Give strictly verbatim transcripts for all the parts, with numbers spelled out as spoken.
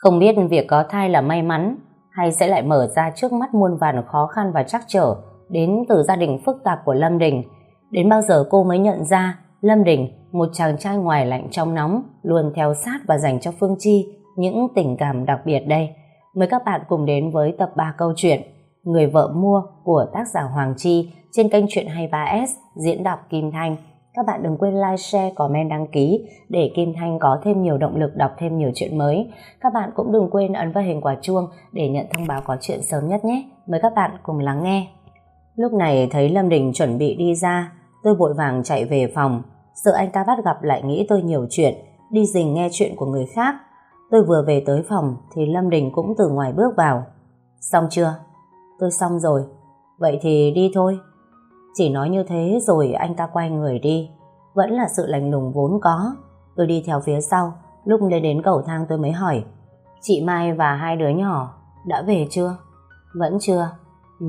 Không biết việc có thai là may mắn hay sẽ lại mở ra trước mắt muôn vàn khó khăn và trắc trở đến từ gia đình phức tạp của Lâm Đình. Đến bao giờ cô mới nhận ra Lâm Đình, một chàng trai ngoài lạnh trong nóng, luôn theo sát và dành cho Phương Chi những tình cảm đặc biệt đây. Mời các bạn cùng đến với tập ba câu chuyện Người vợ mua của tác giả Hoàng Chi trên kênh Chuyện hai mươi ba S diễn đọc Kim Thanh. Các bạn đừng quên like, share, comment, đăng ký để Kim Thanh có thêm nhiều động lực đọc thêm nhiều chuyện mới. Các bạn cũng đừng quên ấn vào hình quả chuông để nhận thông báo có chuyện sớm nhất nhé. Mời các bạn cùng lắng nghe. Lúc này thấy Lâm Đình chuẩn bị đi ra, tôi vội vàng chạy về phòng. Sợ anh ta bắt gặp lại nghĩ tôi nhiều chuyện, đi rình nghe chuyện của người khác. Tôi vừa về tới phòng thì Lâm Đình cũng từ ngoài bước vào. Xong chưa? Tôi xong rồi. Vậy thì đi thôi. Chỉ nói như thế rồi anh ta quay người đi. Vẫn là sự lạnh lùng vốn có. Tôi đi theo phía sau. Lúc lên đến cầu thang tôi mới hỏi: chị Mai và hai đứa nhỏ đã về chưa? Vẫn chưa. Ừ.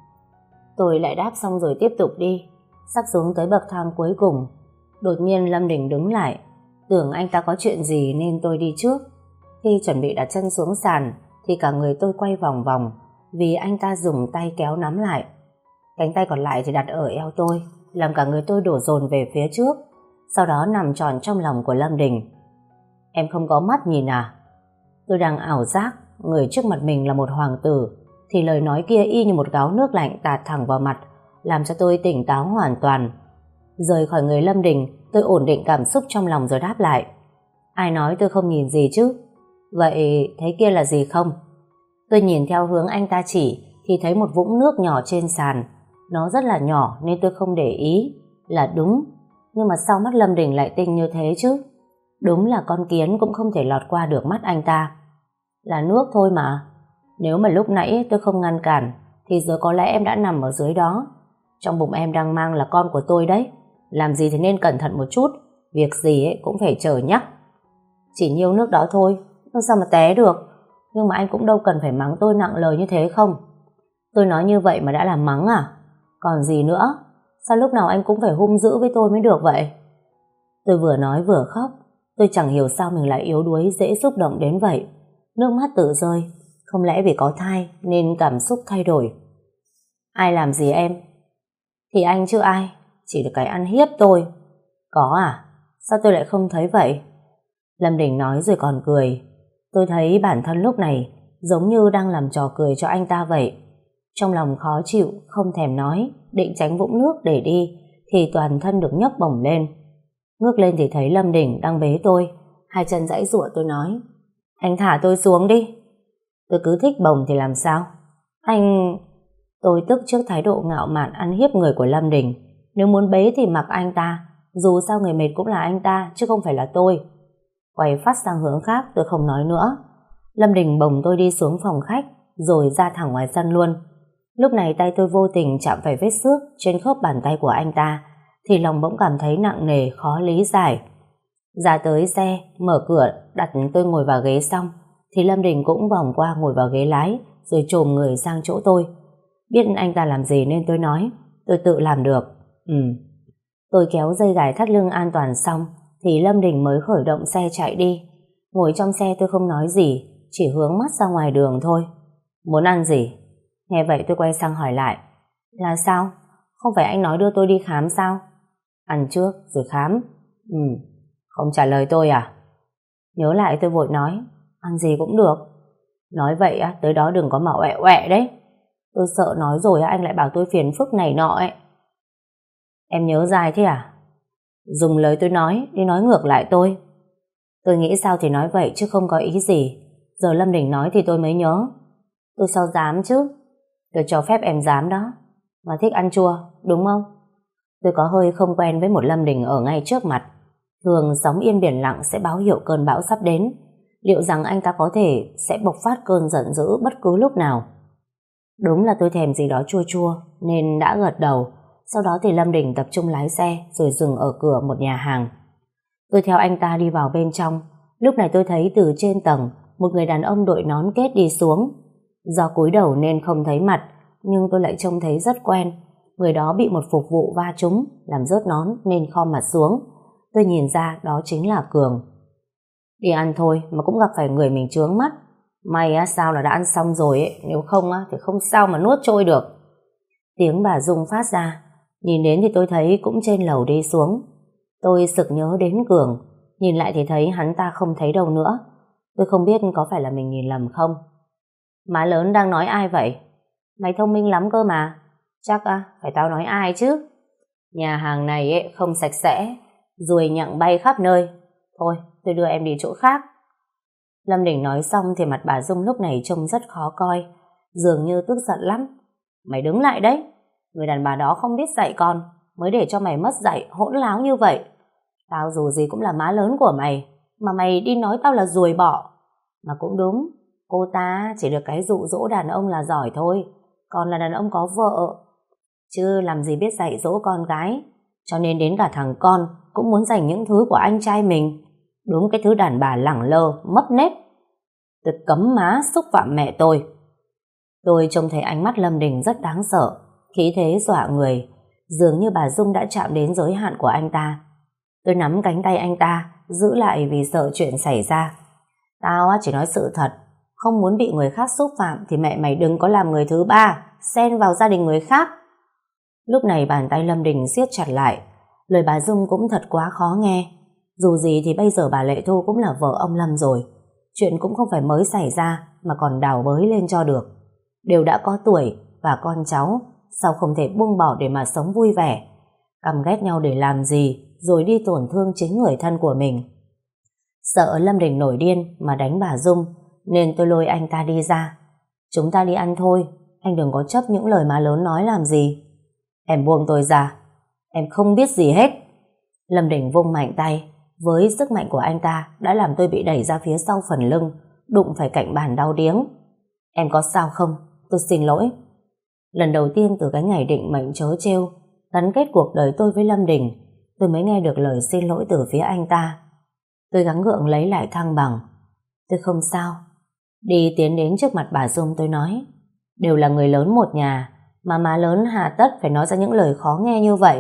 Tôi lại đáp xong rồi tiếp tục đi. Sắp xuống tới bậc thang cuối cùng, đột nhiên Lâm Đình đứng lại. Tưởng anh ta có chuyện gì nên tôi đi trước. Khi chuẩn bị đặt chân xuống sàn thì cả người tôi quay vòng vòng vì anh ta dùng tay kéo nắm lại. Cánh tay còn lại thì đặt ở eo tôi, làm cả người tôi đổ dồn về phía trước, sau đó nằm tròn trong lòng của Lâm Đình. Em không có mắt nhìn à? Tôi đang ảo giác người trước mặt mình là một hoàng tử, thì lời nói kia y như một gáo nước lạnh tạt thẳng vào mặt, làm cho tôi tỉnh táo hoàn toàn. Rời khỏi người Lâm Đình, tôi ổn định cảm xúc trong lòng rồi đáp lại: ai nói tôi không nhìn gì chứ? Vậy thấy kia là gì không? Tôi nhìn theo hướng anh ta chỉ thì thấy một vũng nước nhỏ trên sàn. Nó rất là nhỏ nên tôi không để ý. Là đúng, nhưng mà sao mắt Lâm Đình lại tinh như thế chứ? Đúng là con kiến cũng không thể lọt qua được mắt anh ta. Là nước thôi mà. Nếu mà lúc nãy tôi không ngăn cản thì giờ có lẽ em đã nằm ở dưới đó. Trong bụng em đang mang là con của tôi đấy. Làm gì thì nên cẩn thận một chút. Việc gì ấy cũng phải chờ nhắc. Chỉ nhiêu nước đó thôi, nó sao mà té được. Nhưng mà anh cũng đâu cần phải mắng tôi nặng lời như thế không? Tôi nói như vậy mà đã làm mắng à? Còn gì nữa? Sao lúc nào anh cũng phải hung dữ với tôi mới được vậy? Tôi vừa nói vừa khóc. Tôi chẳng hiểu sao mình lại yếu đuối, dễ xúc động đến vậy. Nước mắt tự rơi. Không lẽ vì có thai nên cảm xúc thay đổi? Ai làm gì em? Thì anh chứ ai. Chỉ được cái ăn hiếp tôi. Có à? Sao tôi lại không thấy vậy? Lâm Đình nói rồi còn cười. Tôi thấy bản thân lúc này giống như đang làm trò cười cho anh ta vậy. Trong lòng khó chịu, không thèm nói, định tránh vũng nước để đi, thì toàn thân được nhấc bổng lên. Ngước lên thì thấy Lâm Đình đang bế tôi. Hai chân giãy giụa. Tôi nói: anh thả tôi xuống đi. Tôi cứ thích bồng thì làm sao? Anh... Tôi tức trước thái độ ngạo mạn ăn hiếp người của Lâm Đình. Nếu muốn bế thì mặc anh ta. Dù sao người mệt cũng là anh ta, chứ không phải là tôi. Quay phát sang hướng khác, tôi không nói nữa. Lâm Đình bồng tôi đi xuống phòng khách, rồi ra thẳng ngoài sân luôn. Lúc này tay tôi vô tình chạm phải vết xước trên khớp bàn tay của anh ta, thì lòng bỗng cảm thấy nặng nề, khó lý giải. Ra tới xe, mở cửa, đặt tôi ngồi vào ghế xong, thì Lâm Đình cũng vòng qua ngồi vào ghế lái, rồi chồm người sang chỗ tôi. Biết anh ta làm gì nên tôi nói: tôi tự làm được. Ừ. Tôi kéo dây gài thắt lưng an toàn xong thì Lâm Đình mới khởi động xe chạy đi. Ngồi trong xe tôi không nói gì, chỉ hướng mắt ra ngoài đường thôi. Muốn ăn gì? Nghe vậy tôi quay sang hỏi lại: là sao? Không phải anh nói đưa tôi đi khám sao? Ăn trước rồi khám. Ừ. Không trả lời tôi à? Nhớ lại tôi vội nói: ăn gì cũng được. Nói vậy á, tới đó đừng có mà oẹ oẹ đấy. Tôi sợ nói rồi anh lại bảo tôi phiền phức này nọ ấy. Em nhớ dài thế à? Dùng lời tôi nói đi nói ngược lại tôi. Tôi nghĩ sao thì nói vậy chứ không có ý gì. Giờ Lâm Đình nói thì tôi mới nhớ. Tôi sao dám chứ? Tôi cho phép em dám đó. Mà thích ăn chua, đúng không? Tôi có hơi không quen với một Lâm Đình ở ngay trước mặt. Thường sóng yên biển lặng sẽ báo hiệu cơn bão sắp đến. Liệu rằng anh ta có thể sẽ bộc phát cơn giận dữ bất cứ lúc nào? Đúng là tôi thèm gì đó chua chua nên đã gật đầu. Sau đó thì Lâm Đình tập trung lái xe rồi dừng ở cửa một nhà hàng. Tôi theo anh ta đi vào bên trong. Lúc này tôi thấy từ trên tầng một người đàn ông đội nón kết đi xuống. Do cúi đầu nên không thấy mặt, nhưng tôi lại trông thấy rất quen. Người đó bị một phục vụ va trúng làm rớt nón nên khom mặt xuống. Tôi nhìn ra đó chính là Cường. Đi ăn thôi mà cũng gặp phải người mình chướng mắt. May á, sao là đã ăn xong rồi ấy, nếu không á, thì không sao mà nuốt trôi được. Tiếng bà Dung phát ra, nhìn đến thì tôi thấy cũng trên lầu đi xuống. Tôi sực nhớ đến Cường, nhìn lại thì thấy hắn ta không thấy đâu nữa. Tôi không biết có phải là mình nhìn lầm không. Má lớn đang nói ai vậy? Mày thông minh lắm cơ mà. Chắc á, phải tao nói ai chứ? Nhà hàng này ấy, không sạch sẽ, ruồi nhặng bay khắp nơi. Thôi, tôi đưa em đi chỗ khác. Lâm Đình nói xong thì mặt bà Dung lúc này trông rất khó coi, dường như tức giận lắm. Mày đứng lại đấy, người đàn bà đó không biết dạy con, mới để cho mày mất dạy hỗn láo như vậy. Tao dù gì cũng là má lớn của mày, mà mày đi nói tao là ruồi bọ. Mà cũng đúng, cô ta chỉ được cái dụ dỗ đàn ông là giỏi thôi, còn là đàn ông có vợ, chứ làm gì biết dạy dỗ con gái. Cho nên đến cả thằng con cũng muốn giành những thứ của anh trai mình. Đúng cái thứ đàn bà lẳng lơ, mất nết. Tôi cấm má xúc phạm mẹ tôi. Tôi trông thấy ánh mắt Lâm Đình rất đáng sợ, khí thế dọa người, dường như bà Dung đã chạm đến giới hạn của anh ta. Tôi nắm cánh tay anh ta, giữ lại vì sợ chuyện xảy ra. Tao chỉ nói sự thật, không muốn bị người khác xúc phạm thì mẹ mày đừng có làm người thứ ba, xen vào gia đình người khác. Lúc này bàn tay Lâm Đình siết chặt lại, lời bà Dung cũng thật quá khó nghe. Dù gì thì bây giờ bà Lệ Thu cũng là vợ ông Lâm rồi, chuyện cũng không phải mới xảy ra mà còn đào bới lên cho được. Đều đã có tuổi và con cháu, sao không thể buông bỏ để mà sống vui vẻ? Căm ghét nhau để làm gì, rồi đi tổn thương chính người thân của mình. Sợ Lâm Đình nổi điên mà đánh bà Dung, nên tôi lôi anh ta đi ra. Chúng ta đi ăn thôi, anh đừng có chấp những lời má lớn nói làm gì. Em buông tôi ra, em không biết gì hết. Lâm Đình vung mạnh tay, với sức mạnh của anh ta đã làm tôi bị đẩy ra phía sau phần lưng, đụng phải cạnh bàn đau điếng. Em có sao không? Tôi xin lỗi. Lần đầu tiên từ cái ngày định mệnh trớ trêu gắn kết cuộc đời tôi với Lâm Đình, tôi mới nghe được lời xin lỗi từ phía anh ta. Tôi gắng gượng lấy lại thăng bằng. Tôi không sao. Đi tiến đến trước mặt bà Dung tôi nói, đều là người lớn một nhà, mà má lớn hà tất phải nói ra những lời khó nghe như vậy.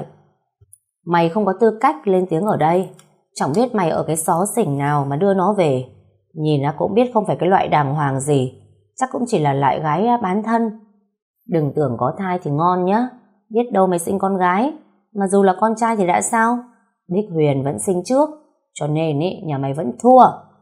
Mày không có tư cách lên tiếng ở đây. Chẳng biết mày ở cái xó xỉnh nào mà đưa nó về. Nhìn nó cũng biết không phải cái loại đàng hoàng gì, chắc cũng chỉ là lại gái bán thân. Đừng tưởng có thai thì ngon nhá, biết đâu mày sinh con gái, mà dù là con trai thì đã sao? Bích Huyền vẫn sinh trước, cho nên ý, nhà mày vẫn thua.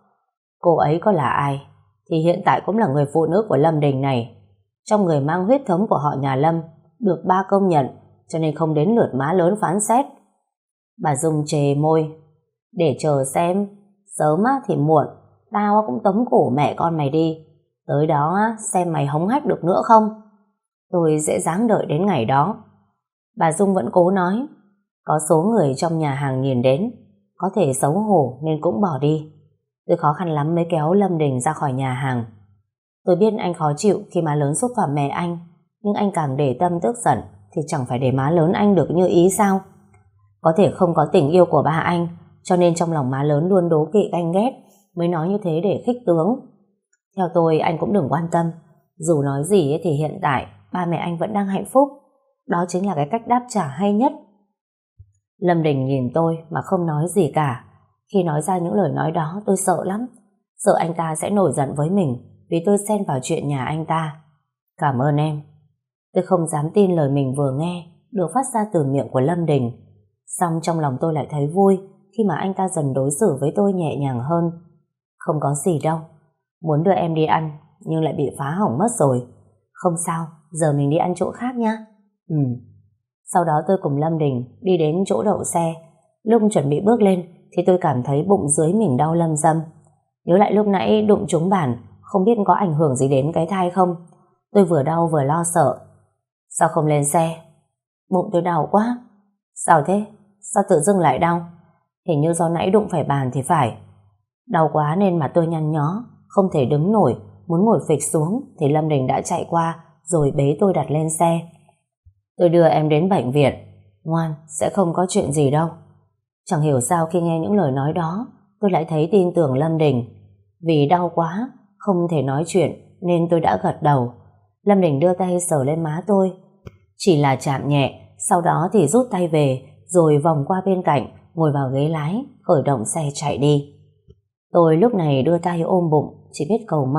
Cô ấy có là ai thì hiện tại cũng là người phụ nữ của Lâm Đình này. Trong người mang huyết thống của họ nhà Lâm, được ba công nhận, cho nên không đến lượt má lớn phán xét. Bà Dung chề môi, để chờ xem, sớm thì muộn, tao cũng tống cổ mẹ con mày đi. Tới đó xem mày hống hách được nữa không. Tôi dễ dàng đợi đến ngày đó. Bà Dung vẫn cố nói, có số người trong nhà hàng nhìn đến, có thể xấu hổ nên cũng bỏ đi. Tôi khó khăn lắm mới kéo Lâm Đình ra khỏi nhà hàng. Tôi biết anh khó chịu khi má lớn xúc phạm mẹ anh, nhưng anh càng để tâm tức giận thì chẳng phải để má lớn anh được như ý sao? Có thể không có tình yêu của ba anh, cho nên trong lòng má lớn luôn đố kỵ ganh ghét, mới nói như thế để khích tướng. Theo tôi anh cũng đừng quan tâm, dù nói gì thì hiện tại ba mẹ anh vẫn đang hạnh phúc. Đó chính là cái cách đáp trả hay nhất. Lâm Đình nhìn tôi mà không nói gì cả. Khi nói ra những lời nói đó tôi sợ lắm, sợ anh ta sẽ nổi giận với mình vì tôi xen vào chuyện nhà anh ta. Cảm ơn em. Tôi không dám tin lời mình vừa nghe được phát ra từ miệng của Lâm Đình. Song trong lòng tôi lại thấy vui khi mà anh ta dần đối xử với tôi nhẹ nhàng hơn. Không có gì đâu, muốn đưa em đi ăn nhưng lại bị phá hỏng mất rồi. Không sao, giờ mình đi ăn chỗ khác nhé. Ừ. Sau đó tôi cùng Lâm Đình đi đến chỗ đậu xe. Lúc chuẩn bị bước lên thì tôi cảm thấy bụng dưới mình đau lâm dâm. Nhớ lại lúc nãy đụng trúng bàn, không biết có ảnh hưởng gì đến cái thai không. Tôi vừa đau vừa lo sợ. Sao không lên xe? Bụng tôi đau quá. Sao thế? Sao tự dưng lại đau? Hình như do nãy đụng phải bàn thì phải. Đau quá nên mà tôi nhăn nhó, không thể đứng nổi, muốn ngồi phịch xuống thì Lâm Đình đã chạy qua rồi bế tôi đặt lên xe. Tôi đưa em đến bệnh viện. Ngoan, sẽ không có chuyện gì đâu. Chẳng hiểu sao khi nghe những lời nói đó tôi lại thấy tin tưởng Lâm Đình. Vì đau quá, không thể nói chuyện nên tôi đã gật đầu. Lâm Đình đưa tay sờ lên má tôi, chỉ là chạm nhẹ, sau đó thì rút tay về rồi vòng qua bên cạnh, ngồi vào ghế lái, khởi động xe chạy đi. Tôi lúc này đưa tay ôm bụng, chỉ biết cầu mong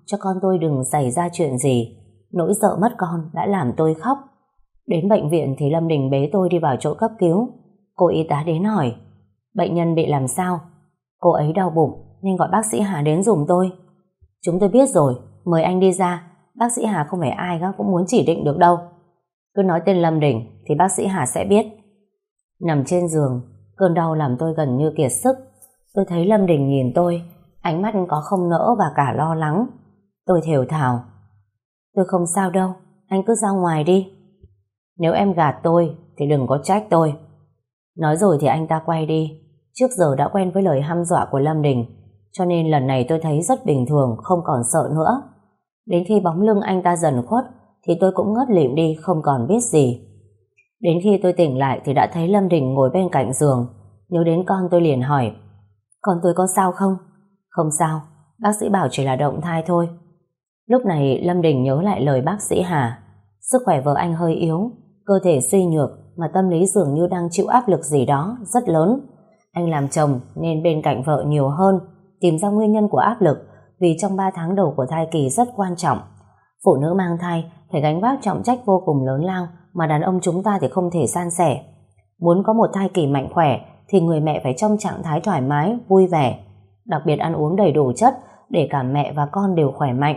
cho con tôi đừng xảy ra chuyện gì. Nỗi sợ mất con đã làm tôi khóc. Đến bệnh viện thì Lâm Đình bế tôi đi vào chỗ cấp cứu. Cô y tá đến hỏi, bệnh nhân bị làm sao? Cô ấy đau bụng nên gọi bác sĩ Hà đến giùm tôi. Chúng tôi biết rồi, mời anh đi ra. Bác sĩ Hà không phải ai cũng muốn chỉ định được đâu. Cứ nói tên Lâm Đình thì bác sĩ Hà sẽ biết. Nằm trên giường, cơn đau làm tôi gần như kiệt sức. Tôi thấy Lâm Đình nhìn tôi, ánh mắt có không nỡ và cả lo lắng. Tôi thều thào, tôi không sao đâu, anh cứ ra ngoài đi. Nếu em gạt tôi thì đừng có trách tôi. Nói rồi thì anh ta quay đi. Trước giờ đã quen với lời hăm dọa của Lâm Đình, cho nên lần này tôi thấy rất bình thường, không còn sợ nữa. Đến khi bóng lưng anh ta dần khuất thì tôi cũng ngất lịm đi, không còn biết gì. Đến khi tôi tỉnh lại thì đã thấy Lâm Đình ngồi bên cạnh giường. Nhớ đến con tôi liền hỏi, con tôi có sao không? Không sao, bác sĩ bảo chỉ là động thai thôi. Lúc này Lâm Đình nhớ lại lời bác sĩ Hà. Sức khỏe vợ anh hơi yếu, cơ thể suy nhược, mà tâm lý dường như đang chịu áp lực gì đó rất lớn. Anh làm chồng nên bên cạnh vợ nhiều hơn, tìm ra nguyên nhân của áp lực, vì trong ba tháng đầu của thai kỳ rất quan trọng. Phụ nữ mang thai phải gánh vác trọng trách vô cùng lớn lao, mà đàn ông chúng ta thì không thể san sẻ. Muốn có một thai kỳ mạnh khỏe thì người mẹ phải trong trạng thái thoải mái, vui vẻ, đặc biệt ăn uống đầy đủ chất để cả mẹ và con đều khỏe mạnh.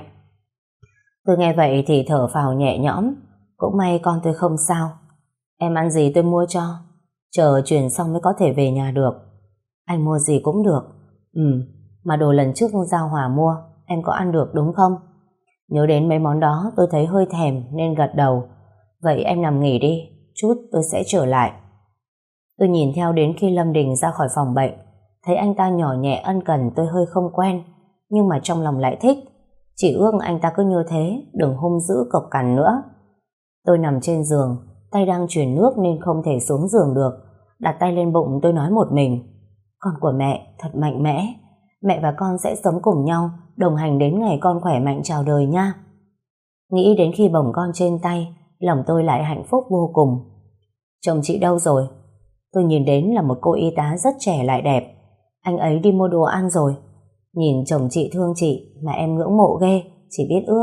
Tôi nghe vậy thì thở phào nhẹ nhõm, cũng may con tôi không sao. Em ăn gì tôi mua cho, chờ chuyển xong mới có thể về nhà được. Anh mua gì cũng được. Ừ, mà đồ lần trước Giao Hòa mua em có ăn được đúng không? Nhớ đến mấy món đó tôi thấy hơi thèm nên gật đầu. Vậy em nằm nghỉ đi, chút tôi sẽ trở lại. Tôi nhìn theo đến khi Lâm Đình ra khỏi phòng bệnh. Thấy anh ta nhỏ nhẹ ân cần tôi hơi không quen, nhưng mà trong lòng lại thích. Chỉ ước anh ta cứ như thế, đừng hung dữ cộc cằn nữa. Tôi nằm trên giường, tay đang truyền nước nên không thể xuống giường được. Đặt tay lên bụng tôi nói một mình, con của mẹ thật mạnh mẽ. Mẹ và con sẽ sống cùng nhau, đồng hành đến ngày con khỏe mạnh chào đời nha. Nghĩ đến khi bồng con trên tay, lòng tôi lại hạnh phúc vô cùng. Chồng chị đâu rồi? Tôi nhìn đến là một cô y tá rất trẻ lại đẹp. Anh ấy đi mua đồ ăn rồi. Nhìn chồng chị thương chị mà em ngưỡng mộ ghê. Chỉ biết ước...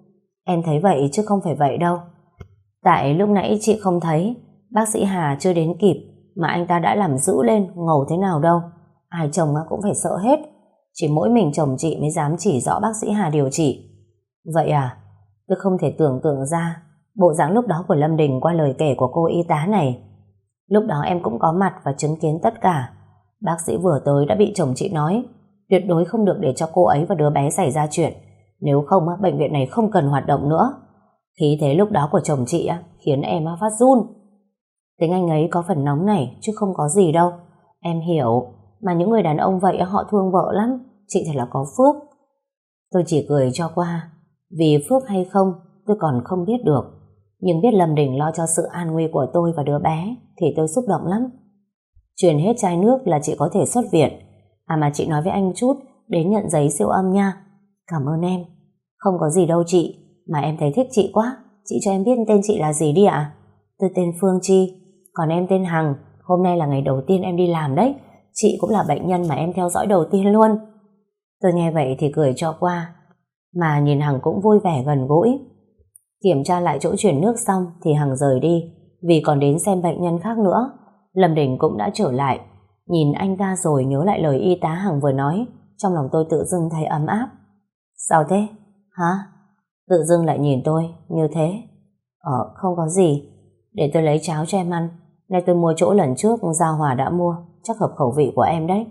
Em thấy vậy chứ không phải vậy đâu. Tại lúc nãy chị không thấy, bác sĩ Hà chưa đến kịp mà anh ta đã làm dữ lên, ngầu thế nào đâu. Ai chồng cũng phải sợ hết. Chỉ mỗi mình chồng chị mới dám chỉ rõ bác sĩ Hà điều trị. Vậy à? Tôi không thể tưởng tượng ra bộ dáng lúc đó của Lâm Đình qua lời kể của cô y tá này. Lúc đó em cũng có mặt và chứng kiến tất cả. Bác sĩ vừa tới đã bị chồng chị nói tuyệt đối không được để cho cô ấy và đứa bé xảy ra chuyện. Nếu không, bệnh viện này không cần hoạt động nữa. Khí thế lúc đó của chồng chị khiến em phát run. Tính anh ấy có phần nóng này chứ không có gì đâu. Em hiểu, mà những người đàn ông vậy họ thương vợ lắm. Chị thật là có phước. Tôi chỉ cười cho qua. Vì phước hay không tôi còn không biết được, nhưng biết Lâm Đình lo cho sự an nguy của tôi và đứa bé thì tôi xúc động lắm. Truyền hết chai nước là chị có thể xuất viện. À mà chị nói với anh chút đến nhận giấy siêu âm nha. Cảm ơn em. Không có gì đâu chị, mà em thấy thích chị quá. Chị cho em biết tên chị là gì đi ạ? Tôi tên Phương Chi, còn em tên Hằng. Hôm nay là ngày đầu tiên em đi làm đấy. Chị cũng là bệnh nhân mà em theo dõi đầu tiên luôn. Tôi nghe vậy thì cười cho qua, mà nhìn Hằng cũng vui vẻ gần gũi. Kiểm tra lại chỗ chuyển nước xong thì Hằng rời đi, vì còn đến xem bệnh nhân khác nữa. Lâm Đình cũng đã trở lại. Nhìn anh ta rồi nhớ lại lời y tá Hằng vừa nói, trong lòng tôi tự dưng thấy ấm áp. Sao thế? Hả? Tự dưng lại nhìn tôi như thế. Ờ, không có gì. Để tôi lấy cháo cho em ăn. Nay tôi mua chỗ lần trước Giao Hòa đã mua, chắc hợp khẩu vị của em đấy.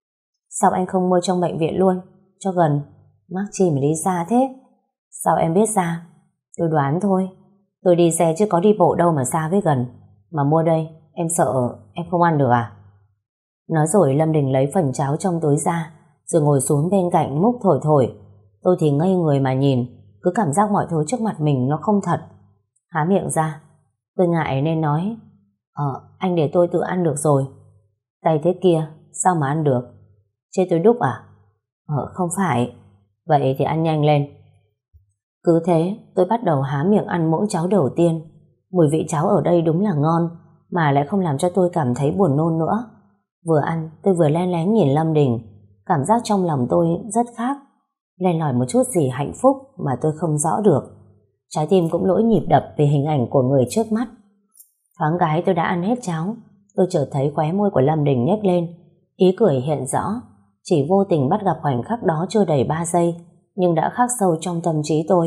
Sao anh không mua trong bệnh viện luôn, cho gần? Mắc chi mà đi xa thế? Sao em biết xa? Tôi đoán thôi. Tôi đi xe chứ có đi bộ đâu mà xa với gần. Mà mua đây, em sợ em không ăn được à? Nói rồi Lâm Đình lấy phần cháo trong túi ra, rồi ngồi xuống bên cạnh múc thổi thổi. Tôi thì ngây người mà nhìn, cứ cảm giác mọi thứ trước mặt mình nó không thật. Há miệng ra, tôi ngại nên nói, Ờ, anh để tôi tự ăn được rồi. Tay thế kia, sao mà ăn được? Chê tôi đúc à? Ờ, không phải. Vậy thì ăn nhanh lên. Cứ thế, tôi bắt đầu há miệng ăn muỗng cháo đầu tiên. Mùi vị cháo ở đây đúng là ngon, mà lại không làm cho tôi cảm thấy buồn nôn nữa. Vừa ăn, tôi vừa len lén nhìn Lâm Đình. Cảm giác trong lòng tôi rất khác. len lỏi một chút gì hạnh phúc mà tôi không rõ được. Trái tim cũng lỗi nhịp đập vì hình ảnh của người trước mắt. Thoáng cái tôi đã ăn hết cháo, tôi chợt thấy khóe môi của Lâm Đình nhếch lên, ý cười hiện rõ. Chỉ vô tình bắt gặp khoảnh khắc đó chưa đầy ba giây, nhưng đã khắc sâu trong tâm trí tôi.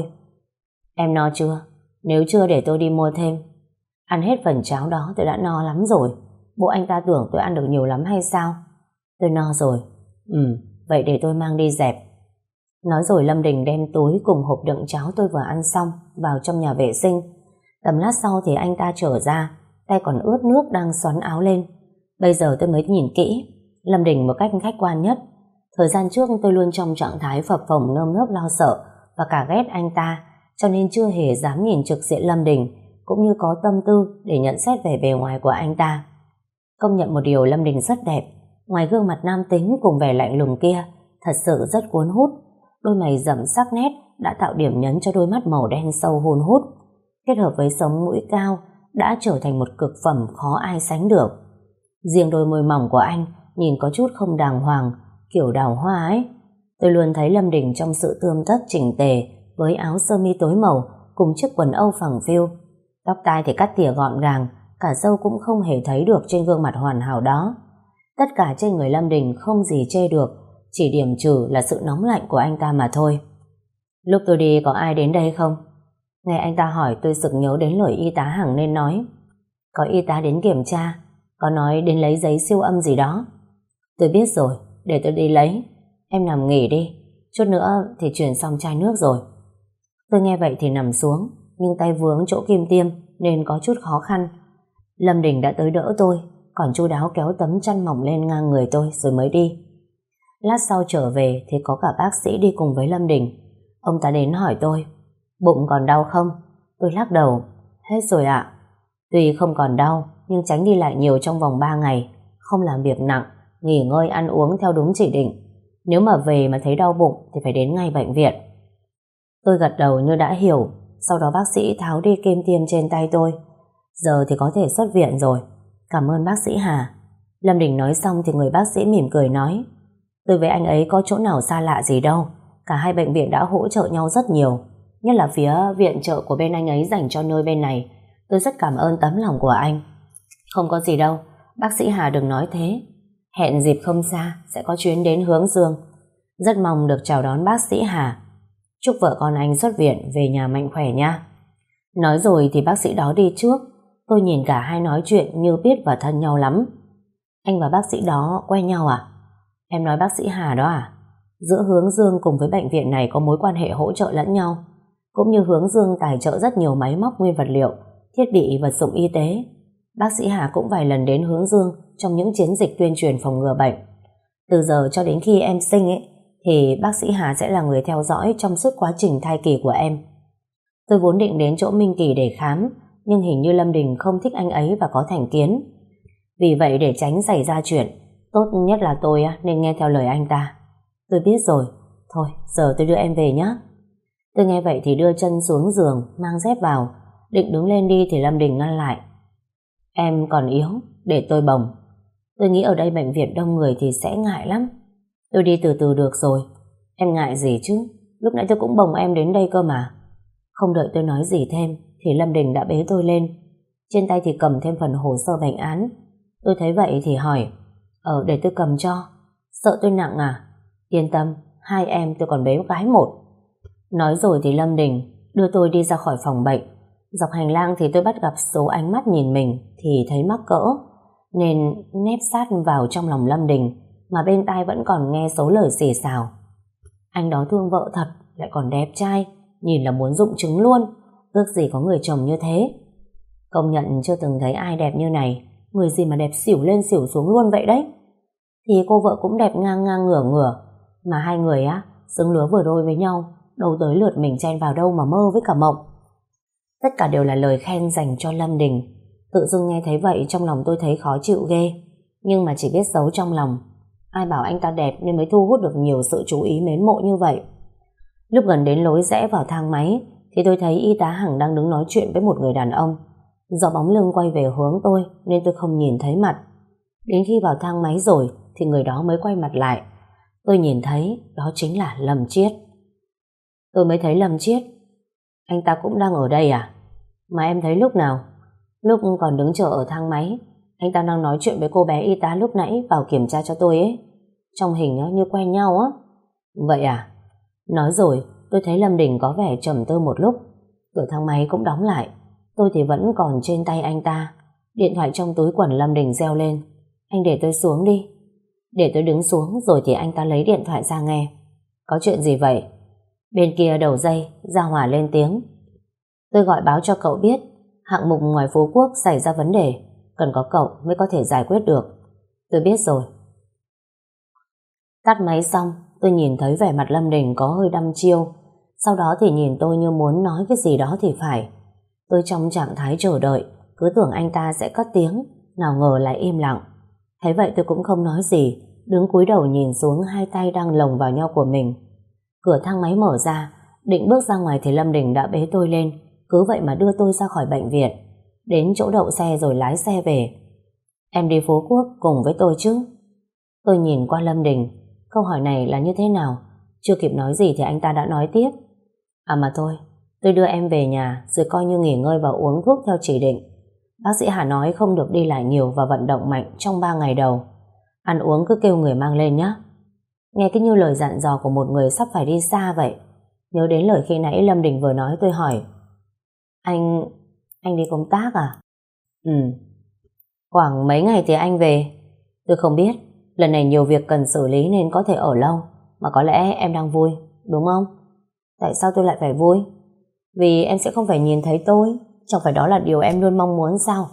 Em no chưa? Nếu chưa để tôi đi mua thêm. Ăn hết phần cháo đó tôi đã no lắm rồi. Bộ anh ta tưởng tôi ăn được nhiều lắm hay sao? Tôi no rồi. Ừ, vậy để tôi mang đi dẹp. Nói rồi Lâm Đình đem túi cùng hộp đựng cháo tôi vừa ăn xong vào trong nhà vệ sinh. Tầm lát sau thì anh ta trở ra, tay còn ướt nước đang xoắn áo lên. Bây giờ tôi mới nhìn kỹ Lâm Đình một cách khách quan nhất. Thời gian trước tôi luôn trong trạng thái phập phồng nơm nớp lo sợ và cả ghét anh ta, cho nên chưa hề dám nhìn trực diện Lâm Đình, cũng như có tâm tư để nhận xét về bề ngoài của anh ta. Công nhận một điều, Lâm Đình rất đẹp. Ngoài gương mặt nam tính cùng vẻ lạnh lùng kia, thật sự rất cuốn hút. Đôi mày rậm sắc nét đã tạo điểm nhấn cho đôi mắt màu đen sâu hun hút, kết hợp với sống mũi cao đã trở thành một cực phẩm khó ai sánh được. Riêng đôi môi mỏng của anh nhìn có chút không đàng hoàng, kiểu đào hoa ấy. Tôi luôn thấy Lâm Đình trong sự tươm tất chỉnh tề, với áo sơ mi tối màu cùng chiếc quần âu phẳng phiu, tóc tai thì cắt tỉa gọn gàng, cả râu cũng không hề thấy được trên gương mặt hoàn hảo đó. Tất cả trên người Lâm Đình không gì chê được, chỉ điểm trừ là sự nóng lạnh của anh ta mà thôi. Lúc tôi đi có ai đến đây không? Nghe anh ta hỏi tôi sực nhớ đến lời y tá Hằng nên nói. Có y tá đến kiểm tra, có nói đến lấy giấy siêu âm gì đó. Tôi biết rồi, để tôi đi lấy. Em nằm nghỉ đi, chút nữa thì chuyển xong chai nước rồi. Tôi nghe vậy thì nằm xuống, nhưng tay vướng chỗ kim tiêm nên có chút khó khăn. Lâm Đình đã tới đỡ tôi, còn chu đáo kéo tấm chăn mỏng lên ngang người tôi rồi mới đi. Lát sau trở về thì có cả bác sĩ đi cùng với Lâm Đình. Ông ta đến hỏi tôi, bụng còn đau không? Tôi lắc đầu, hết rồi ạ. Tuy không còn đau, nhưng tránh đi lại nhiều trong vòng ba ngày, không làm việc nặng, nghỉ ngơi ăn uống theo đúng chỉ định. Nếu mà về mà thấy đau bụng thì phải đến ngay bệnh viện. Tôi gật đầu như đã hiểu, sau đó bác sĩ tháo đi kim tiêm trên tay tôi. Giờ thì có thể xuất viện rồi. Cảm ơn bác sĩ Hà. Lâm Đình nói xong thì người bác sĩ mỉm cười nói, tôi với anh ấy có chỗ nào xa lạ gì đâu. Cả hai bệnh viện đã hỗ trợ nhau rất nhiều, nhất là phía viện trợ của bên anh ấy dành cho nơi bên này. Tôi rất cảm ơn tấm lòng của anh. Không có gì đâu, bác sĩ Hà đừng nói thế. Hẹn dịp không xa sẽ có chuyến đến Hướng Dương. Rất mong được chào đón bác sĩ Hà. Chúc vợ con anh xuất viện về nhà mạnh khỏe nha. Nói rồi thì bác sĩ đó đi trước. Tôi nhìn cả hai nói chuyện như biết và thân nhau lắm. Anh và bác sĩ đó quen nhau à? Em nói bác sĩ Hà đó à? Giữa Hướng Dương cùng với bệnh viện này có mối quan hệ hỗ trợ lẫn nhau, cũng như Hướng Dương tài trợ rất nhiều máy móc, nguyên vật liệu, thiết bị, vật dụng y tế. Bác sĩ Hà cũng vài lần đến Hướng Dương trong những chiến dịch tuyên truyền phòng ngừa bệnh. Từ giờ cho đến khi em sinh ấy, thì bác sĩ Hà sẽ là người theo dõi trong suốt quá trình thai kỳ của em. Tôi vốn định đến chỗ Minh Kỳ để khám, nhưng hình như Lâm Đình không thích anh ấy và có thành kiến. Vì vậy để tránh xảy ra chuyện, tốt nhất là tôi nên nghe theo lời anh ta. Tôi biết rồi, thôi giờ tôi đưa em về nhé. Tôi nghe vậy thì đưa chân xuống giường, mang dép vào, định đứng lên đi thì Lâm Đình ngăn lại. Em còn yếu, để tôi bồng. Tôi nghĩ ở đây bệnh viện đông người thì sẽ ngại lắm. Tôi đi từ từ được rồi. Em ngại gì chứ, lúc nãy tôi cũng bồng em đến đây cơ mà. Không đợi tôi nói gì thêm thì Lâm Đình đã bế tôi lên. Trên tay thì cầm thêm phần hồ sơ bệnh án. Tôi thấy vậy thì hỏi, Ờ để tôi cầm cho. Sợ tôi nặng à? Yên tâm, hai em tôi còn bế gái một. Nói rồi thì Lâm Đình đưa tôi đi ra khỏi phòng bệnh. Dọc hành lang thì tôi bắt gặp số ánh mắt nhìn mình thì thấy mắc cỡ, nên nép sát vào trong lòng Lâm Đình, mà bên tai vẫn còn nghe số lời xì xào. Anh đó thương vợ thật, lại còn đẹp trai, nhìn là muốn rụng trứng luôn, ước gì có người chồng như thế. Công nhận chưa từng thấy ai đẹp như này, người gì mà đẹp xỉu lên xỉu xuống luôn vậy đấy. Thì cô vợ cũng đẹp ngang ngang ngửa ngửa, mà hai người á xứng lứa vừa đôi với nhau, đâu tới lượt mình chen vào đâu mà mơ với cả mộng. Tất cả đều là lời khen dành cho Lâm Đình. Tự dưng nghe thấy vậy trong lòng tôi thấy khó chịu ghê, nhưng mà chỉ biết giấu trong lòng. Ai bảo anh ta đẹp nên mới thu hút được nhiều sự chú ý mến mộ như vậy. Lúc gần đến lối rẽ vào thang máy thì tôi thấy y tá Hằng đang đứng nói chuyện với một người đàn ông. Do bóng lưng quay về hướng tôi nên tôi không nhìn thấy mặt. Đến khi vào thang máy rồi thì người đó mới quay mặt lại. Tôi nhìn thấy đó chính là Lâm Chiết. tôi mới thấy Lâm Chiết. Anh ta cũng đang ở đây à? Mà em thấy lúc nào? Lúc còn đứng chờ ở thang máy, anh ta đang nói chuyện với cô bé y tá lúc nãy vào kiểm tra cho tôi ấy. Trong hình á, như quen nhau á. Vậy à? Nói rồi, tôi thấy Lâm Đình có vẻ trầm tư một lúc. Cửa thang máy cũng đóng lại. Tôi thì vẫn còn trên tay anh ta. Điện thoại trong túi quần Lâm Đình reo lên. Anh để tôi xuống đi. Để tôi đứng xuống rồi thì anh ta lấy điện thoại ra nghe. Có chuyện gì vậy? Bên kia đầu dây, Gia Hòa lên tiếng. Tôi gọi báo cho cậu biết hạng mục ngoài Phú Quốc xảy ra vấn đề, cần có cậu mới có thể giải quyết được. Tôi biết rồi. Tắt máy xong, tôi nhìn thấy vẻ mặt Lâm Đình có hơi đăm chiêu. Sau đó thì nhìn tôi như muốn nói cái gì đó thì phải. Tôi trong trạng thái chờ đợi, cứ tưởng anh ta sẽ cất tiếng, nào ngờ lại im lặng. Thấy vậy tôi cũng không nói gì, đứng cúi đầu nhìn xuống hai tay đang lồng vào nhau của mình. Cửa thang máy mở ra, định bước ra ngoài thì Lâm Đình đã bế tôi lên, cứ vậy mà đưa tôi ra khỏi bệnh viện, đến chỗ đậu xe rồi lái xe về. Em đi Phú Quốc cùng với tôi chứ? Tôi nhìn qua Lâm Đình, câu hỏi này là như thế nào? Chưa kịp nói gì thì anh ta đã nói tiếp. À mà thôi, tôi đưa em về nhà rồi coi như nghỉ ngơi và uống thuốc theo chỉ định. Bác sĩ Hà nói không được đi lại nhiều và vận động mạnh trong ba ngày đầu. Ăn uống cứ kêu người mang lên nhé. Nghe cái như lời dặn dò của một người sắp phải đi xa vậy. Nhớ đến lời khi nãy Lâm Đình vừa nói, tôi hỏi. Anh... anh đi công tác à? Ừ. Khoảng mấy ngày thì anh về? Tôi không biết. Lần này nhiều việc cần xử lý nên có thể ở lâu. Mà có lẽ em đang vui, đúng không? Tại sao tôi lại phải vui? Vì em sẽ không phải nhìn thấy tôi. Chẳng phải đó là điều em luôn mong muốn sao?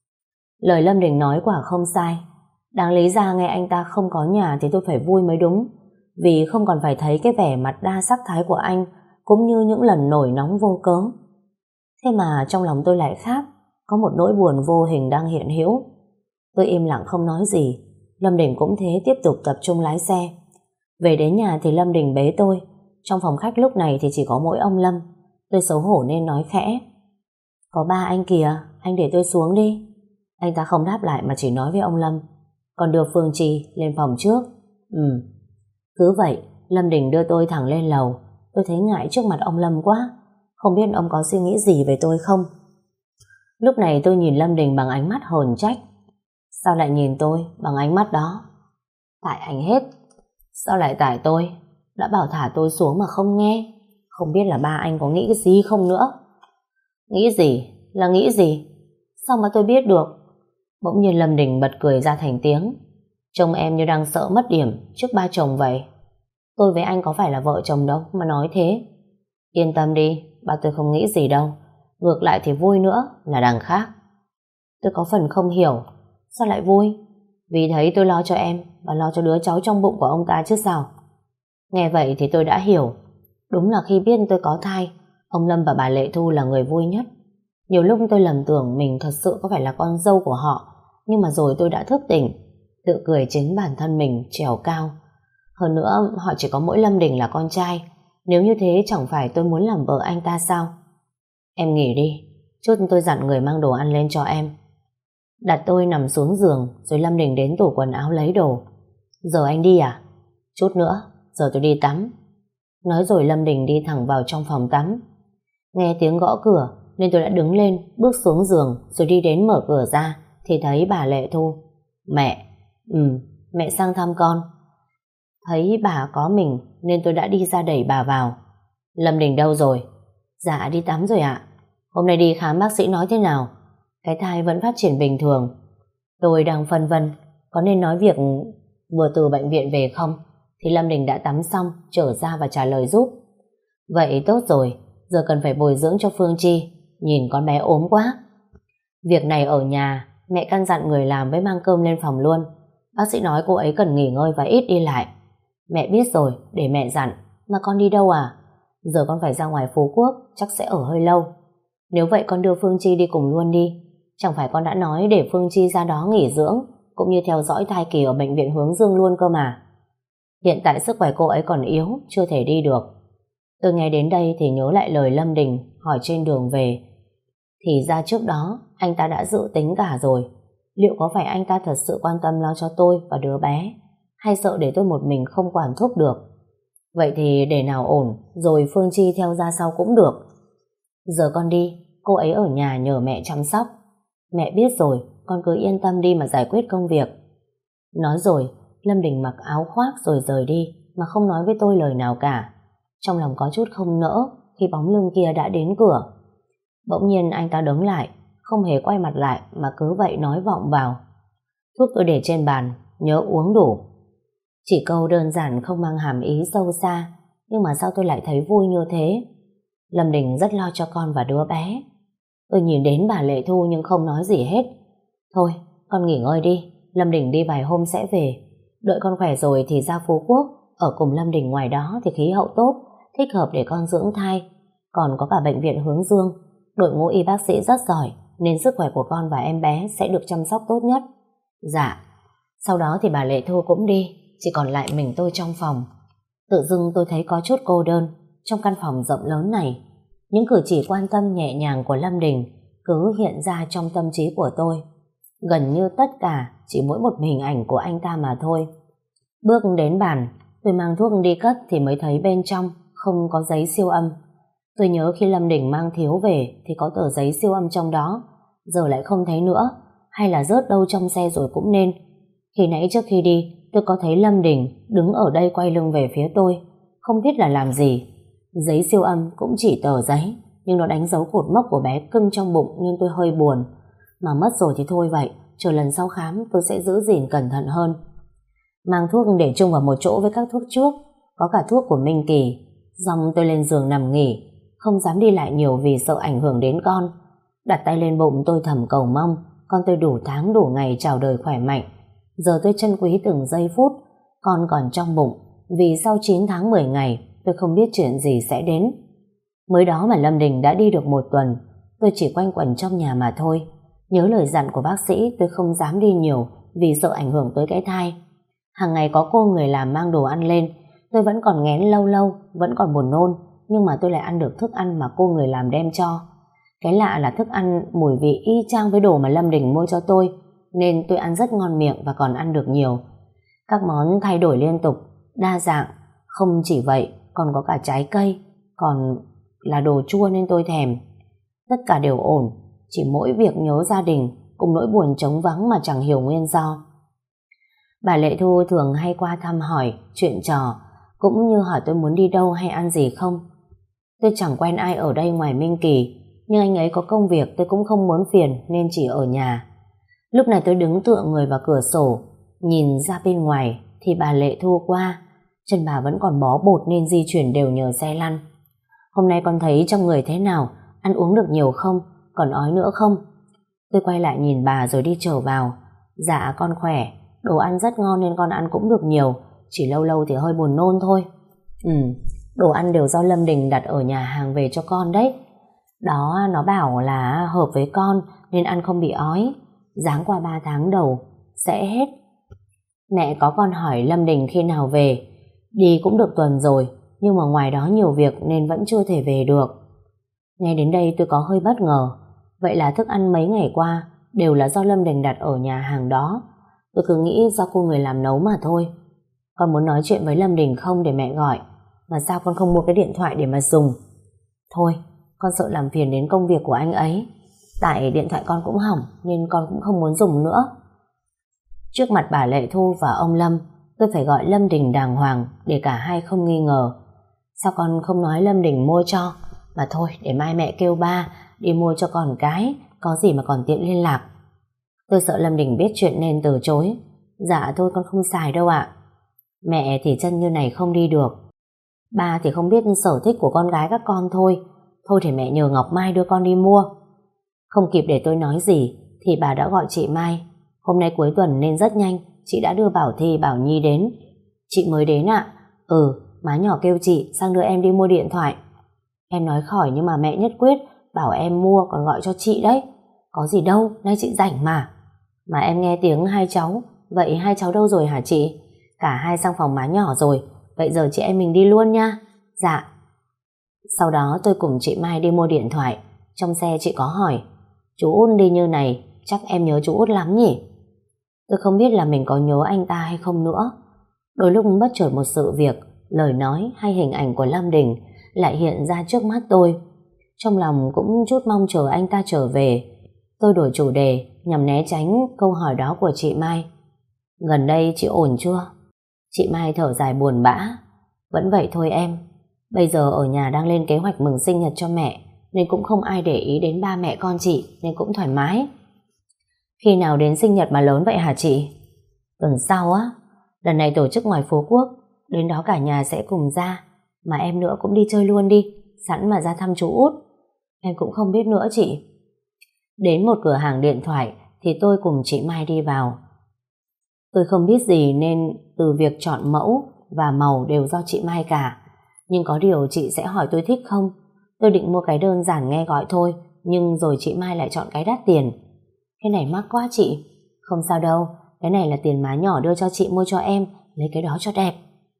Lời Lâm Đình nói quả không sai. Đáng lý ra nghe anh ta không có nhà thì tôi phải vui mới đúng. Vì không còn phải thấy cái vẻ mặt đa sắc thái của anh, cũng như những lần nổi nóng vô cớ. Thế mà trong lòng tôi lại khác, có một nỗi buồn vô hình đang hiện hữu. Tôi im lặng không nói gì. Lâm Đình cũng thế, tiếp tục tập trung lái xe. Về đến nhà thì Lâm Đình bế tôi. Trong phòng khách lúc này thì chỉ có mỗi ông Lâm. Tôi xấu hổ nên nói khẽ. Có ba anh kìa, anh để tôi xuống đi. Anh ta không đáp lại mà chỉ nói với ông Lâm. Còn đưa Phương Trì lên phòng trước. Ừ. Cứ vậy, Lâm Đình đưa tôi thẳng lên lầu. Tôi thấy ngại trước mặt ông Lâm quá. Không biết ông có suy nghĩ gì về tôi không? Lúc này tôi nhìn Lâm Đình bằng ánh mắt hờn trách. Sao lại nhìn tôi bằng ánh mắt đó? Tại anh hết. Sao lại tại tôi? Đã bảo thả tôi xuống mà không nghe. Không biết là ba anh có nghĩ cái gì không nữa. Nghĩ gì? Là nghĩ gì? Sao mà tôi biết được? Bỗng nhiên Lâm Đình bật cười ra thành tiếng. Trông em như đang sợ mất điểm trước ba chồng vậy. Tôi với anh có phải là vợ chồng đâu mà nói thế. Yên tâm đi, ba tôi không nghĩ gì đâu. Ngược lại thì vui nữa là đằng khác. Tôi có phần không hiểu. Sao lại vui? Vì thấy tôi lo cho em và lo cho đứa cháu trong bụng của ông ta chứ sao. Nghe vậy thì tôi đã hiểu. Đúng là khi biết tôi có thai, ông Lâm và bà Lệ Thu là người vui nhất. Nhiều lúc tôi lầm tưởng mình thật sự có phải là con dâu của họ. Nhưng mà rồi tôi đã thức tỉnh, tự cười chính bản thân mình trèo cao. Hơn nữa họ chỉ có mỗi Lâm Đình là con trai. Nếu như thế chẳng phải tôi muốn làm vợ anh ta sao? Em nghỉ đi, chút tôi dặn người mang đồ ăn lên cho em. Đặt tôi nằm xuống giường rồi Lâm Đình đến tủ quần áo lấy đồ. Giờ anh đi à? Chút nữa, giờ tôi đi tắm. Nói rồi Lâm Đình đi thẳng vào trong phòng tắm. Nghe tiếng gõ cửa nên tôi đã đứng lên, bước xuống giường rồi đi đến mở cửa ra thì thấy bà Lệ Thu. Mẹ, ừ, mẹ sang thăm con. Thấy bà có mình nên tôi đã đi ra đẩy bà vào. Lâm Đình đâu rồi? Dạ đi tắm rồi ạ. Hôm nay đi khám bác sĩ nói thế nào? Cái thai vẫn phát triển bình thường. Tôi đang phân vân có nên nói việc vừa từ bệnh viện về không, thì Lâm Đình đã tắm xong trở ra và trả lời giúp. Vậy tốt rồi, giờ cần phải bồi dưỡng cho Phương Chi. Nhìn con bé ốm quá. Việc này ở nhà mẹ căn dặn người làm với mang cơm lên phòng luôn. Bác sĩ nói cô ấy cần nghỉ ngơi và ít đi lại. Mẹ biết rồi, để mẹ dặn. Mà con đi đâu à? Giờ con phải ra ngoài Phú Quốc, chắc sẽ ở hơi lâu. Nếu vậy con đưa Phương Chi đi cùng luôn đi. Chẳng phải con đã nói để Phương Chi ra đó nghỉ dưỡng cũng như theo dõi thai kỳ ở bệnh viện Hướng Dương luôn cơ mà. Hiện tại sức khỏe cô ấy còn yếu, chưa thể đi được. Tôi nghe đến đây thì nhớ lại lời Lâm Đình hỏi trên đường về. Thì ra trước đó anh ta đã dự tính cả rồi. Liệu có phải anh ta thật sự quan tâm lo cho tôi và đứa bé, hay sợ để tôi một mình không quản thúc được? Vậy thì để nào ổn, rồi Phương Chi theo ra sau cũng được. Giờ con đi, cô ấy ở nhà nhờ mẹ chăm sóc. Mẹ biết rồi, con cứ yên tâm đi mà giải quyết công việc. Nói rồi, Lâm Đình mặc áo khoác rồi rời đi, mà không nói với tôi lời nào cả. Trong lòng có chút không nỡ khi bóng lưng kia đã đến cửa. Bỗng nhiên anh ta đứng lại, không hề quay mặt lại mà cứ vậy nói vọng vào. Thuốc tôi để trên bàn, nhớ uống đủ. Chỉ câu đơn giản không mang hàm ý sâu xa, nhưng mà sao tôi lại thấy vui như thế? Lâm Đình rất lo cho con và đứa bé. Tôi nhìn đến bà Lệ Thu nhưng không nói gì hết. Thôi, con nghỉ ngơi đi, Lâm Đình đi vài hôm sẽ về. Đợi con khỏe rồi thì ra Phú Quốc, ở cùng Lâm Đình, ngoài đó thì khí hậu tốt, thích hợp để con dưỡng thai. Còn có cả bệnh viện Hướng Dương, đội ngũ y bác sĩ rất giỏi, nên sức khỏe của con và em bé sẽ được chăm sóc tốt nhất. Dạ. Sau đó thì bà Lệ Thu cũng đi, chỉ còn lại mình tôi trong phòng. Tự dưng tôi thấy có chút cô đơn trong căn phòng rộng lớn này. Những cử chỉ quan tâm nhẹ nhàng của Lâm Đình cứ hiện ra trong tâm trí của tôi. Gần như tất cả chỉ mỗi một hình ảnh của anh ta mà thôi. Bước đến bàn, tôi mang thuốc đi cất thì mới thấy bên trong không có giấy siêu âm. Tôi nhớ khi Lâm Đình mang thiếu về thì có tờ giấy siêu âm trong đó, giờ lại không thấy nữa, hay là rớt đâu trong xe rồi cũng nên. Khi nãy trước khi đi, tôi có thấy Lâm Đình đứng ở đây quay lưng về phía tôi, không biết là làm gì. Giấy siêu âm cũng chỉ tờ giấy, nhưng nó đánh dấu cột mốc của bé cưng trong bụng nên tôi hơi buồn. Mà mất rồi thì thôi vậy, chờ lần sau khám tôi sẽ giữ gìn cẩn thận hơn. Mang thuốc để chung vào một chỗ với các thuốc trước, có cả thuốc của Minh Kỳ. Xong tôi lên giường nằm nghỉ, không dám đi lại nhiều vì sợ ảnh hưởng đến con. Đặt tay lên bụng tôi thầm cầu mong con tôi đủ tháng đủ ngày chào đời khỏe mạnh. Giờ tôi trân quý từng giây phút con còn trong bụng, vì sau chín tháng mười ngày tôi không biết chuyện gì sẽ đến. Mới đó mà Lâm Đình đã đi được một tuần, tôi chỉ quanh quẩn trong nhà mà thôi. Nhớ lời dặn của bác sĩ, tôi không dám đi nhiều vì sợ ảnh hưởng tới cái thai. Hàng ngày có cô người làm mang đồ ăn lên, tôi vẫn còn nghén lâu lâu, vẫn còn buồn nôn, nhưng mà tôi lại ăn được thức ăn mà cô người làm đem cho. Cái lạ là thức ăn mùi vị y chang với đồ mà Lâm Đình mua cho tôi, nên tôi ăn rất ngon miệng và còn ăn được nhiều. Các món thay đổi liên tục, đa dạng. Không chỉ vậy, còn có cả trái cây, còn là đồ chua nên tôi thèm. Tất cả đều ổn, chỉ mỗi việc nhớ gia đình cùng nỗi buồn trống vắng mà chẳng hiểu nguyên do. Bà Lệ Thu thường hay qua thăm hỏi, chuyện trò, cũng như hỏi tôi muốn đi đâu hay ăn gì không. Tôi chẳng quen ai ở đây ngoài Minh Kỳ, nhưng anh ấy có công việc tôi cũng không muốn phiền nên chỉ ở nhà. Lúc này tôi đứng tựa người vào cửa sổ, nhìn ra bên ngoài thì bà Lệ Thu qua. Chân bà vẫn còn bó bột nên di chuyển đều nhờ xe lăn. Hôm nay con thấy trong người thế nào, ăn uống được nhiều không, còn ói nữa không? Tôi quay lại nhìn bà rồi đi trở vào. Dạ con khỏe, đồ ăn rất ngon nên con ăn cũng được nhiều, chỉ lâu lâu thì hơi buồn nôn thôi. Ừ, đồ ăn đều do Lâm Đình đặt ở nhà hàng về cho con đấy. Đó, nó bảo là hợp với con nên ăn không bị ói. Giáng qua ba tháng đầu sẽ hết. Mẹ có con hỏi Lâm Đình khi nào về. Đi cũng được tuần rồi, nhưng mà ngoài đó nhiều việc nên vẫn chưa thể về được. Nghe đến đây tôi có hơi bất ngờ. Vậy là thức ăn mấy ngày qua đều là do Lâm Đình đặt ở nhà hàng đó. Tôi cứ nghĩ do cô người làm nấu mà thôi. Con muốn nói chuyện với Lâm Đình không để mẹ gọi? Mà sao con không mua cái điện thoại để mà dùng? Thôi, con sợ làm phiền đến công việc của anh ấy. Tại điện thoại con cũng hỏng nên con cũng không muốn dùng nữa. Trước mặt bà Lệ Thu và ông Lâm, tôi phải gọi Lâm Đình đàng hoàng để cả hai không nghi ngờ. Sao con không nói Lâm Đình mua cho? Mà thôi, để mai mẹ kêu ba đi mua cho con cái, có gì mà còn tiện liên lạc. Tôi sợ Lâm Đình biết chuyện nên từ chối. Dạ thôi con không xài đâu ạ. Mẹ thì chân như này không đi được. Ba thì không biết sở thích của con gái các con thôi. Thôi thì mẹ nhờ Ngọc Mai đưa con đi mua. Không kịp để tôi nói gì thì bà đã gọi chị Mai. Hôm nay cuối tuần nên rất nhanh, chị đã đưa Bảo Thi Bảo Nhi đến. Chị mới đến ạ? Ừ, má nhỏ kêu chị sang đưa em đi mua điện thoại. Em nói khỏi nhưng mà mẹ nhất quyết bảo em mua, còn gọi cho chị đấy. Có gì đâu, nay chị rảnh mà. Mà em nghe tiếng hai cháu. Vậy hai cháu đâu rồi hả chị? Cả hai sang phòng má nhỏ rồi. Vậy giờ chị em mình đi luôn nha. Dạ. Sau đó tôi cùng chị Mai đi mua điện thoại. Trong xe chị có hỏi, chú Út đi như này chắc em nhớ chú Út lắm nhỉ? Tôi không biết là mình có nhớ anh ta hay không nữa. Đôi lúc bất chợt một sự việc lời nói hay hình ảnh của Lâm Đình lại hiện ra trước mắt tôi. Trong lòng cũng chút mong chờ anh ta trở về. Tôi đổi chủ đề nhằm né tránh câu hỏi đó của chị Mai. Gần đây chị ổn chưa? Chị Mai thở dài buồn bã. Vẫn vậy thôi em. Bây giờ ở nhà đang lên kế hoạch mừng sinh nhật cho mẹ, nên cũng không ai để ý đến ba mẹ con chị, nên cũng thoải mái. Khi nào đến sinh nhật mà lớn vậy hả chị? Tuần sau á. Lần này tổ chức ngoài phố Quốc, đến đó cả nhà sẽ cùng ra. Mà em nữa cũng đi chơi luôn đi, sẵn mà ra thăm chú út. Em cũng không biết nữa chị. Đến một cửa hàng điện thoại thì tôi cùng chị Mai đi vào. Tôi không biết gì nên từ việc chọn mẫu và màu đều do chị Mai cả. Nhưng có điều chị sẽ hỏi tôi thích không. Tôi định mua cái đơn giản nghe gọi thôi, nhưng rồi chị Mai lại chọn cái đắt tiền. Cái này mắc quá chị. Không sao đâu, cái này là tiền má nhỏ đưa cho chị mua cho em, lấy cái đó cho đẹp.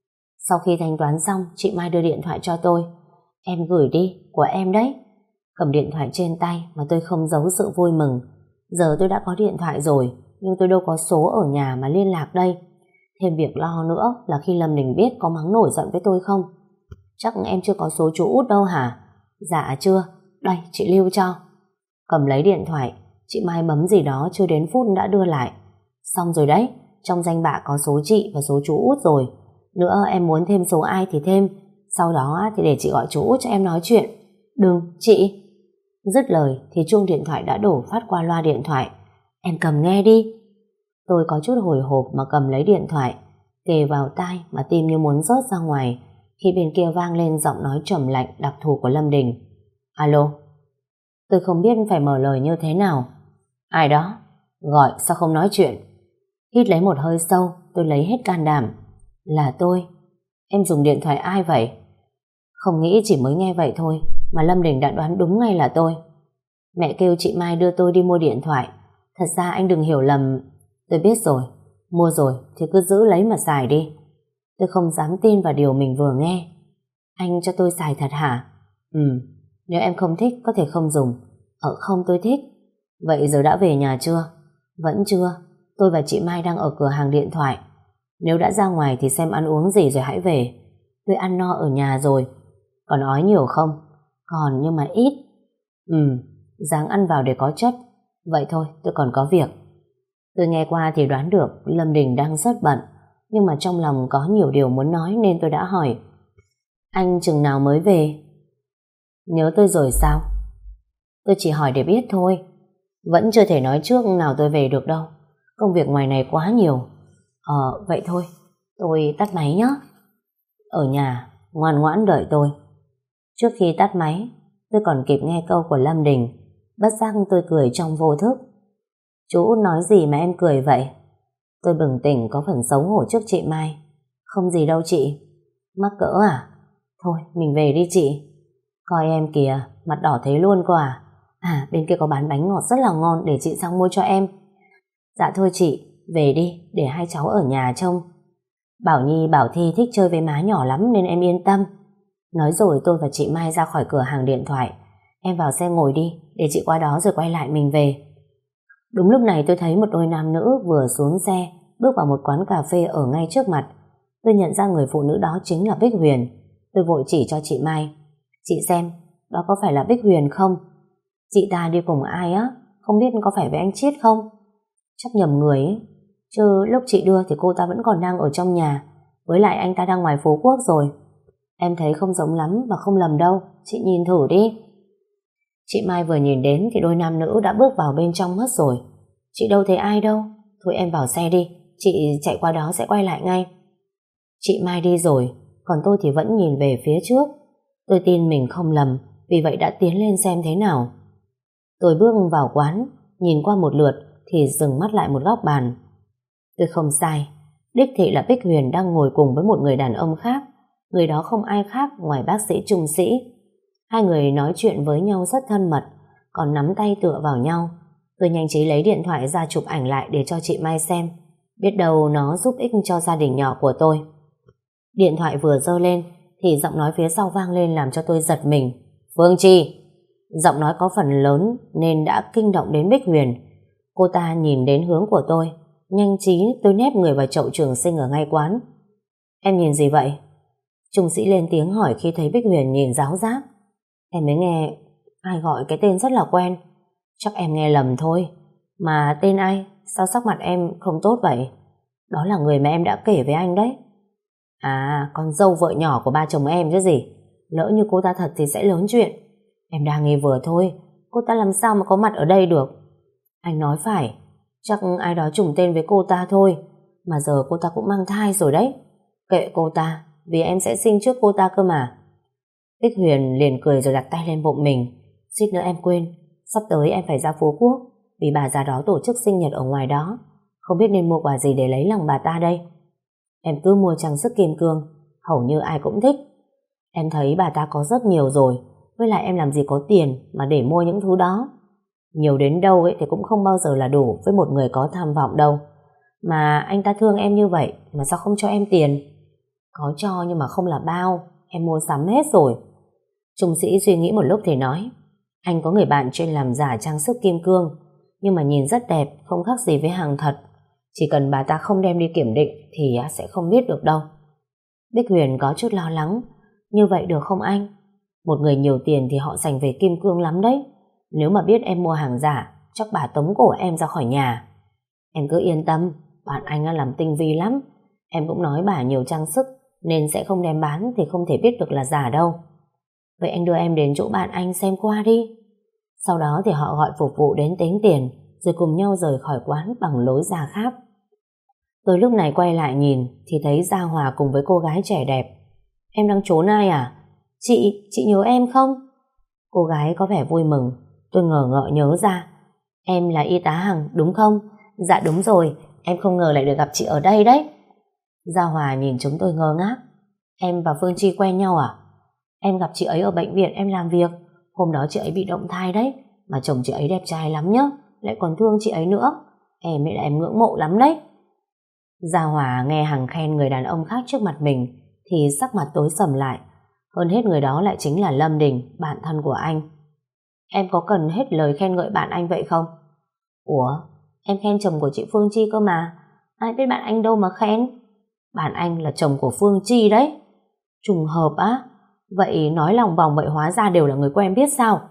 Sau khi thanh toán xong, chị Mai đưa điện thoại cho tôi. Em gửi đi, của em đấy. Cầm điện thoại trên tay mà tôi không giấu sự vui mừng. Giờ tôi đã có điện thoại rồi, nhưng tôi đâu có số ở nhà mà liên lạc đây. Thêm việc lo nữa là khi Lâm Đình biết có mắng nổi giận với tôi không. Chắc em chưa có số chú út đâu hả? Dạ chưa, đây chị lưu cho. Cầm lấy điện thoại, chị Mai bấm gì đó chưa đến phút đã đưa lại. Xong rồi đấy, trong danh bạ có số chị và số chú út rồi. Nữa em muốn thêm số ai thì thêm, sau đó thì để chị gọi chú út cho em nói chuyện. Đừng, chị. Dứt lời thì chuông điện thoại đã đổ phát qua loa điện thoại. Em cầm nghe đi. Tôi có chút hồi hộp mà cầm lấy điện thoại, kề vào tai mà tim như muốn rớt ra ngoài khi bên kia vang lên giọng nói trầm lạnh đặc thù của Lâm Đình. Alo. Tôi không biết phải mở lời như thế nào. Ai đó? Gọi sao không nói chuyện? Hít lấy một hơi sâu, tôi lấy hết can đảm. Là tôi. Em dùng điện thoại ai vậy? Không nghĩ chỉ mới nghe vậy thôi mà Lâm Đình đã đoán đúng ngay là tôi. Mẹ kêu chị Mai đưa tôi đi mua điện thoại. Thật ra anh đừng hiểu lầm. Tôi biết rồi, mua rồi thì cứ giữ lấy mà xài đi. Tôi không dám tin vào điều mình vừa nghe. Anh cho tôi xài thật hả? Ừ, nếu em không thích có thể không dùng. Ờ không, tôi thích. Vậy giờ đã về nhà chưa? Vẫn chưa, tôi và chị Mai đang ở cửa hàng điện thoại. Nếu đã ra ngoài thì xem ăn uống gì rồi hãy về. Tôi ăn no ở nhà rồi. Còn ói nhiều không? Còn nhưng mà ít. Ừ, ráng ăn vào để có chất. Vậy thôi, tôi còn có việc. Tôi nghe qua thì đoán được Lâm Đình đang rất bận, nhưng mà trong lòng có nhiều điều muốn nói nên tôi đã hỏi. Anh chừng nào mới về? Nhớ tôi rồi sao? Tôi chỉ hỏi để biết thôi. Vẫn chưa thể nói trước nào tôi về được đâu. Công việc ngoài này quá nhiều. Ờ, vậy thôi, tôi tắt máy nhé. Ở nhà, ngoan ngoãn đợi tôi. Trước khi tắt máy, tôi còn kịp nghe câu của Lâm Đình. Bất giác tôi cười trong vô thức. Chú Út nói gì mà em cười vậy? Tôi bừng tỉnh có phần xấu hổ trước chị Mai. Không gì đâu chị. Mắc cỡ à? Thôi, mình về đi chị. Coi em kìa, mặt đỏ thế luôn cơ à? À, bên kia có bán bánh ngọt rất là ngon, để chị sang mua cho em. Dạ thôi chị, về đi, để hai cháu ở nhà trông. Bảo Nhi, Bảo Thi thích chơi với má nhỏ lắm nên em yên tâm. Nói rồi tôi và chị Mai ra khỏi cửa hàng điện thoại. Em vào xe ngồi đi, để chị qua đó rồi quay lại mình về. Đúng lúc này tôi thấy một đôi nam nữ vừa xuống xe, bước vào một quán cà phê ở ngay trước mặt. Tôi nhận ra người phụ nữ đó chính là Bích Huyền. Tôi vội chỉ cho chị Mai. Chị xem, đó có phải là Bích Huyền không? Chị ta đi cùng ai á? Không biết có phải với anh Chiết không? Chắc nhầm người ấy. Chứ lúc chị đưa thì cô ta vẫn còn đang ở trong nhà. Với lại anh ta đang ngoài phố Quốc rồi. Em thấy không giống lắm và không lầm đâu. Chị nhìn thử đi. Chị Mai vừa nhìn đến thì đôi nam nữ đã bước vào bên trong mất rồi. Chị đâu thấy ai đâu. Thôi em vào xe đi, chị chạy qua đó sẽ quay lại ngay. Chị Mai đi rồi, còn tôi thì vẫn nhìn về phía trước. Tôi tin mình không lầm, vì vậy đã tiến lên xem thế nào. Tôi bước vào quán, nhìn qua một lượt thì dừng mắt lại một góc bàn. Tôi không sai, đích thị là Bích Huyền đang ngồi cùng với một người đàn ông khác. Người đó không ai khác ngoài bác sĩ Trung Sĩ. Hai người nói chuyện với nhau rất thân mật, còn nắm tay tựa vào nhau. Tôi nhanh trí lấy điện thoại ra chụp ảnh lại để cho chị Mai xem. Biết đâu nó giúp ích cho gia đình nhỏ của tôi. Điện thoại vừa giơ lên thì giọng nói phía sau vang lên làm cho tôi giật mình. Phương Chi. Giọng nói có phần lớn nên đã kinh động đến Bích Huyền. Cô ta nhìn đến hướng của tôi. Nhanh trí tôi nép người vào chậu trường sinh ở ngay quán. Em nhìn gì vậy? Trung sĩ lên tiếng hỏi khi thấy Bích Huyền nhìn giáo giác. Em mới nghe ai gọi cái tên rất là quen. Chắc em nghe lầm thôi. Mà tên ai? Sao sắc mặt em không tốt vậy? Đó là người mà em đã kể với anh đấy. À, con dâu vợ nhỏ của ba chồng em chứ gì. Lỡ như cô ta thật thì sẽ lớn chuyện. Em đang nghe vừa thôi. Cô ta làm sao mà có mặt ở đây được? Anh nói phải. Chắc ai đó trùng tên với cô ta thôi. Mà giờ cô ta cũng mang thai rồi đấy. Kệ cô ta, vì em sẽ sinh trước cô ta cơ mà. Bích Huyền liền cười rồi đặt tay lên bụng mình. Suýt nữa em quên, sắp tới em phải ra Phú Quốc, vì bà già đó tổ chức sinh nhật ở ngoài đó. Không biết nên mua quà gì để lấy lòng bà ta đây. Em cứ mua trang sức kim cương, hầu như ai cũng thích. Em thấy bà ta có rất nhiều rồi, với lại em làm gì có tiền mà để mua những thứ đó. Nhiều đến đâu ấy thì cũng không bao giờ là đủ với một người có tham vọng đâu. Mà anh ta thương em như vậy mà sao không cho em tiền? Có cho nhưng mà không là bao, em mua sắm hết rồi. Trung sĩ suy nghĩ một lúc thì nói, anh có người bạn chuyên làm giả trang sức kim cương, nhưng mà nhìn rất đẹp, không khác gì với hàng thật. Chỉ cần bà ta không đem đi kiểm định thì sẽ không biết được đâu. Bích Huyền có chút lo lắng. Như vậy được không anh? Một người nhiều tiền thì họ dành về kim cương lắm đấy. Nếu mà biết em mua hàng giả, chắc bà tống cổ em ra khỏi nhà. Em cứ yên tâm, bạn anh làm tinh vi lắm. Em cũng nói bà nhiều trang sức nên sẽ không đem bán thì không thể biết được là giả đâu. Vậy anh đưa em đến chỗ bạn anh xem qua đi. Sau đó thì họ gọi phục vụ đến tính tiền, rồi cùng nhau rời khỏi quán bằng lối ra khác. Tôi lúc này quay lại nhìn thì thấy Gia Hòa cùng với cô gái trẻ đẹp. Em đang trốn ai à? Chị, chị nhớ em không? Cô gái có vẻ vui mừng. Tôi ngờ ngợ nhớ ra. Em là y tá Hằng đúng không? Dạ đúng rồi, em không ngờ lại được gặp chị ở đây đấy. Gia Hòa nhìn chúng tôi ngơ ngác. Em và Phương Chi quen nhau à? Em gặp chị ấy ở bệnh viện em làm việc. Hôm đó chị ấy bị động thai đấy. Mà chồng chị ấy đẹp trai lắm nhá, lại còn thương chị ấy nữa. Em ấy là em ngưỡng mộ lắm đấy. Gia Hòa nghe Hằng khen người đàn ông khác trước mặt mình thì sắc mặt tối sầm lại. Hơn hết người đó lại chính là Lâm Đình, bạn thân của anh. Em có cần hết lời khen ngợi bạn anh vậy không? Ủa, em khen chồng của chị Phương Chi cơ mà. Ai biết bạn anh đâu mà khen. Bạn anh là chồng của Phương Chi đấy. Trùng hợp á? Vậy nói lòng vòng vậy hóa ra đều là người quen biết sao?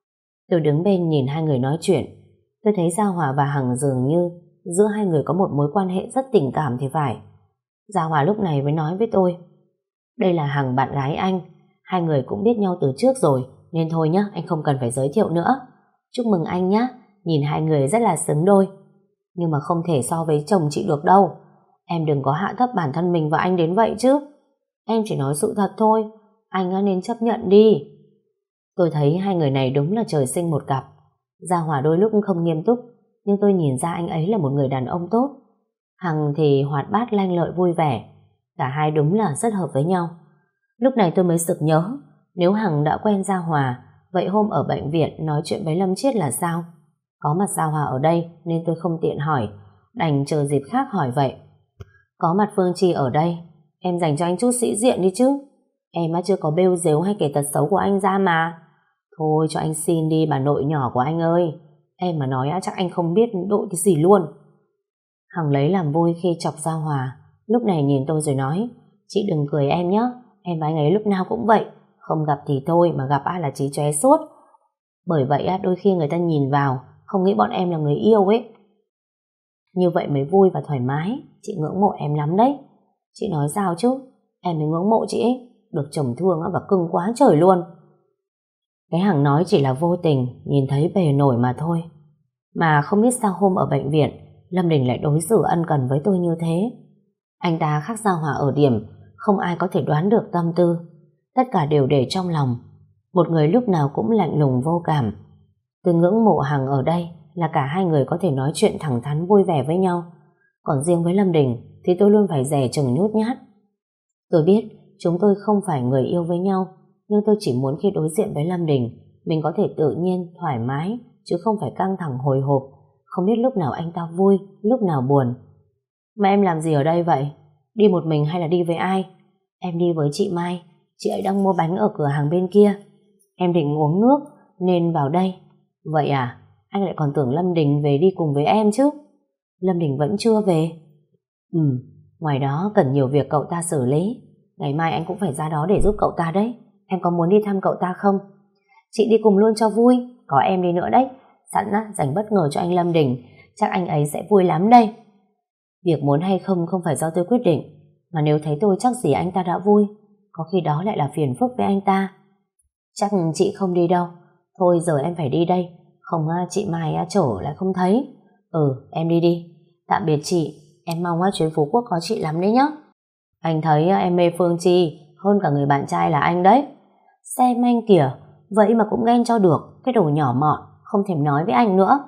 Tôi đứng bên nhìn hai người nói chuyện. Tôi thấy Gia Hòa và Hằng dường như giữa hai người có một mối quan hệ rất tình cảm thì phải. Gia Hòa lúc này mới nói với tôi, đây là Hằng bạn gái anh. Hai người cũng biết nhau từ trước rồi, nên thôi nhá, anh không cần phải giới thiệu nữa. Chúc mừng anh nhá, nhìn hai người rất là xứng đôi. Nhưng mà không thể so với chồng chị được đâu. Em đừng có hạ thấp bản thân mình và anh đến vậy chứ. Em chỉ nói sự thật thôi, anh nên chấp nhận đi. Tôi thấy hai người này đúng là trời sinh một cặp. Gia Hòa đôi lúc không nghiêm túc, nhưng tôi nhìn ra anh ấy là một người đàn ông tốt. Hằng thì hoạt bát lanh lợi vui vẻ. Cả hai đúng là rất hợp với nhau. Lúc này tôi mới sực nhớ, nếu Hằng đã quen Gia Hòa, vậy hôm ở bệnh viện nói chuyện với Lâm Chiết là sao? Có mặt Gia Hòa ở đây nên tôi không tiện hỏi, đành chờ dịp khác hỏi vậy. Có mặt Phương Chi ở đây, em dành cho anh chút sĩ diện đi chứ. Em á chưa có bêu dếu hay kể tật xấu của anh ra mà. Thôi cho anh xin đi bà nội nhỏ của anh ơi. Em mà nói á chắc anh không biết đội cái gì luôn. Hằng lấy làm vui khi chọc Gia Hòa. Lúc này nhìn tôi rồi nói, chị đừng cười em nhé, em và anh ấy lúc nào cũng vậy. Không gặp thì thôi, mà gặp ai là chí chóe suốt. Bởi vậy á đôi khi người ta nhìn vào không nghĩ bọn em là người yêu ấy. Như vậy mới vui và thoải mái. Chị ngưỡng mộ em lắm đấy. Chị nói sao chứ, em mới ngưỡng mộ chị ấy. Được chồng thương và cưng quá trời luôn. Cái Hằng nói chỉ là vô tình nhìn thấy bề nổi mà thôi. Mà không biết sao hôm ở bệnh viện Lâm Đình lại đối xử ân cần với tôi như thế. Anh ta khác Gia Hòa ở điểm không ai có thể đoán được tâm tư. Tất cả đều để trong lòng. Một người lúc nào cũng lạnh lùng vô cảm. Tôi ngưỡng mộ Hằng ở đây là cả hai người có thể nói chuyện thẳng thắn vui vẻ với nhau. Còn riêng với Lâm Đình thì tôi luôn phải dè chừng nhút nhát. Tôi biết chúng tôi không phải người yêu với nhau, nhưng tôi chỉ muốn khi đối diện với Lâm Đình mình có thể tự nhiên, thoải mái, chứ không phải căng thẳng hồi hộp, không biết lúc nào anh ta vui, lúc nào buồn. Mà em làm gì ở đây vậy? Đi một mình hay là đi với ai? Em đi với chị Mai, chị ấy đang mua bánh ở cửa hàng bên kia. Em định uống nước nên vào đây. Vậy à, anh lại còn tưởng Lâm Đình về đi cùng với em chứ. Lâm Đình vẫn chưa về. Ừ, ngoài đó cần nhiều việc cậu ta xử lý. Ngày mai anh cũng phải ra đó để giúp cậu ta đấy. Em có muốn đi thăm cậu ta không? Chị đi cùng luôn cho vui. Có em đi nữa đấy. Sẵn á, dành bất ngờ cho anh Lâm Đình. Chắc anh ấy sẽ vui lắm đây. Việc muốn hay không không phải do tôi quyết định, mà nếu thấy tôi chắc gì anh ta đã vui. Có khi đó lại là phiền phức với anh ta. Chắc chị không đi đâu. Thôi giờ em phải đi đây. Không chị Mai chở lại không thấy. Ừ em đi đi. Tạm biệt chị. Em mong chuyến Phú Quốc có chị lắm đấy nhá. Anh thấy em mê Phương Chi hơn cả người bạn trai là anh đấy. Xem anh kìa. Vậy mà cũng ghen cho được. Cái đồ nhỏ mọn. Không thèm nói với anh nữa.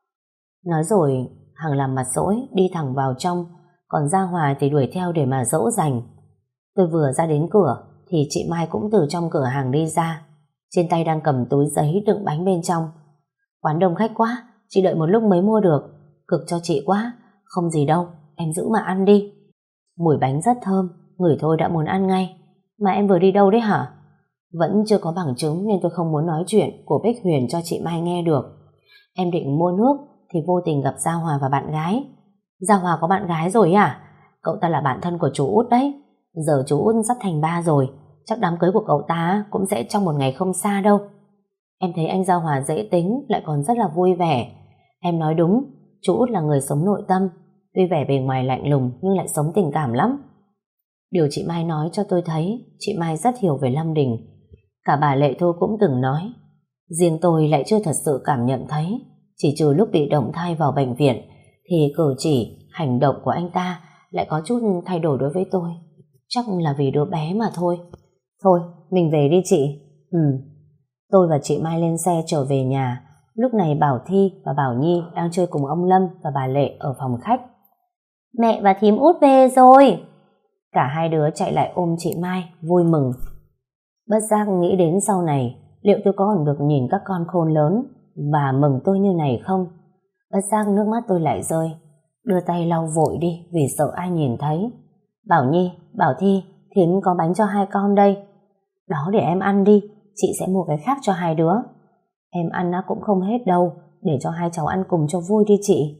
Nói rồi Hằng làm mặt dỗi đi thẳng vào trong. Còn Gia Hòa thì đuổi theo để mà dỗ dành. Tôi vừa ra đến cửa thì chị Mai cũng từ trong cửa hàng đi ra. Trên tay đang cầm túi giấy đựng bánh bên trong. Quán đông khách quá, chị đợi một lúc mới mua được. Cực cho chị quá. Không gì đâu, em giữ mà ăn đi. Mùi bánh rất thơm, ngửi thôi đã muốn ăn ngay. Mà em vừa đi đâu đấy hả? Vẫn chưa có bằng chứng nên tôi không muốn nói chuyện của Bích Huyền cho chị Mai nghe được. Em định mua nước thì vô tình gặp Gia Hòa và bạn gái. Gia Hòa có bạn gái rồi à? Cậu ta là bạn thân của chú Út đấy. Giờ chú Út sắp thành ba rồi, chắc đám cưới của cậu ta cũng sẽ trong một ngày không xa đâu. Em thấy anh Gia Hòa dễ tính, lại còn rất là vui vẻ. Em nói đúng, chú Út là người sống nội tâm, tuy vẻ bề ngoài lạnh lùng nhưng lại sống tình cảm lắm. Điều chị Mai nói cho tôi thấy chị Mai rất hiểu về Lâm Đình. Cả bà Lệ Thu cũng từng nói. Riêng tôi lại chưa thật sự cảm nhận thấy. Chỉ trừ lúc bị động thai vào bệnh viện thì cử chỉ, hành động của anh ta lại có chút thay đổi đối với tôi. Chắc là vì đứa bé mà thôi. Thôi, mình về đi chị. Ừ. Tôi và chị Mai lên xe trở về nhà. Lúc này Bảo Thi và Bảo Nhi đang chơi cùng ông Lâm và bà Lệ ở phòng khách. Mẹ và thím Út về rồi. Cả hai đứa chạy lại ôm chị Mai, vui mừng. Bất giác nghĩ đến sau này liệu tôi có còn được nhìn các con khôn lớn và mừng tôi như này không? Bất giác nước mắt tôi lại rơi. Đưa tay lau vội đi vì sợ ai nhìn thấy. Bảo Nhi, Bảo Thi, thím có bánh cho hai con đây. Đó để em ăn đi, chị sẽ mua cái khác cho hai đứa. Em ăn cũng không hết đâu, để cho hai cháu ăn cùng cho vui đi chị.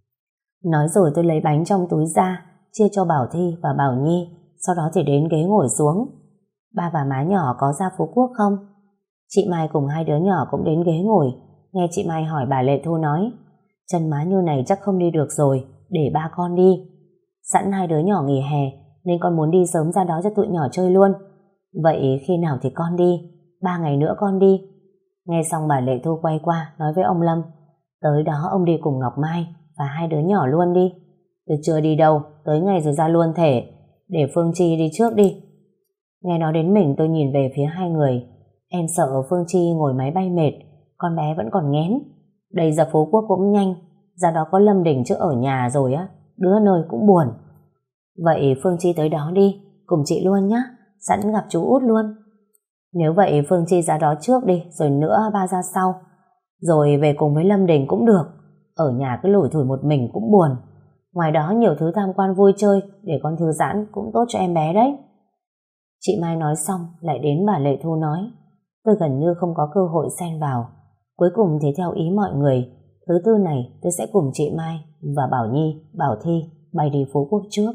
Nói rồi tôi lấy bánh trong túi ra, chia cho Bảo Thi và Bảo Nhi, sau đó thì đến ghế ngồi xuống. Ba và má nhỏ có ra Phú Quốc không? Chị Mai cùng hai đứa nhỏ cũng đến ghế ngồi. Nghe chị Mai hỏi bà Lệ Thu nói, chân má như này chắc không đi được rồi, để ba con đi. Sẵn hai đứa nhỏ nghỉ hè nên con muốn đi sớm ra đó cho tụi nhỏ chơi luôn. Vậy khi nào thì con đi? Ba ngày nữa con đi. Nghe xong bà Lệ Thu quay qua nói với ông Lâm, tới đó ông đi cùng Ngọc Mai và hai đứa nhỏ luôn đi. Tôi chưa đi đâu, tới ngày rồi ra luôn thể. Để Phương Chi đi trước đi. Nghe nói đến mình tôi nhìn về phía hai người. Em sợ Phương Chi ngồi máy bay mệt, con bé vẫn còn nghén. Đây ra Phú Quốc cũng nhanh, ra đó có Lâm Đình chứ ở nhà rồi á, đứa nơi cũng buồn. Vậy Phương Chi tới đó đi, cùng chị luôn nhé, sẵn gặp chú Út luôn. Nếu vậy Phương Chi ra đó trước đi, rồi nữa ba ra sau. Rồi về cùng với Lâm Đình cũng được. Ở nhà cứ lủi thủi một mình cũng buồn. Ngoài đó nhiều thứ tham quan vui chơi để con thư giãn cũng tốt cho em bé đấy. Chị Mai nói xong lại đến bà Lệ Thu nói. Tôi gần như không có cơ hội xen vào. Cuối cùng thì theo ý mọi người, thứ tư này tôi sẽ cùng chị Mai và Bảo Nhi, Bảo Thi bay đi Phú Quốc trước.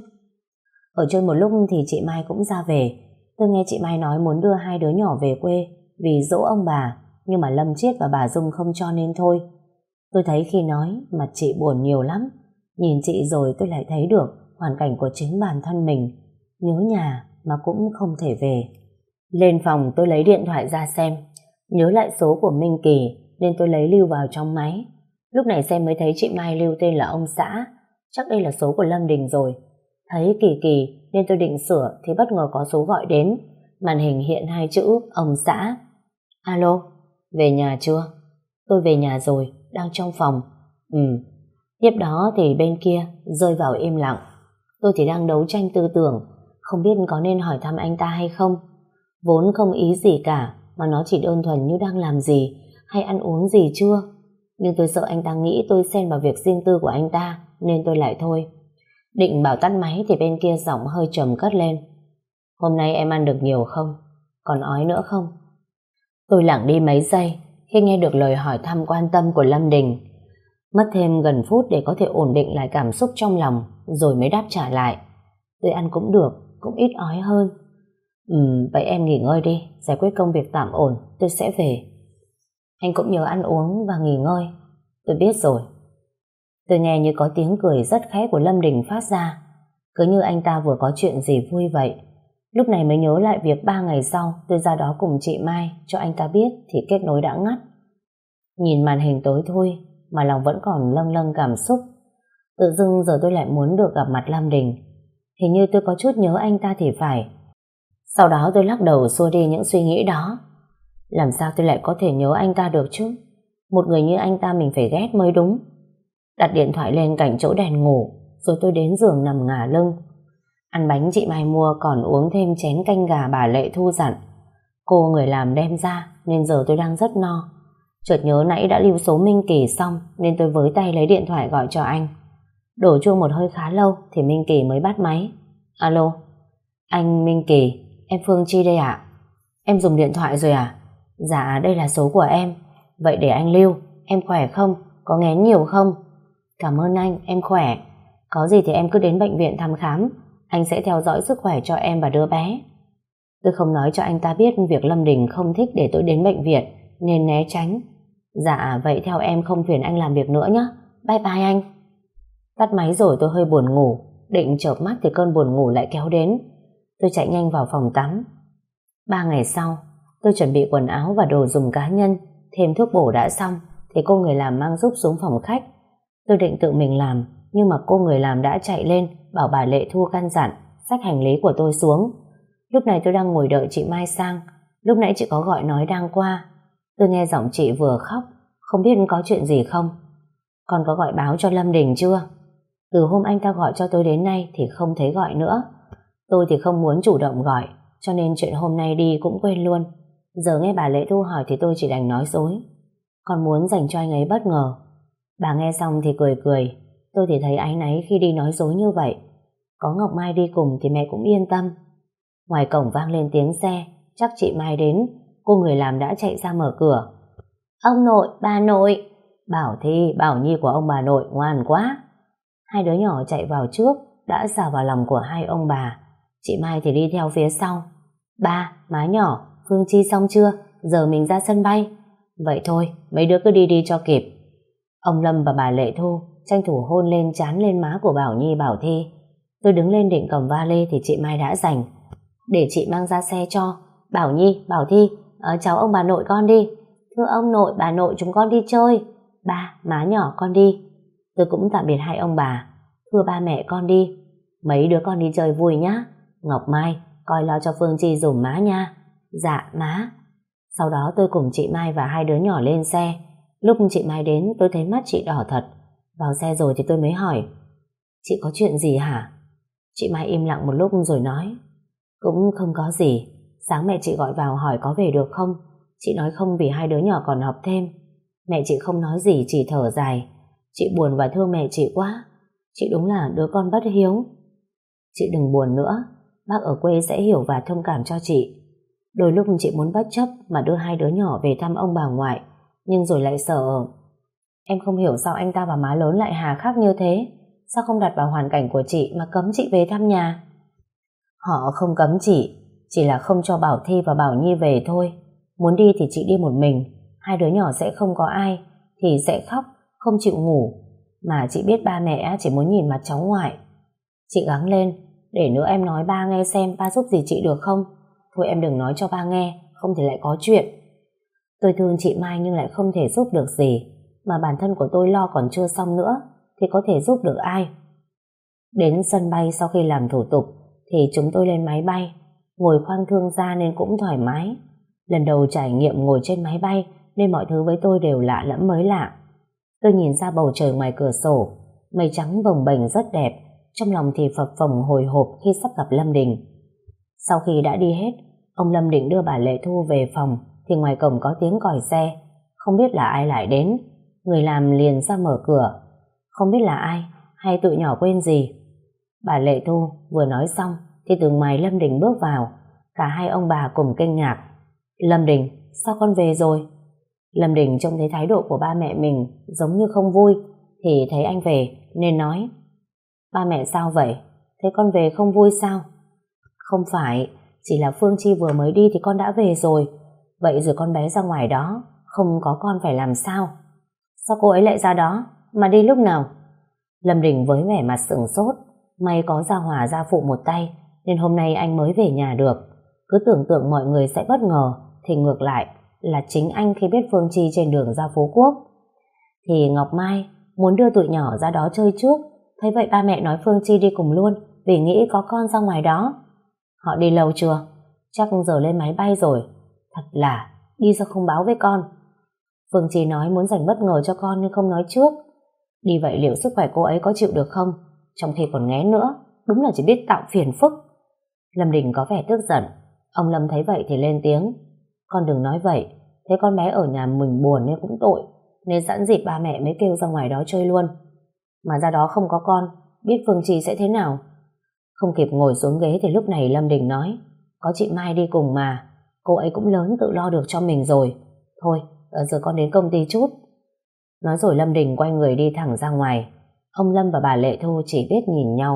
Ở chơi một lúc thì chị Mai cũng ra về. Tôi nghe chị Mai nói muốn đưa hai đứa nhỏ về quê vì dỗ ông bà, nhưng mà Lâm Chiết và bà Dung không cho nên thôi. Tôi thấy khi nói mặt chị buồn nhiều lắm. Nhìn chị rồi tôi lại thấy được hoàn cảnh của chính bản thân mình. Nhớ nhà mà cũng không thể về. Lên phòng tôi lấy điện thoại ra xem. Nhớ lại số của Minh Kỳ nên tôi lấy lưu vào trong máy. Lúc này xem mới thấy chị Mai lưu tên là ông xã. Chắc đây là số của Lâm Đình rồi. Thấy kỳ kỳ nên tôi định sửa thì bất ngờ có số gọi đến. Màn hình hiện hai chữ ông xã. Alo, về nhà chưa? Tôi về nhà rồi, đang trong phòng. Ừ. Tiếp đó thì bên kia rơi vào im lặng. Tôi thì đang đấu tranh tư tưởng, không biết có nên hỏi thăm anh ta hay không. Vốn không ý gì cả, mà nó chỉ đơn thuần như đang làm gì hay ăn uống gì chưa. Nhưng tôi sợ anh ta nghĩ tôi xen vào việc riêng tư của anh ta nên tôi lại thôi. Định bảo tắt máy thì bên kia giọng hơi trầm cất lên. Hôm nay em ăn được nhiều không? Còn ói nữa không? Tôi lặng đi mấy giây khi nghe được lời hỏi thăm quan tâm của Lâm Đình. Mất thêm gần phút để có thể ổn định lại cảm xúc trong lòng rồi mới đáp trả lại. Tôi ăn cũng được, cũng ít ói hơn. Ừ, vậy em nghỉ ngơi đi, giải quyết công việc tạm ổn, tôi sẽ về. Anh cũng nhớ ăn uống và nghỉ ngơi. Tôi biết rồi. Tôi nghe như có tiếng cười rất khẽ của Lâm Đình phát ra, cứ như anh ta vừa có chuyện gì vui vậy. Lúc này mới nhớ lại việc ba ngày sau tôi ra đó cùng chị Mai cho anh ta biết thì kết nối đã ngắt. Nhìn màn hình tối thui mà lòng vẫn còn lâng lâng cảm xúc. Tự dưng giờ tôi lại muốn được gặp mặt Lâm Đình. Hình như tôi có chút nhớ anh ta thì phải. Sau đó tôi lắc đầu xua đi những suy nghĩ đó. Làm sao tôi lại có thể nhớ anh ta được chứ? Một người như anh ta mình phải ghét mới đúng. Đặt điện thoại lên cạnh chỗ đèn ngủ, rồi tôi đến giường nằm ngả lưng. Ăn bánh chị Mai mua, còn uống thêm chén canh gà bà Lệ Thu dặn. Cô người làm đem ra nên giờ tôi đang rất no. Chợt nhớ nãy đã lưu số Minh Kỳ xong nên tôi với tay lấy điện thoại gọi cho anh. Đổ chuông một hơi khá lâu thì Minh Kỳ mới bắt máy. Alo, anh Minh Kỳ, em Phương Chi đây ạ. Em dùng điện thoại rồi à? Dạ đây là số của em. Vậy để anh lưu. Em khỏe không? Có nghén nhiều không? Cảm ơn anh, em khỏe. Có gì thì em cứ đến bệnh viện thăm khám. Anh sẽ theo dõi sức khỏe cho em và đứa bé. Tôi không nói cho anh ta biết việc Lâm Đình không thích để tôi đến bệnh viện nên né tránh. Dạ vậy theo em không phiền anh làm việc nữa nhé. Bye bye anh. Tắt máy rồi tôi hơi buồn ngủ. Định chợp mắt thì cơn buồn ngủ lại kéo đến. Tôi chạy nhanh vào phòng tắm. Ba ngày sau, tôi chuẩn bị quần áo và đồ dùng cá nhân, thêm thuốc bổ đã xong thì cô người làm mang giúp xuống phòng khách. Tôi định tự mình làm, nhưng mà cô người làm đã chạy lên bảo bà Lệ Thu căn dặn xách hành lý của tôi xuống. Lúc này tôi đang ngồi đợi chị Mai sang. Lúc nãy chị có gọi nói đang qua. Tôi nghe giọng chị vừa khóc, không biết có chuyện gì không. Con có gọi báo cho Lâm Đình chưa? Từ hôm anh ta gọi cho tôi đến nay thì không thấy gọi nữa. Tôi thì không muốn chủ động gọi, cho nên chuyện hôm nay đi cũng quên luôn. Giờ nghe bà Lệ Thu hỏi thì tôi chỉ đành nói dối. Con muốn dành cho anh ấy bất ngờ. Bà nghe xong thì cười cười. Tôi thì thấy áy náy khi đi nói dối như vậy. Có Ngọc Mai đi cùng thì mẹ cũng yên tâm. Ngoài cổng vang lên tiếng xe, chắc chị Mai đến. Cô người làm đã chạy ra mở cửa. Ông nội, bà nội. Bảo Thi, Bảo Nhi của ông bà nội ngoan quá. Hai đứa nhỏ chạy vào trước, đã xà vào lòng của hai ông bà. Chị Mai thì đi theo phía sau. Ba, má nhỏ, Phương Chi xong chưa? Giờ mình ra sân bay. Vậy thôi, mấy đứa cứ đi đi cho kịp. Ông Lâm và bà Lệ Thu tranh thủ hôn lên trán lên má của Bảo Nhi Bảo Thi. Tôi đứng lên định cầm vali thì chị Mai đã giành. Để chị mang ra xe cho. Bảo Nhi, Bảo Thi, ờ, cháu ông bà nội con đi. Thưa ông nội, bà nội chúng con đi chơi. Ba, má nhỏ con đi. Tôi cũng tạm biệt hai ông bà. Thưa ba mẹ con đi. Mấy đứa con đi chơi vui nhá. Ngọc Mai, coi lo cho Phương Chi dùm má nha. Dạ, má. Sau đó tôi cùng chị Mai và hai đứa nhỏ lên xe. Lúc chị Mai đến tôi thấy mắt chị đỏ thật. Vào xe rồi thì tôi mới hỏi. Chị có chuyện gì hả? Chị Mai im lặng một lúc rồi nói. Cũng không có gì. Sáng mẹ chị gọi vào hỏi có về được không. Chị nói không vì hai đứa nhỏ còn học thêm. Mẹ chị không nói gì, chỉ thở dài. Chị buồn và thương mẹ chị quá. Chị đúng là đứa con bất hiếu. Chị đừng buồn nữa. Bác ở quê sẽ hiểu và thông cảm cho chị. Đôi lúc chị muốn bất chấp mà đưa hai đứa nhỏ về thăm ông bà ngoại, nhưng rồi lại sợ. Em không hiểu sao anh ta và má lớn lại hà khắc như thế. Sao không đặt vào hoàn cảnh của chị mà cấm chị về thăm nhà? Họ không cấm chị, chỉ là không cho Bảo Thi và Bảo Nhi về thôi. Muốn đi thì chị đi một mình. Hai đứa nhỏ sẽ không có ai, thì sẽ khóc, không chịu ngủ. Mà chị biết ba mẹ chỉ muốn nhìn mặt cháu ngoại. Chị gắng lên, để nữa em nói ba nghe xem ba giúp gì chị được không. Thôi em đừng nói cho ba nghe, không thì lại có chuyện. Tôi thương chị Mai nhưng lại không thể giúp được gì. Mà bản thân của tôi lo còn chưa xong nữa, thì có thể giúp được ai? Đến sân bay sau khi làm thủ tục thì chúng tôi lên máy bay. Ngồi khoang thương gia nên cũng thoải mái. Lần đầu trải nghiệm ngồi trên máy bay nên mọi thứ với tôi đều lạ lẫm mới lạ. Tôi nhìn ra bầu trời ngoài cửa sổ, mây trắng bồng bềnh rất đẹp. Trong lòng thì phập phồng hồi hộp khi sắp gặp Lâm Đình. Sau khi đã đi hết, ông Lâm định đưa bà Lệ Thu về phòng thì ngoài cổng có tiếng còi xe. Không biết là ai lại đến. Người làm liền ra mở cửa. Không biết là ai, hay tụi nhỏ quên gì. Bà Lệ Thu vừa nói xong thì từ ngoài Lâm Đình bước vào. Cả hai ông bà cùng kinh ngạc. Lâm Đình, sao con về rồi? Lâm Đình trông thấy thái độ của ba mẹ mình giống như không vui, thì thấy anh về nên nói. Ba mẹ sao vậy? Thế con về không vui sao? Không phải, Chỉ là Phương Chi vừa mới đi thì con đã về rồi. Vậy rồi con bé ra ngoài đó, không có con phải làm sao? Sao cô ấy lại ra đó? Mà đi lúc nào? Lâm Đình với vẻ mặt sửng sốt. May có Gia Hòa ra phụ một tay, nên hôm nay anh mới về nhà được. Cứ tưởng tượng mọi người sẽ bất ngờ, thì ngược lại là chính anh khi biết Phương Chi trên đường ra Phú Quốc. Thì Ngọc Mai muốn đưa tụi nhỏ ra đó chơi trước. Thấy vậy ba mẹ nói Phương Chi đi cùng luôn, vì nghĩ có con ra ngoài đó. Họ đi lâu chưa? Chắc giờ lên máy bay rồi. Thật là đi sao không báo với con? Phương Chi nói muốn dành bất ngờ cho con nhưng không nói trước. Đi vậy liệu sức khỏe cô ấy có chịu được không? Trong khi còn nghé nữa, đúng là chỉ biết tạo phiền phức. Lâm Đình có vẻ tức giận. Ông Lâm thấy vậy thì lên tiếng. Con đừng nói vậy, thấy con bé ở nhà mình buồn nên cũng tội, nên sẵn dịp ba mẹ mới kêu ra ngoài đó chơi luôn. Mà ra đó không có con, biết Phương Chi sẽ thế nào? Không kịp ngồi xuống ghế thì lúc này Lâm Đình nói, có chị Mai đi cùng mà, cô ấy cũng lớn tự lo được cho mình rồi. Thôi, giờ con đến công ty chút. Nói rồi Lâm Đình quay người đi thẳng ra ngoài. Ông Lâm và bà Lệ Thu chỉ biết nhìn nhau.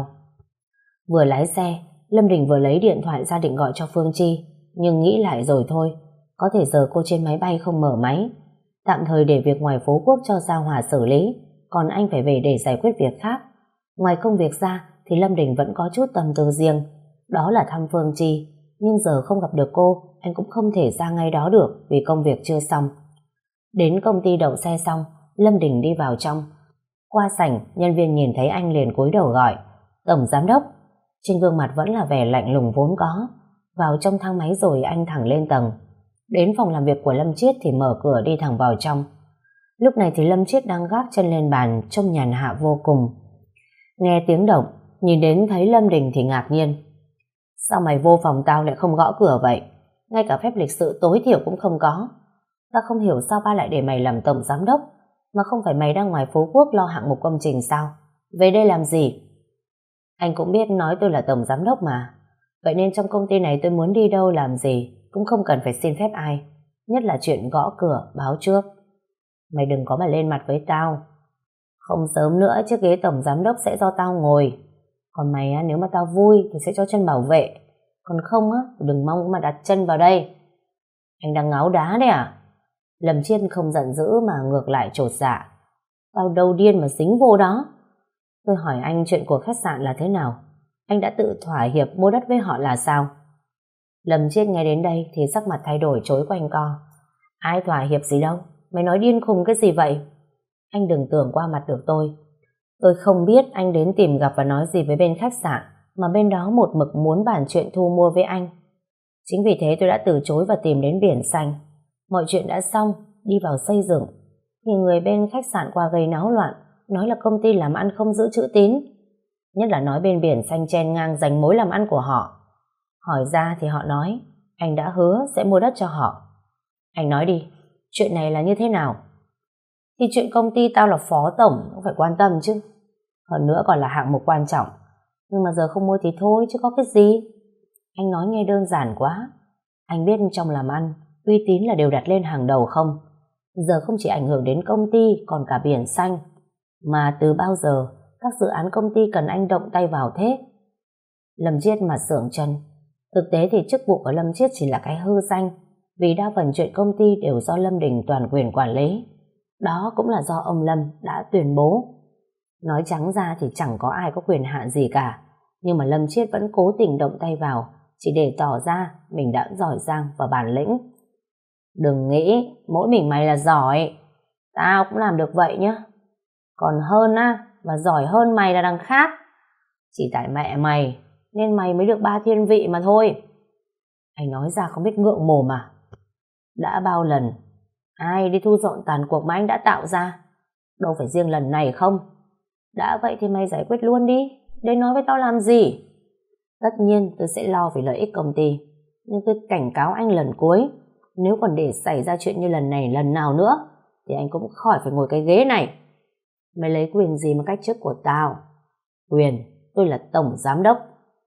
Vừa lái xe, Lâm Đình vừa lấy điện thoại ra định gọi cho Phương Chi, nhưng nghĩ lại rồi thôi, có thể giờ cô trên máy bay không mở máy. Tạm thời để việc ngoài Phú Quốc cho Gia Hòa xử lý, còn anh phải về để giải quyết việc khác. Ngoài công việc ra thì Lâm Đình vẫn có chút tâm tư riêng, đó là thăm Phương Chi. Nhưng giờ không gặp được cô, anh cũng không thể ra ngay đó được vì công việc chưa xong. Đến công ty đậu xe xong, Lâm Đình đi vào trong. Qua sảnh, nhân viên nhìn thấy anh liền cúi đầu gọi, Tổng Giám Đốc. Trên gương mặt vẫn là vẻ lạnh lùng vốn có. Vào trong thang máy rồi anh thẳng lên tầng. Đến phòng làm việc của Lâm Chiết thì mở cửa đi thẳng vào trong. Lúc này thì Lâm Chiết đang gác chân lên bàn, trông nhàn hạ vô cùng. Nghe tiếng động, nhìn đến thấy Lâm Đình thì ngạc nhiên. Sao mày vô phòng tao lại không gõ cửa vậy? Ngay cả phép lịch sự tối thiểu cũng không có. Ta không hiểu sao ba lại để mày làm tổng giám đốc, mà không phải mày đang ngoài Phú Quốc lo hạng mục công trình sao? Về đây làm gì? Anh cũng biết nói tôi là tổng giám đốc mà. Vậy nên trong công ty này tôi muốn đi đâu làm gì cũng không cần phải xin phép ai. Nhất là chuyện gõ cửa báo trước. Mày đừng có mà lên mặt với tao. Không sớm nữa chiếc ghế tổng giám đốc sẽ do tao ngồi. Còn mày á, nếu mà tao vui thì sẽ cho chân bảo vệ. Còn không á, đừng mong mà đặt chân vào đây. Anh đang ngáo đá đấy à? Lâm Chiết không giận dữ mà ngược lại chột dạ. Tao đâu điên mà dính vô đó. Tôi hỏi anh chuyện của khách sạn là thế nào? Anh đã tự thỏa hiệp mua đất với họ là sao? Lâm Chiết nghe đến đây thì sắc mặt thay đổi chối quanh co. Ai thỏa hiệp gì đâu? Mày nói điên khùng cái gì vậy? Anh đừng tưởng qua mặt được tôi. Tôi không biết anh đến tìm gặp và nói gì với bên khách sạn, mà bên đó một mực muốn bàn chuyện thu mua với anh. Chính vì thế tôi đã từ chối và tìm đến Biển Xanh. Mọi chuyện đã xong, đi vào xây dựng thì người bên khách sạn qua gây náo loạn, nói là công ty làm ăn không giữ chữ tín. Nhất là nói bên Biển Xanh chen ngang giành mối làm ăn của họ. Hỏi ra thì họ nói anh đã hứa sẽ mua đất cho họ. Anh nói đi, chuyện này là như thế nào? Thì chuyện công ty tao là phó tổng cũng phải quan tâm chứ. Hơn nữa còn là hạng mục quan trọng. Nhưng mà giờ không mua thì thôi chứ có cái gì. Anh nói nghe đơn giản quá. Anh biết trong làm ăn uy tín là đều đặt lên hàng đầu không? Giờ không chỉ ảnh hưởng đến công ty còn cả Biển Xanh. Mà từ bao giờ các dự án công ty cần anh động tay vào thế? Lâm Chiết mà sượng chân. Thực tế thì chức vụ của Lâm Chiết chỉ là cái hư danh, vì đa phần chuyện công ty đều do Lâm Đình toàn quyền quản lý. Đó cũng là do ông Lâm đã tuyên bố. Nói trắng ra thì chẳng có ai có quyền hạn gì cả, nhưng mà Lâm Chiết vẫn cố tình động tay vào, chỉ để tỏ ra mình đã giỏi giang và bản lĩnh. Đừng nghĩ mỗi mình mày là giỏi, tao cũng làm được vậy nhá. Còn hơn á, và giỏi hơn mày là đằng khác. Chỉ tại mẹ mày nên mày mới được ba thiên vị mà thôi. Anh nói ra không biết ngượng mồm à? Đã bao lần ai đi thu dọn tàn cuộc mà anh đã tạo ra, đâu phải riêng lần này không? Đã vậy thì mày giải quyết luôn đi, đến nói với tao làm gì? Tất nhiên tôi sẽ lo vì lợi ích công ty, nhưng tôi cảnh cáo anh lần cuối, nếu còn để xảy ra chuyện như lần này lần nào nữa thì anh cũng khỏi phải ngồi cái ghế này. Mày lấy quyền gì mà cách chức của tao? Quyền, tôi là tổng giám đốc.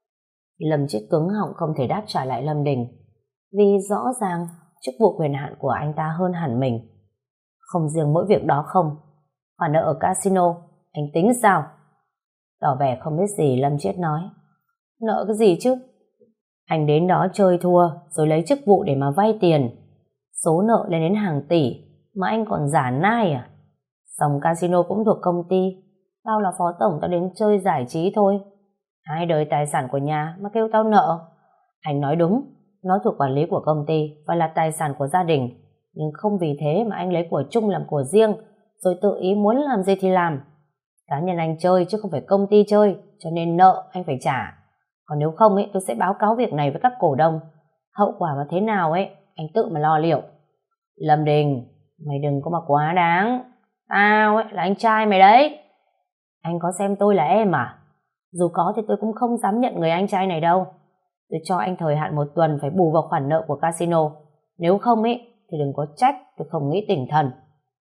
Lâm Chiết cứng họng không thể đáp trả lại Lâm Đình, vì rõ ràng chức vụ quyền hạn của anh ta hơn hẳn mình. Không riêng mỗi việc đó không, khoản nợ ở casino anh tính sao? Tỏ vẻ không biết gì, Lâm Chiết nói, nợ cái gì chứ? Anh đến đó chơi thua rồi lấy chức vụ để mà vay tiền. Số nợ lên đến hàng tỷ mà anh còn giả nai à? Sòng casino cũng thuộc công ty, tao là phó tổng, tao đến chơi giải trí thôi. Hai đời tài sản của nhà mà kêu tao nợ. Anh nói đúng, nó thuộc quản lý của công ty và là tài sản của gia đình, nhưng không vì thế mà anh lấy của chung làm của riêng rồi tự ý muốn làm gì thì làm. Cá nhân anh chơi chứ không phải công ty chơi, cho nên nợ anh phải trả. Còn nếu không ấy, tôi sẽ báo cáo việc này với các cổ đông. Hậu quả mà thế nào ấy, anh tự mà lo liệu. Lâm Đình, mày đừng có mà quá đáng. Tao ấy là anh trai mày đấy. Anh có xem tôi là em à? Dù có thì tôi cũng không dám nhận người anh trai này đâu. Tôi cho anh thời hạn một tuần phải bù vào khoản nợ của casino. Nếu không ấy thì đừng có trách tôi không nghĩ tỉnh thần.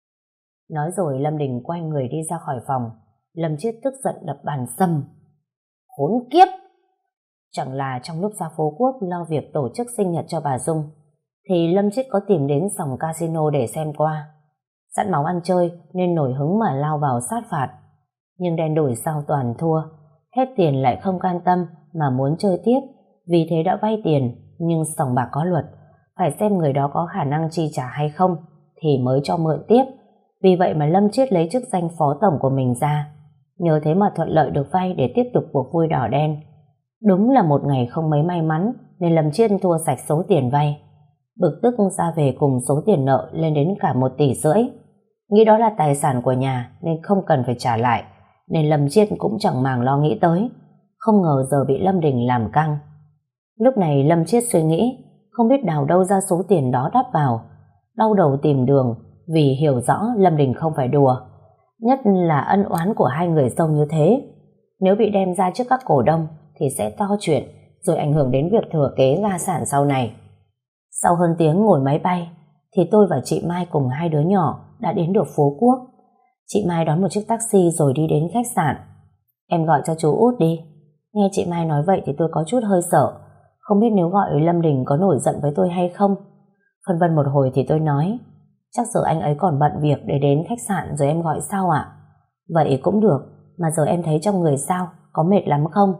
Nói rồi Lâm Đình quay người đi ra khỏi phòng. Lâm Chiết tức giận đập bàn sầm. Khốn kiếp! Chẳng là trong lúc ra phố Quốc lo việc tổ chức sinh nhật cho bà Dung thì Lâm Chiết có tìm đến sòng casino để xem qua. Sẵn máu ăn chơi nên nổi hứng mà lao vào sát phạt. Nhưng đen đổi sao toàn thua. Hết tiền lại không can tâm mà muốn chơi tiếp. Vì thế đã vay tiền, nhưng sòng bạc có luật, phải xem người đó có khả năng chi trả hay không thì mới cho mượn tiếp. Vì vậy mà Lâm Chiết lấy chức danh phó tổng của mình ra. Nhờ thế mà thuận lợi được vay để tiếp tục cuộc vui đỏ đen. Đúng là một ngày không mấy may mắn nên Lâm Chiết thua sạch số tiền vay. Bực tức ra về cùng số tiền nợ lên đến cả một tỷ rưỡi. Nghĩ đó là tài sản của nhà nên không cần phải trả lại, nên Lâm Chiết cũng chẳng màng lo nghĩ tới. Không ngờ giờ bị Lâm Đình làm căng. Lúc này Lâm Chiết suy nghĩ không biết đào đâu ra số tiền đó đắp vào. Đau đầu tìm đường vì hiểu rõ Lâm Đình không phải đùa. Nhất là ân oán của hai người sâu như thế. Nếu bị đem ra trước các cổ đông thì sẽ to chuyện, rồi ảnh hưởng đến việc thừa kế gia sản sau này. Sau hơn tiếng ngồi máy bay thì tôi và chị Mai cùng hai đứa nhỏ đã đến được phố Quốc. Chị Mai đón một chiếc taxi rồi đi đến khách sạn. Em gọi cho chú Út đi. Nghe chị Mai nói vậy thì tôi có chút hơi sợ, không biết nếu gọi Lâm Đình có nổi giận với tôi hay không. Phân vân một hồi thì tôi nói, chắc giờ anh ấy còn bận việc để đến khách sạn rồi em gọi sau ạ. Vậy cũng được, mà giờ em thấy trong người sao, có mệt lắm không?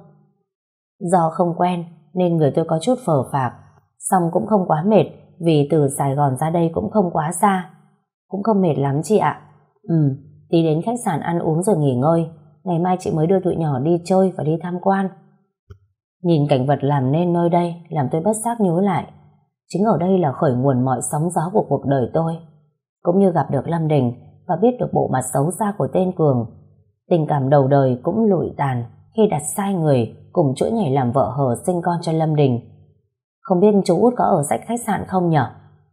Do không quen nên người tôi có chút phờ phạc, xong cũng không quá mệt vì từ Sài Gòn ra đây cũng không quá xa. Cũng không mệt lắm chị ạ. Ừ, tí đến khách sạn ăn uống rồi nghỉ ngơi, ngày mai chị mới đưa tụi nhỏ đi chơi và đi tham quan. Nhìn cảnh vật làm nên nơi đây làm tôi bất giác nhớ lại, chính ở đây là khởi nguồn mọi sóng gió của cuộc đời tôi. Cũng như gặp được Lâm Đình và biết được bộ mặt xấu xa của tên Cường. Tình cảm đầu đời cũng lụi tàn khi đặt sai người cùng chuỗi ngày làm vợ hờ sinh con cho Lâm Đình. Không biết chú Út có ở sách khách sạn không nhở?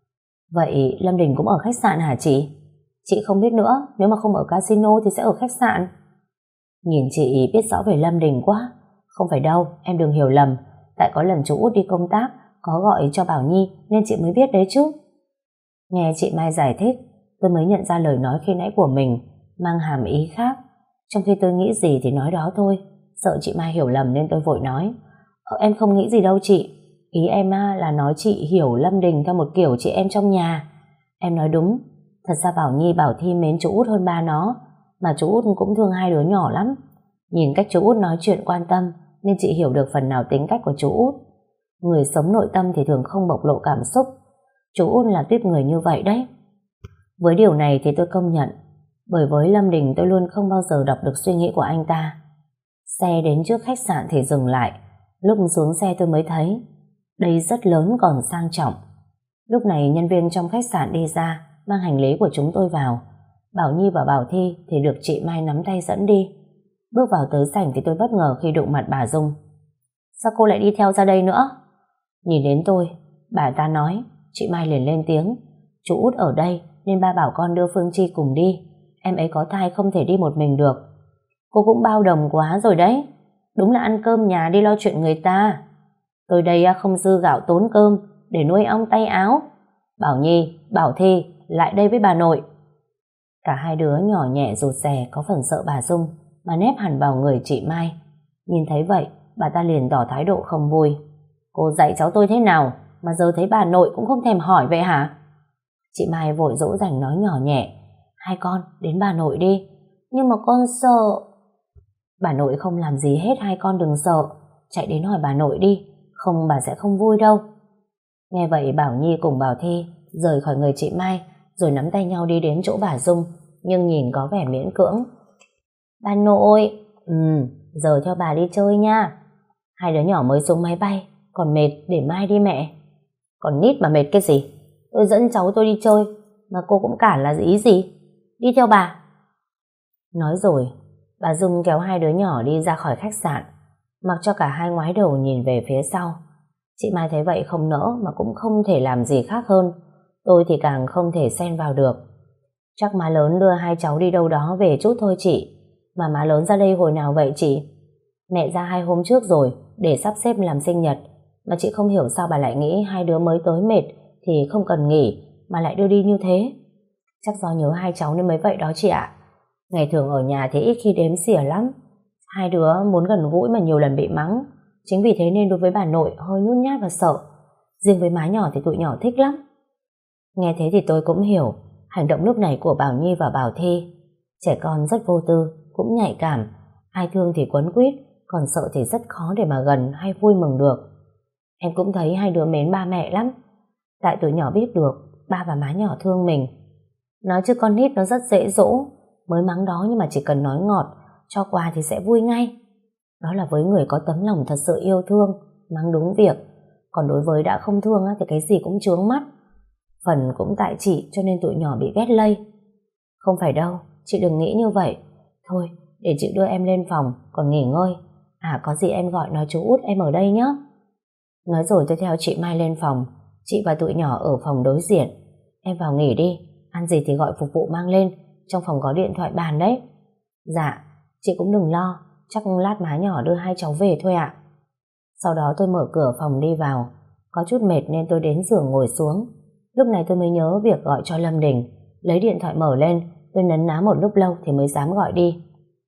Vậy Lâm Đình cũng ở khách sạn hả chị? Chị không biết nữa, nếu mà không ở casino thì sẽ ở khách sạn. Nhìn chị biết rõ về Lâm Đình quá. Không phải đâu, em đừng hiểu lầm. Tại có lần chú Út đi công tác có gọi cho Bảo Nhi nên chị mới biết đấy chứ. Nghe chị Mai giải thích, tôi mới nhận ra lời nói khi nãy của mình mang hàm ý khác. Trong khi tôi nghĩ gì thì nói đó thôi, sợ chị Mai hiểu lầm nên tôi vội nói, ờ, em không nghĩ gì đâu chị. Ý em là nói chị hiểu Lâm Đình theo một kiểu chị em trong nhà. Em nói đúng. Thật ra Bảo Nhi Bảo Thi mến chú Út hơn ba nó, mà chú Út cũng thương hai đứa nhỏ lắm. Nhìn cách chú Út nói chuyện quan tâm nên chị hiểu được phần nào tính cách của chú Út. Người sống nội tâm thì thường không bộc lộ cảm xúc. Chú Út là tiếp người như vậy đấy. Với điều này thì tôi công nhận, bởi với Lâm Đình tôi luôn không bao giờ đọc được suy nghĩ của anh ta. Xe đến trước khách sạn thì dừng lại. Lúc xuống xe tôi mới thấy đây rất lớn còn sang trọng. Lúc này nhân viên trong khách sạn đi ra mang hành lý của chúng tôi vào. Bảo Nhi và Bảo Thi thì được chị Mai nắm tay dẫn đi. Bước vào tới sảnh thì tôi bất ngờ khi đụng mặt bà Dung. Sao cô lại đi theo ra đây nữa? Nhìn đến tôi, bà ta nói. Chị Mai liền lên tiếng, chú Út ở đây nên ba bảo con đưa Phương Chi cùng đi. Em ấy có thai không thể đi một mình được. Cô cũng bao đồng quá rồi đấy. Đúng là ăn cơm nhà đi lo chuyện người ta. Tôi đây không dư gạo tốn cơm để nuôi ong tay áo. Bảo Nhi, Bảo Thi, lại đây với bà nội. Cả hai đứa nhỏ nhẹ rụt rè có phần sợ bà Dung mà nép hẳn vào người chị Mai. Nhìn thấy vậy, bà ta liền tỏ thái độ không vui. Cô dạy cháu tôi thế nào mà giờ thấy bà nội cũng không thèm hỏi vậy hả? Chị Mai vội dỗ dành nói nhỏ nhẹ, hai con đến bà nội đi. Nhưng mà con sợ. Bà nội không làm gì hết, hai con đừng sợ. Chạy đến hỏi bà nội đi. Không, bà sẽ không vui đâu. Nghe vậy Bảo Nhi cùng Bảo Thi rời khỏi người chị Mai, rồi nắm tay nhau đi đến chỗ bà Dung, nhưng nhìn có vẻ miễn cưỡng. Bà nội, ừ, giờ theo bà đi chơi nha. Hai đứa nhỏ mới xuống máy bay, còn mệt, để mai đi mẹ. Còn nít mà mệt cái gì? Tôi dẫn cháu tôi đi chơi, mà cô cũng cản là ý gì? Đi theo bà. Nói rồi, bà Dung kéo hai đứa nhỏ đi ra khỏi khách sạn, mặc cho cả hai ngoái đầu nhìn về phía sau. Chị Mai thấy vậy không nỡ mà cũng không thể làm gì khác hơn. Tôi thì càng không thể xen vào được. Chắc má lớn đưa hai cháu đi đâu đó về chút thôi chị. Mà má lớn ra đây hồi nào vậy chị? Mẹ ra hai hôm trước rồi để sắp xếp làm sinh nhật. Mà chị không hiểu sao bà lại nghĩ hai đứa mới tới mệt thì không cần nghỉ mà lại đưa đi như thế. Chắc do nhớ hai cháu nên mới vậy đó chị ạ. Ngày thường ở nhà thì ít khi đếm xỉa lắm. Hai đứa muốn gần gũi mà nhiều lần bị mắng. Chính vì thế nên đối với bà nội hơi nhút nhát và sợ. Riêng với má nhỏ thì tụi nhỏ thích lắm. Nghe thế thì tôi cũng hiểu hành động lúc này của Bảo Nhi và Bảo Thi. Trẻ con rất vô tư, cũng nhạy cảm. Ai thương thì quấn quýt, còn sợ thì rất khó để mà gần hay vui mừng được. Em cũng thấy hai đứa mến ba mẹ lắm. Tại tụi nhỏ biết được ba và má nhỏ thương mình. Nói chứ con nít nó rất dễ dỗ. Mới mắng đó nhưng mà chỉ cần nói ngọt, cho quà thì sẽ vui ngay. Đó là với người có tấm lòng thật sự yêu thương, mắng đúng việc. Còn đối với đã không thương thì cái gì cũng chướng mắt. Phần cũng tại chị cho nên tụi nhỏ bị ghét lây. Không phải đâu, chị đừng nghĩ như vậy. Thôi, để chị đưa em lên phòng, còn nghỉ ngơi. À có gì em gọi nói chú út em ở đây nhé. Nói rồi tôi theo chị Mai lên phòng. Chị và tụi nhỏ ở phòng đối diện. Em vào nghỉ đi, ăn gì thì gọi phục vụ mang lên. Trong phòng có điện thoại bàn đấy. Dạ, chị cũng đừng lo. Chắc lát má nhỏ đưa hai cháu về thôi ạ. Sau đó tôi mở cửa phòng đi vào. Có chút mệt nên tôi đến giường ngồi xuống. Lúc này tôi mới nhớ việc gọi cho Lâm Đình. Lấy điện thoại mở lên. Tôi nấn ná một lúc lâu thì mới dám gọi đi.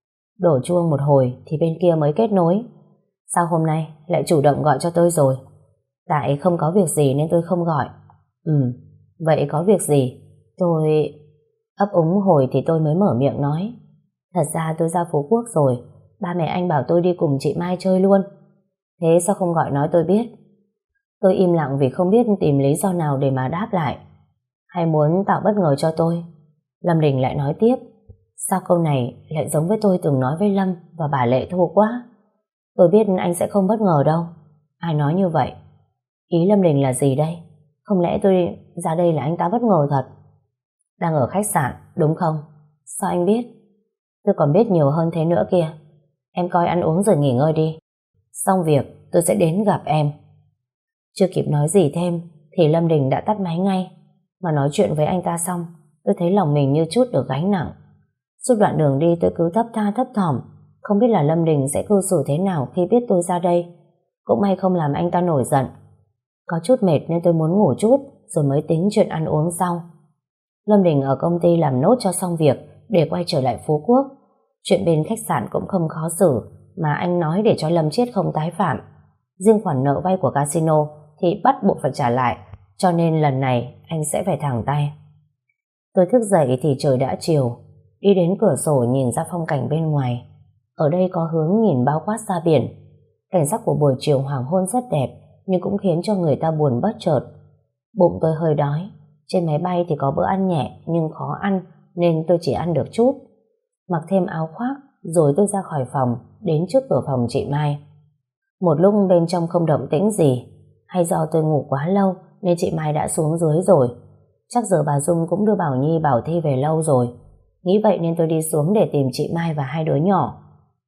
Đổ chuông một hồi thì bên kia mới kết nối. Sao hôm nay lại chủ động gọi cho tôi rồi? Tại không có việc gì nên tôi không gọi. Ừ, vậy có việc gì? Tôi... Ấp úng hồi thì tôi mới mở miệng nói. Thật ra tôi ra Phú Quốc rồi. Ba mẹ anh bảo tôi đi cùng chị Mai chơi luôn. Thế sao không gọi nói tôi biết? Tôi im lặng vì không biết tìm lý do nào để mà đáp lại. Hay muốn tạo bất ngờ cho tôi? Lâm Đình lại nói tiếp. Sao câu này lại giống với tôi từng nói với Lâm và bà Lệ Thu quá? Tôi biết anh sẽ không bất ngờ đâu. Ai nói như vậy? Ý Lâm Đình là gì đây? Không lẽ tôi ra đây là anh ta bất ngờ thật? Đang ở khách sạn, đúng không? Sao anh biết? Tôi còn biết nhiều hơn thế nữa kìa. Em coi ăn uống rồi nghỉ ngơi đi. Xong việc tôi sẽ đến gặp em. Chưa kịp nói gì thêm thì Lâm Đình đã tắt máy ngay. Mà nói chuyện với anh ta xong, tôi thấy lòng mình như chút được gánh nặng. Suốt đoạn đường đi tôi cứ thấp tha thấp thỏm, không biết là Lâm Đình sẽ cư xử thế nào khi biết tôi ra đây. Cũng may không làm anh ta nổi giận. Có chút mệt nên tôi muốn ngủ chút rồi mới tính chuyện ăn uống sau. Lâm Đình ở công ty làm nốt cho xong việc để quay trở lại Phú Quốc. Chuyện bên khách sạn cũng không khó xử, mà anh nói để cho Lâm Chiết không tái phạm. Riêng khoản nợ vay của casino thì bắt buộc phải trả lại, cho nên lần này anh sẽ phải thẳng tay. Tôi thức dậy thì trời đã chiều, đi đến cửa sổ nhìn ra phong cảnh bên ngoài. Ở đây có hướng nhìn bao quát ra biển. Cảnh sắc của buổi chiều hoàng hôn rất đẹp, nhưng cũng khiến cho người ta buồn bất chợt. Bụng tôi hơi đói. Trên máy bay thì có bữa ăn nhẹ nhưng khó ăn, nên tôi chỉ ăn được chút. Mặc thêm áo khoác rồi tôi ra khỏi phòng, đến trước cửa phòng chị Mai. Một lúc bên trong không động tĩnh gì, hay do tôi ngủ quá lâu nên chị Mai đã xuống dưới rồi. Chắc giờ bà Dung cũng đưa Bảo Nhi Bảo Thi về lâu rồi. Nghĩ vậy nên tôi đi xuống để tìm chị Mai và hai đứa nhỏ.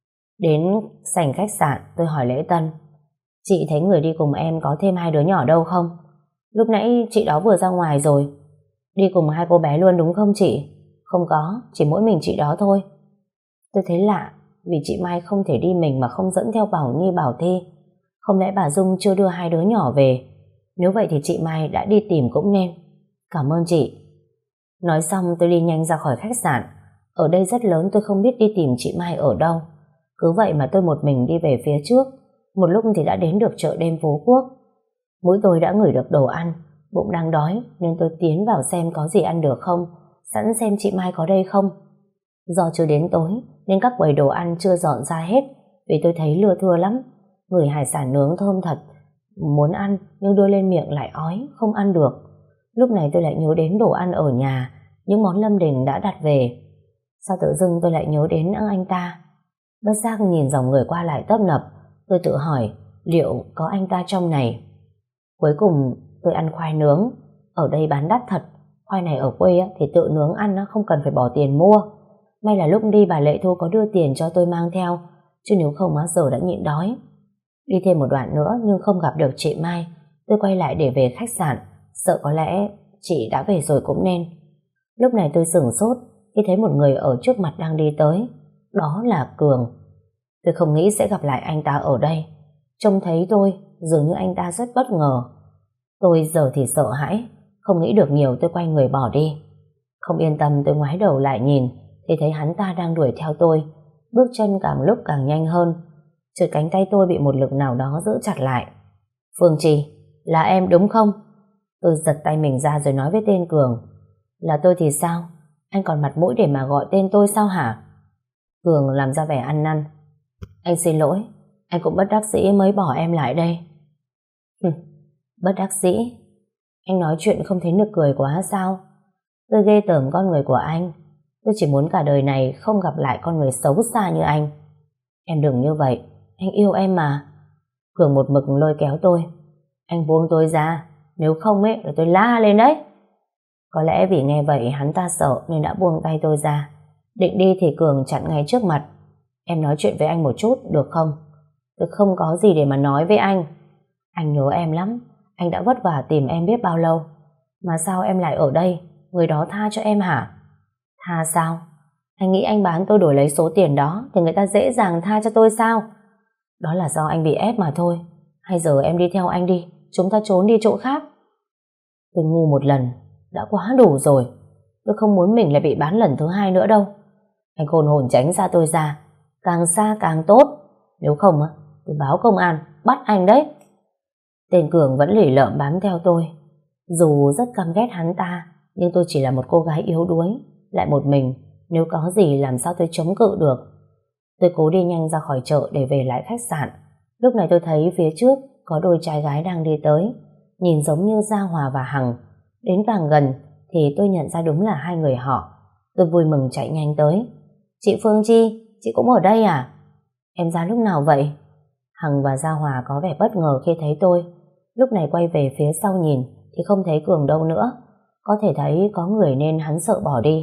Đến sảnh khách sạn tôi hỏi Lễ Tân. Chị thấy người đi cùng em có thêm hai đứa nhỏ đâu không? Lúc nãy chị đó vừa ra ngoài rồi. Đi cùng hai cô bé luôn đúng không chị? Không có, chỉ mỗi mình chị đó thôi. Tôi thấy lạ, vì chị Mai không thể đi mình mà không dẫn theo Bảo Nhi Bảo Thi. Không lẽ bà Dung chưa đưa hai đứa nhỏ về? Nếu vậy thì chị Mai đã đi tìm cũng nên. Cảm ơn chị. Nói xong tôi đi nhanh ra khỏi khách sạn. Ở đây rất lớn, tôi không biết đi tìm chị Mai ở đâu. Cứ vậy mà tôi một mình đi về phía trước. Một lúc thì đã đến được chợ đêm Phú Quốc. Mũi tôi đã ngửi được đồ ăn, bụng đang đói nên tôi tiến vào xem có gì ăn được không, sẵn xem chị Mai có đây không. Do chưa đến tối nên các quầy đồ ăn chưa dọn ra hết, vì tôi thấy lưa thưa lắm. Người hải sản nướng thơm thật, Muốn ăn nhưng đưa lên miệng lại ói, không ăn được. Lúc này tôi lại nhớ đến đồ ăn ở nhà, những món Lâm Đình đã đặt về. Sao tự dưng tôi lại nhớ đến anh ta? Bất giác nhìn dòng người qua lại tấp nập, tôi tự hỏi liệu có anh ta trong này. Cuối cùng tôi ăn khoai nướng. Ở đây bán đắt thật. Khoai này ở quê thì tự nướng ăn, không cần phải bỏ tiền mua. May là lúc đi bà Lệ Thu có đưa tiền cho tôi mang theo, chứ nếu không giờ đã nhịn đói. Đi thêm một đoạn nữa nhưng không gặp được chị Mai. Tôi quay lại để về khách sạn, sợ có lẽ chị đã về rồi cũng nên. Lúc này tôi sửng sốt khi thấy một người ở trước mặt đang đi tới. Đó là Cường. Tôi không nghĩ sẽ gặp lại anh ta ở đây. Trông thấy tôi dường như anh ta rất bất ngờ. Tôi giờ thì sợ hãi, không nghĩ được nhiều, tôi quay người bỏ đi. Không yên tâm tôi ngoái đầu lại nhìn thì thấy hắn ta đang đuổi theo tôi, bước chân càng lúc càng nhanh hơn. Chợt cánh tay tôi bị một lực nào đó giữ chặt lại. Phương Trì, là em đúng không? Tôi giật tay mình ra rồi nói với tên Cường. Là tôi thì sao? Anh còn mặt mũi để mà gọi tên tôi sao hả? Cường làm ra vẻ ăn năn. Anh xin lỗi, anh cũng bất đắc dĩ mới bỏ em lại đây. Hừ, bất đắc dĩ? Anh nói chuyện không thấy nực cười quá sao? Tôi ghê tởm con người của anh. Tôi chỉ muốn cả đời này không gặp lại con người xấu xa như anh. Em đừng như vậy, anh yêu em mà. Cường một mực lôi kéo tôi. Anh buông tôi ra, nếu không ấy là tôi la lên đấy. Có lẽ vì nghe vậy hắn ta sợ nên đã buông tay tôi ra. Định đi thì Cường chặn ngay trước mặt. Em nói chuyện với anh một chút được không? Tôi không có gì để mà nói với anh. Anh nhớ em lắm. Anh đã vất vả tìm em biết bao lâu. Mà sao em lại ở đây? Người đó tha cho em hả? Tha sao? Anh nghĩ anh bán tôi đổi lấy số tiền đó thì người ta dễ dàng tha cho tôi sao? Đó là do anh bị ép mà thôi. Hay giờ em đi theo anh đi, chúng ta trốn đi chỗ khác. Tôi ngu một lần đã quá đủ rồi. Tôi không muốn mình lại bị bán lần thứ hai nữa đâu. Anh khôn hồn tránh xa tôi ra, càng xa càng tốt. Nếu không tôi báo công an bắt anh đấy. Tên Cường vẫn lỉ lợm bám theo tôi. Dù rất căm ghét hắn ta, nhưng tôi chỉ là một cô gái yếu đuối, lại một mình, nếu có gì làm sao tôi chống cự được. Tôi cố đi nhanh ra khỏi chợ để về lại khách sạn. Lúc này tôi thấy phía trước có đôi trai gái đang đi tới, nhìn giống như Gia Hòa và Hằng. Đến càng gần thì tôi nhận ra đúng là hai người họ. Tôi vui mừng chạy nhanh tới. Chị Phương Chi, chị cũng ở đây à? Em ra lúc nào vậy? Hằng và Gia Hòa có vẻ bất ngờ khi thấy tôi. Lúc này quay về phía sau nhìn thì không thấy Cường đâu nữa. Có thể thấy có người nên hắn sợ bỏ đi.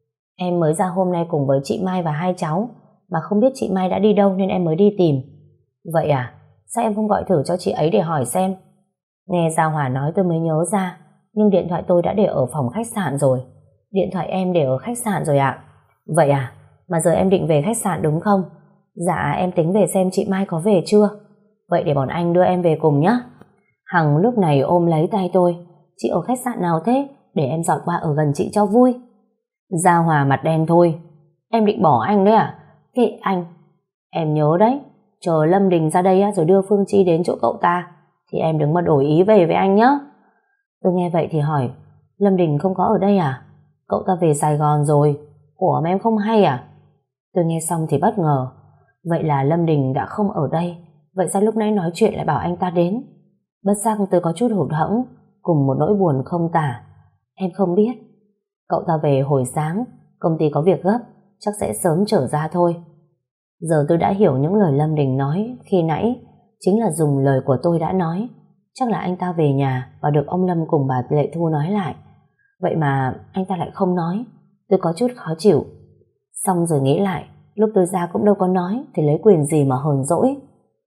Em mới ra hôm nay cùng với chị Mai và hai cháu, mà không biết chị Mai đã đi đâu nên em mới đi tìm. Vậy à? Sao em không gọi thử cho chị ấy để hỏi xem? Nghe Gia Hòa nói tôi mới nhớ ra, nhưng điện thoại tôi đã để ở phòng khách sạn rồi. Điện thoại em để ở khách sạn rồi ạ. Vậy à? Mà giờ em định về khách sạn đúng không? Dạ em tính về xem chị Mai có về chưa. Vậy để bọn anh đưa em về cùng nhé. Hằng lúc này ôm lấy tay tôi. Chị ở khách sạn nào thế? Để em dọn qua ở gần chị cho vui. Gia Hòa mặt đen thôi. Em định bỏ anh đấy à? Kệ anh. Em nhớ đấy, chờ Lâm Đình ra đây rồi đưa Phương Chi đến chỗ cậu ta thì em đừng mà đổi ý về với anh nhé. Tôi nghe vậy thì hỏi, Lâm Đình không có ở đây à? Cậu ta về Sài Gòn rồi. Ủa mà em không hay à? Tôi nghe xong thì bất ngờ. Vậy là Lâm Đình đã không ở đây. Vậy sao lúc nãy nói chuyện lại bảo anh ta đến? Bất giác tôi có chút hụt hẫng, cùng một nỗi buồn không tả. Em không biết. Cậu ta về hồi sáng, công ty có việc gấp, chắc sẽ sớm trở ra thôi. Giờ tôi đã hiểu những lời Lâm Đình nói khi nãy chính là dùng lời của tôi đã nói. Chắc là anh ta về nhà và được ông Lâm cùng bà Lệ Thu nói lại. Vậy mà anh ta lại không nói. Tôi có chút khó chịu. Xong rồi nghĩ lại, lúc tôi ra cũng đâu có nói thì lấy quyền gì mà hờn dỗi.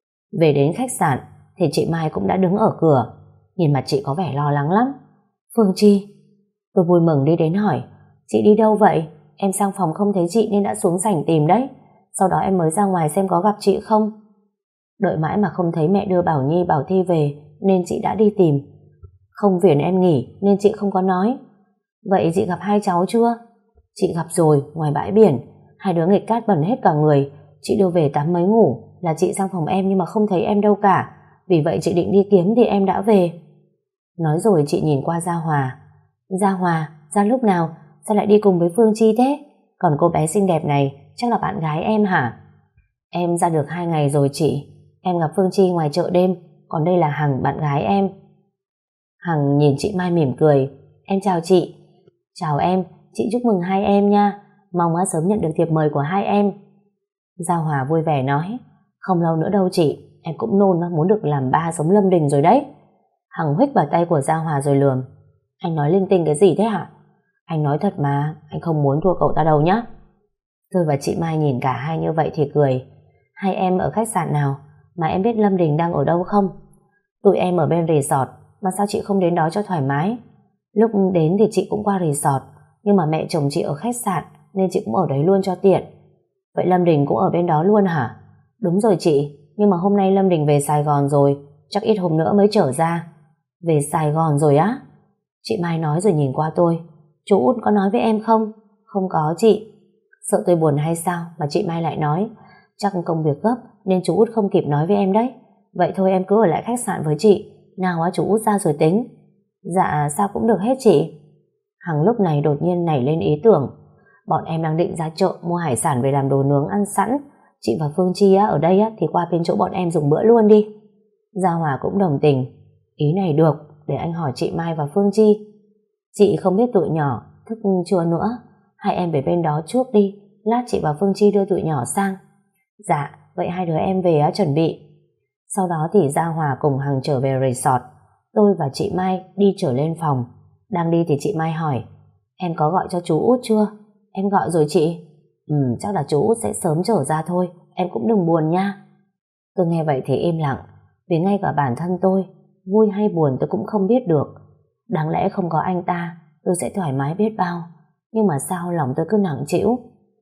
Về đến khách sạn thì chị Mai cũng đã đứng ở cửa. Nhìn mặt chị có vẻ lo lắng lắm. Phương Chi. Tôi vui mừng đi đến hỏi, chị đi đâu vậy? Em sang phòng không thấy chị nên đã xuống sảnh tìm đấy. Sau đó em mới ra ngoài xem có gặp chị không. Đợi mãi mà không thấy mẹ đưa Bảo Nhi Bảo Thi về nên chị đã đi tìm. Không phiền em nghỉ nên chị không có nói. Vậy chị gặp hai cháu chưa? Chị gặp rồi, ngoài bãi biển. Hai đứa nghịch cát bẩn hết cả người. Chị đưa về tắm mới ngủ. Là chị sang phòng em nhưng mà không thấy em đâu cả. Vì vậy chị định đi kiếm thì em đã về. Nói rồi chị nhìn qua Gia Hòa. Gia Hòa, ra lúc nào? Sao lại đi cùng với Phương Chi thế? Còn cô bé xinh đẹp này chắc là bạn gái em hả? Em ra được hai ngày rồi chị. Em gặp Phương Chi ngoài chợ đêm. còn đây là Hằng, bạn gái em. Hằng nhìn chị Mai mỉm cười. Em chào chị. Chào em, chị chúc mừng hai em nha. Mong á sớm nhận được thiệp mời của hai em. Giao Hòa vui vẻ nói. Không lâu nữa đâu chị, em cũng nôn muốn được làm ba giống Lâm Đình rồi đấy. Hằng huých vào tay của Giao Hòa rồi lườm. Anh nói linh tinh cái gì thế hả? Anh nói thật mà, anh không muốn thua cậu ta đâu nhá. Tôi và chị Mai nhìn cả hai như vậy thì cười. Hai em ở khách sạn nào mà em biết Lâm Đình đang ở đâu không? Tụi em ở bên resort, mà sao chị không đến đó cho thoải mái? Lúc đến thì chị cũng qua resort, nhưng mà mẹ chồng chị ở khách sạn nên chị cũng ở đấy luôn cho tiện. Vậy Lâm Đình cũng ở bên đó luôn hả? Đúng rồi chị, nhưng mà hôm nay Lâm Đình về Sài Gòn rồi, chắc ít hôm nữa mới trở ra. Về Sài Gòn rồi á? Chị Mai nói rồi nhìn qua tôi. Chú Út có nói với em không? Không có chị. Sợ tôi buồn hay sao mà chị Mai lại nói? Chắc công việc gấp nên chú Út không kịp nói với em đấy. Vậy thôi em cứ ở lại khách sạn với chị. Nào á chú Út ra rồi tính. Dạ sao cũng được hết chị. Hằng lúc này đột nhiên nảy lên ý tưởng. Bọn em đang định ra chợ mua hải sản về làm đồ nướng ăn sẵn. Chị và Phương Chi á, ở đây á, thì qua bên chỗ bọn em dùng bữa luôn đi. Gia Hòa cũng đồng tình. Ý này được, để anh hỏi chị Mai và Phương Chi. Chị không biết tụi nhỏ thức chưa nữa. Hai em về bên đó trước đi, lát chị và Phương Chi đưa tụi nhỏ sang. Dạ, vậy hai đứa em về á chuẩn bị. Sau đó thì Gia Hòa cùng Hằng trở về resort. Tôi và chị Mai đi trở lên phòng. Đang đi thì chị Mai hỏi. Em có gọi cho chú Út chưa? Em gọi rồi chị. Ừ, chắc là chú Út sẽ sớm trở ra thôi. Em cũng đừng buồn nha. Tôi nghe vậy thì im lặng. Vì ngay cả bản thân tôi, vui hay buồn tôi cũng không biết được. Đáng lẽ không có anh ta, tôi sẽ thoải mái biết bao. Nhưng mà sao lòng tôi cứ nặng trĩu.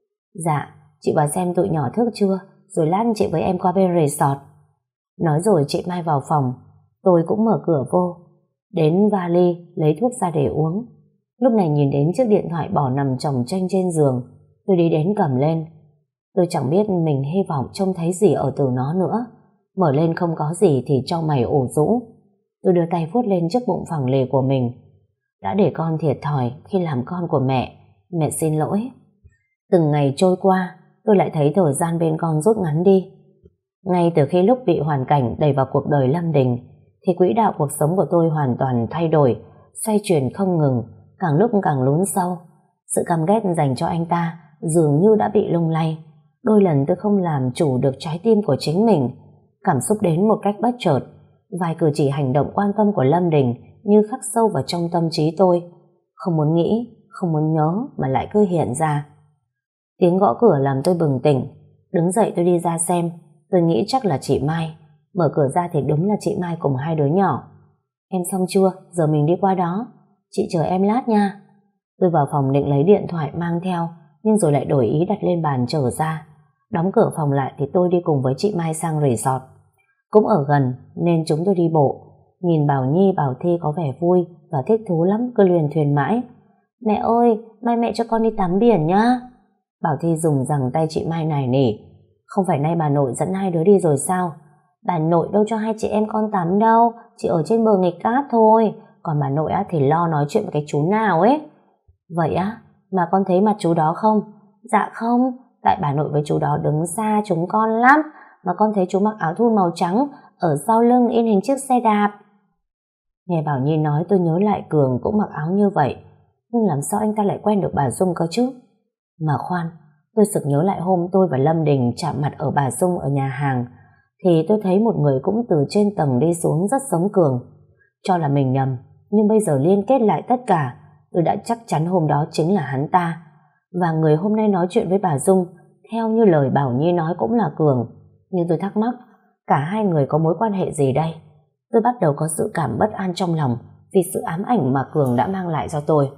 Dạ, chị vào xem tụi nhỏ thức chưa, rồi lát chị với em qua bên resort. Nói rồi chị Mai vào phòng. Tôi cũng mở cửa vô. Đến vali lấy thuốc ra để uống. Lúc này nhìn đến chiếc điện thoại bỏ nằm chồng chênh trên giường. Tôi đi đến cầm lên. Tôi chẳng biết mình hy vọng trông thấy gì ở từ nó nữa. Mở lên không có gì thì cho mày ủ rũ. Tôi đưa tay vuốt lên chiếc bụng phẳng lì của mình. Đã để con thiệt thòi khi làm con của mẹ. Mẹ xin lỗi. Từng ngày trôi qua, tôi lại thấy thời gian bên con rút ngắn đi. Ngay từ khi lúc bị hoàn cảnh đẩy vào cuộc đời Lâm Đình, thì quỹ đạo cuộc sống của tôi hoàn toàn thay đổi, xoay chuyển không ngừng, càng lúc càng lún sâu. Sự căm ghét dành cho anh ta dường như đã bị lung lay. Đôi lần tôi không làm chủ được trái tim của chính mình. Cảm xúc đến một cách bất chợt. Vài cử chỉ hành động quan tâm của Lâm Đình như khắc sâu vào trong tâm trí tôi. Không muốn nghĩ, không muốn nhớ mà lại cứ hiện ra. Tiếng gõ cửa làm tôi bừng tỉnh. Đứng dậy tôi đi ra xem. Tôi nghĩ chắc là chị Mai. Mở cửa ra thì đúng là chị Mai cùng hai đứa nhỏ. Em xong chưa? Giờ mình đi qua đó. Chị chờ em lát nha. Tôi vào phòng định lấy điện thoại mang theo, nhưng rồi lại đổi ý đặt lên bàn trở ra. Đóng cửa phòng lại thì tôi đi cùng với chị Mai sang resort. Cũng ở gần nên chúng tôi đi bộ. Nhìn Bảo Nhi, Bảo Thi có vẻ vui và thích thú lắm, cứ luyên thuyên mãi. Mẹ ơi, mai mẹ cho con đi tắm biển nhá. Bảo Thi dùng rằng tay chị Mai nài nỉ. Không phải nay bà nội dẫn hai đứa đi rồi sao? Bà nội đâu cho hai chị em con tắm đâu, chỉ ở trên bờ nghịch cát thôi. Còn bà nội á thì lo nói chuyện với cái chú nào ấy. Vậy á, mà con thấy mặt chú đó không? Dạ không, tại bà nội với chú đó đứng xa chúng con lắm. Mà con thấy chú mặc áo thun màu trắng, ở sau lưng in hình chiếc xe đạp. Nghe Bảo Nhi nói tôi nhớ lại Cường cũng mặc áo như vậy. Nhưng làm sao anh ta lại quen được bà Dung cơ chứ? Mà khoan, tôi sực nhớ lại hôm tôi và Lâm Đình chạm mặt ở bà Dung ở nhà hàng, thì tôi thấy một người cũng từ trên tầng đi xuống rất giống Cường. Cho là mình nhầm, nhưng bây giờ liên kết lại tất cả, tôi đã chắc chắn hôm đó chính là hắn ta. Và người hôm nay nói chuyện với bà Dung, theo như lời Bảo Nhi nói cũng là Cường. Nhưng tôi thắc mắc, cả hai người có mối quan hệ gì đây? Tôi bắt đầu có sự cảm bất an trong lòng vì sự ám ảnh mà Cường đã mang lại cho tôi.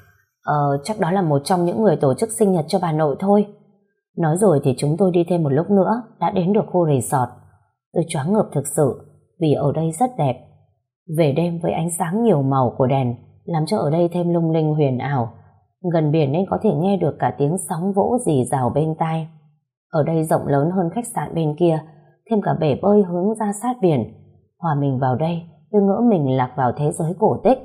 Ờ, chắc đó là một trong những người tổ chức sinh nhật cho bà nội thôi. Nói rồi thì chúng tôi đi thêm một lúc nữa đã đến được khu resort. Tôi choáng ngợp thực sự vì ở đây rất đẹp. Về đêm với ánh sáng nhiều màu của đèn làm cho ở đây thêm lung linh huyền ảo. Gần biển nên có thể nghe được cả tiếng sóng vỗ rì rào bên tai. Ở đây rộng lớn hơn khách sạn bên kia, thêm cả bể bơi hướng ra sát biển. Hòa mình vào đây, tôi ngỡ mình lạc vào thế giới cổ tích.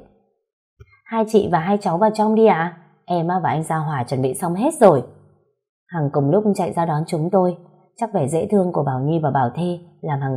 Hai chị và hai cháu vào trong đi ạ. Em và anh Gia Hòa chuẩn bị xong hết rồi. Hằng cùng lúc chạy ra đón chúng tôi. Chắc vẻ dễ thương của Bảo Nhi và Bảo Thi làm Hằng thích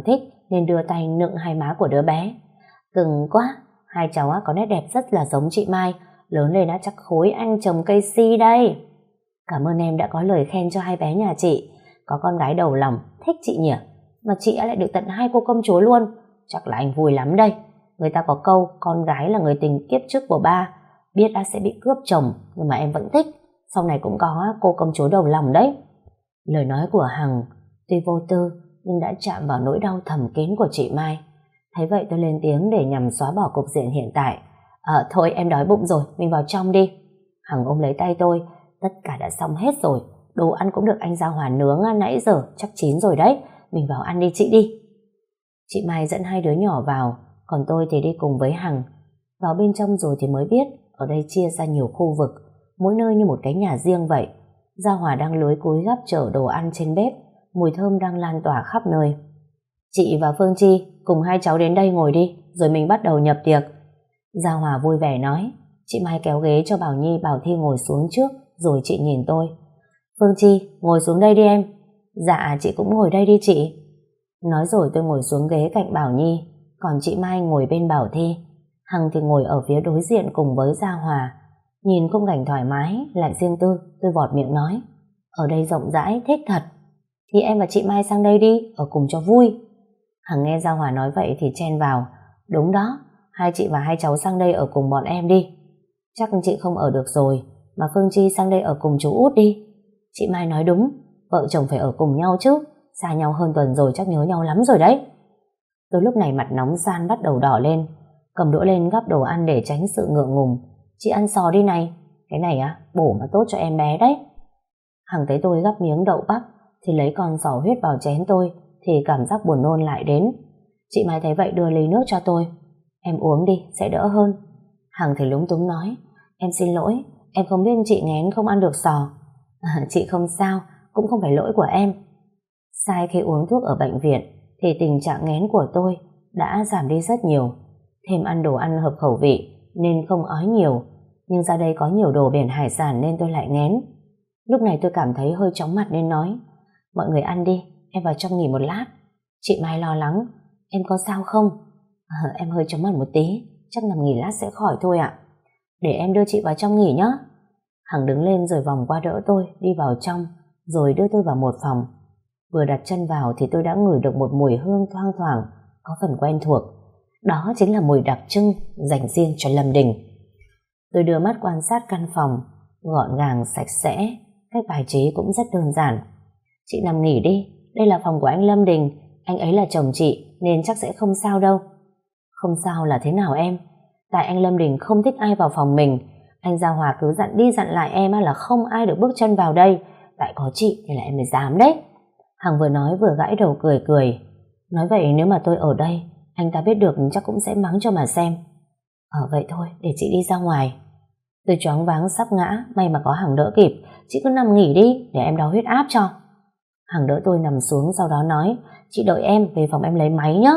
nên đưa tay nựng hai má của đứa bé. Cưng quá, hai cháu á, có nét đẹp rất là giống chị Mai, lớn lên đã chắc khối anh trồng cây si đây. Cảm ơn em đã có lời khen cho hai bé nhà chị, có con gái đầu lòng, thích chị nhỉ, mà chị lại được tận hai cô công chúa luôn, chắc là anh vui lắm đây. Người ta có câu con gái là người tình kiếp trước của ba, biết đã sẽ bị cướp chồng, nhưng mà em vẫn thích, sau này cũng có cô công chúa đầu lòng đấy. Lời nói của Hằng tuy vô tư nhưng đã chạm vào nỗi đau thầm kín của chị Mai. Thấy vậy tôi lên tiếng để nhằm xóa bỏ cục diện hiện tại. Ờ thôi em đói bụng rồi, mình vào trong đi. Hằng ôm lấy tay tôi, tất cả đã xong hết rồi, đồ ăn cũng được anh Gia Hòa nướng nãy giờ, chắc chín rồi đấy, mình vào ăn đi chị đi. Chị Mai dẫn hai đứa nhỏ vào, còn tôi thì đi cùng với Hằng. Vào bên trong rồi thì mới biết ở đây chia ra nhiều khu vực, mỗi nơi như một cái nhà riêng vậy. Gia Hòa đang lối cúi gắp chở đồ ăn trên bếp, mùi thơm đang lan tỏa khắp nơi. Chị và Phương Chi cùng hai cháu đến đây ngồi đi, rồi mình bắt đầu nhập tiệc. Gia Hòa vui vẻ nói. Chị Mai kéo ghế cho Bảo Nhi, Bảo Thi ngồi xuống trước, rồi chị nhìn tôi. Phương Chi, ngồi xuống đây đi em. Dạ, chị cũng ngồi đây đi chị. Nói rồi tôi ngồi xuống ghế cạnh Bảo Nhi, còn chị Mai ngồi bên Bảo Thi. Hằng thì ngồi ở phía đối diện cùng với Gia Hòa. Nhìn khung cảnh thoải mái, lại riêng tư, tôi vọt miệng nói. Ở đây rộng rãi, thích thật. Thì em và chị Mai sang đây đi, ở cùng cho vui. Hằng nghe Gia Hòa nói vậy thì chen vào. Đúng đó, hai chị và hai cháu sang đây ở cùng bọn em đi. Chắc chị không ở được rồi, mà Phương Chi sang đây ở cùng chú Út đi. Chị Mai nói đúng, vợ chồng phải ở cùng nhau chứ, xa nhau hơn tuần rồi chắc nhớ nhau lắm rồi đấy. Tôi lúc này mặt nóng ran bắt đầu đỏ lên, cầm đũa lên gắp đồ ăn để tránh sự ngượng ngùng. Chị ăn sò đi này, cái này á, bổ mà tốt cho em bé đấy. Hằng thấy tôi gắp miếng đậu bắp thì lấy con sò huyết vào chén tôi, thì cảm giác buồn nôn lại đến. Chị Mai thấy vậy đưa ly nước cho tôi. Em uống đi, sẽ đỡ hơn. Hằng thì lúng túng nói. Em xin lỗi, em không biết chị nghén không ăn được sò. À, chị không sao, cũng không phải lỗi của em. Sai khi uống thuốc ở bệnh viện thì tình trạng nghén của tôi đã giảm đi rất nhiều. Thêm ăn đồ ăn hợp khẩu vị nên không ói nhiều, nhưng ra đây có nhiều đồ biển hải sản nên tôi lại nghén. Lúc này tôi cảm thấy hơi chóng mặt nên nói. Mọi người ăn đi, em vào trong nghỉ một lát. Chị Mai lo lắng. Em có sao không? À, em hơi chóng mặt một tí, chắc nằm nghỉ lát sẽ khỏi thôi ạ. Để em đưa chị vào trong nghỉ nhé. Hằng đứng lên rồi vòng qua đỡ tôi đi vào trong, rồi đưa tôi vào một phòng. Vừa đặt chân vào thì tôi đã ngửi được một mùi hương thoang thoảng, có phần quen thuộc. Đó chính là mùi đặc trưng dành riêng cho Lâm Đình. Tôi đưa mắt quan sát căn phòng, gọn gàng sạch sẽ, cách bài trí cũng rất đơn giản. Chị nằm nghỉ đi, đây là phòng của anh Lâm Đình, anh ấy là chồng chị nên chắc sẽ không sao đâu. Không sao là thế nào em? Tại anh Lâm Đình không thích ai vào phòng mình. Anh Gia Hòa cứ dặn đi dặn lại em là không ai được bước chân vào đây. Tại có chị thì là em mới dám đấy. Hằng vừa nói vừa gãi đầu cười cười. Nói vậy nếu mà tôi ở đây, anh ta biết được chắc cũng sẽ mắng cho mà xem. Ở vậy thôi, để chị đi ra ngoài. Tôi choáng váng sắp ngã, may mà có Hằng đỡ kịp. Chị cứ nằm nghỉ đi, để em đo huyết áp cho. Hằng đỡ tôi nằm xuống, sau đó nói. Chị đợi em, về phòng em lấy máy nhé.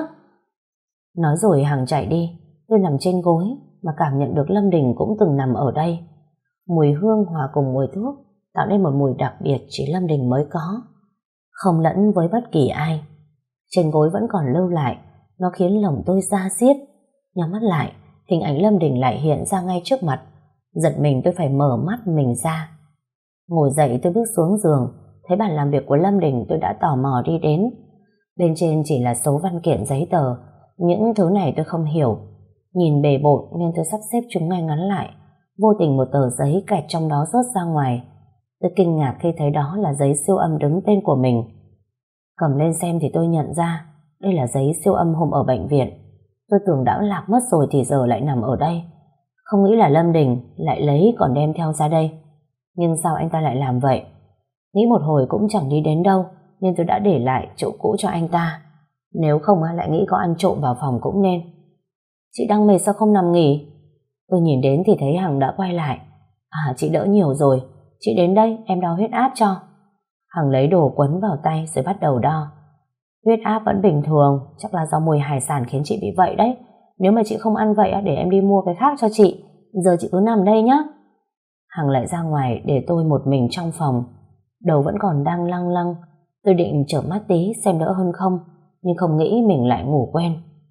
Nói rồi Hằng chạy đi. Tôi nằm trên gối mà cảm nhận được Lâm Đình cũng từng nằm ở đây. Mùi hương hòa cùng mùi thuốc tạo nên một mùi đặc biệt chỉ Lâm Đình mới có, không lẫn với bất kỳ ai. Trên gối vẫn còn lưu lại, nó khiến lòng tôi da diết. Nhắm mắt lại, hình ảnh Lâm Đình lại hiện ra ngay trước mặt. Giật mình tôi phải mở mắt mình ra. Ngồi dậy tôi bước xuống giường, thấy bàn làm việc của Lâm Đình. Tôi đã tò mò đi đến. Bên trên chỉ là số văn kiện giấy tờ, những thứ này tôi không hiểu. Nhìn bề bộn nên tôi sắp xếp chúng ngay ngắn lại. Vô tình một tờ giấy kẹt trong đó rớt ra ngoài. Tôi kinh ngạc khi thấy đó là giấy siêu âm đứng tên của mình. Cầm lên xem thì tôi nhận ra đây là giấy siêu âm hôm ở bệnh viện. Tôi tưởng đã lạc mất rồi thì giờ lại nằm ở đây. Không nghĩ là Lâm Đình lại lấy còn đem theo ra đây. Nhưng sao anh ta lại làm vậy? Nghĩ một hồi cũng chẳng đi đến đâu, nên tôi đã để lại chỗ cũ cho anh ta. Nếu không lại nghĩ có ăn trộm vào phòng cũng nên. Chị đang mệt sao không nằm nghỉ? Tôi nhìn đến thì thấy Hằng đã quay lại. À, chị đỡ nhiều rồi, chị đến đây em đo huyết áp cho. Hằng lấy đồ quấn vào tay rồi bắt đầu đo. Huyết áp vẫn bình thường, chắc là do mùi hải sản khiến chị bị vậy đấy. Nếu mà chị không ăn vậy để em đi mua cái khác cho chị. Giờ chị cứ nằm đây nhé. Hằng lại ra ngoài để tôi một mình trong phòng. Đầu vẫn còn đang lăng lăng. Tôi định trở mắt tí xem đỡ hơn không, nhưng không nghĩ mình lại ngủ quen.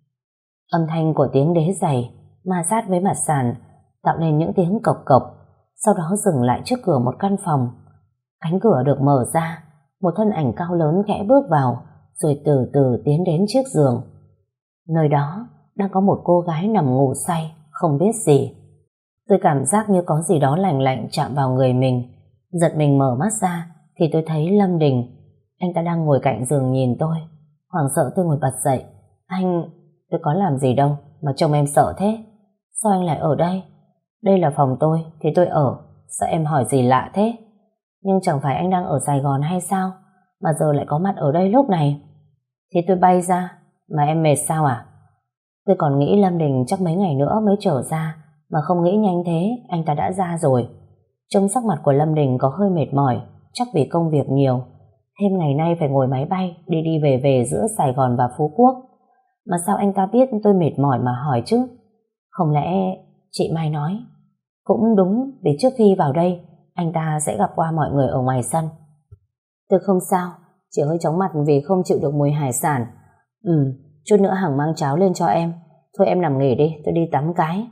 Âm thanh của tiếng đế giày ma sát với mặt sàn tạo nên những tiếng cộc cộc, sau đó dừng lại trước cửa một căn phòng. Cánh cửa được mở ra, một thân ảnh cao lớn khẽ bước vào, rồi từ từ tiến đến chiếc giường. Nơi đó đang có một cô gái nằm ngủ say, không biết gì. Tôi cảm giác như có gì đó lạnh lạnh chạm vào người mình. Giật mình mở mắt ra thì tôi thấy Lâm Đình. Anh ta đang ngồi cạnh giường nhìn tôi. Hoảng sợ tôi ngồi bật dậy. Anh... Tôi có làm gì đâu mà trông em sợ thế? Sao anh lại ở đây? Đây là phòng tôi thì tôi ở. Sao em hỏi gì lạ thế? Nhưng chẳng phải anh đang ở Sài Gòn hay sao mà giờ lại có mặt ở đây lúc này? Thì tôi bay ra. Mà em mệt sao à? Tôi còn nghĩ Lâm Đình chắc mấy ngày nữa mới trở ra, mà không nghĩ nhanh thế anh ta đã ra rồi. Trông sắc mặt của Lâm Đình có hơi mệt mỏi, chắc vì công việc nhiều. Thêm ngày nay phải ngồi máy bay đi đi về về giữa Sài Gòn và Phú Quốc. Mà sao anh ta biết tôi mệt mỏi mà hỏi chứ? Không lẽ chị Mai nói? Cũng đúng, vì trước khi vào đây anh ta sẽ gặp qua mọi người ở ngoài sân. Tôi không sao, chỉ hơi chóng mặt vì không chịu được mùi hải sản. Ừ, chút nữa Hằng mang cháo lên cho em. Thôi em nằm nghỉ đi, tôi đi tắm cái.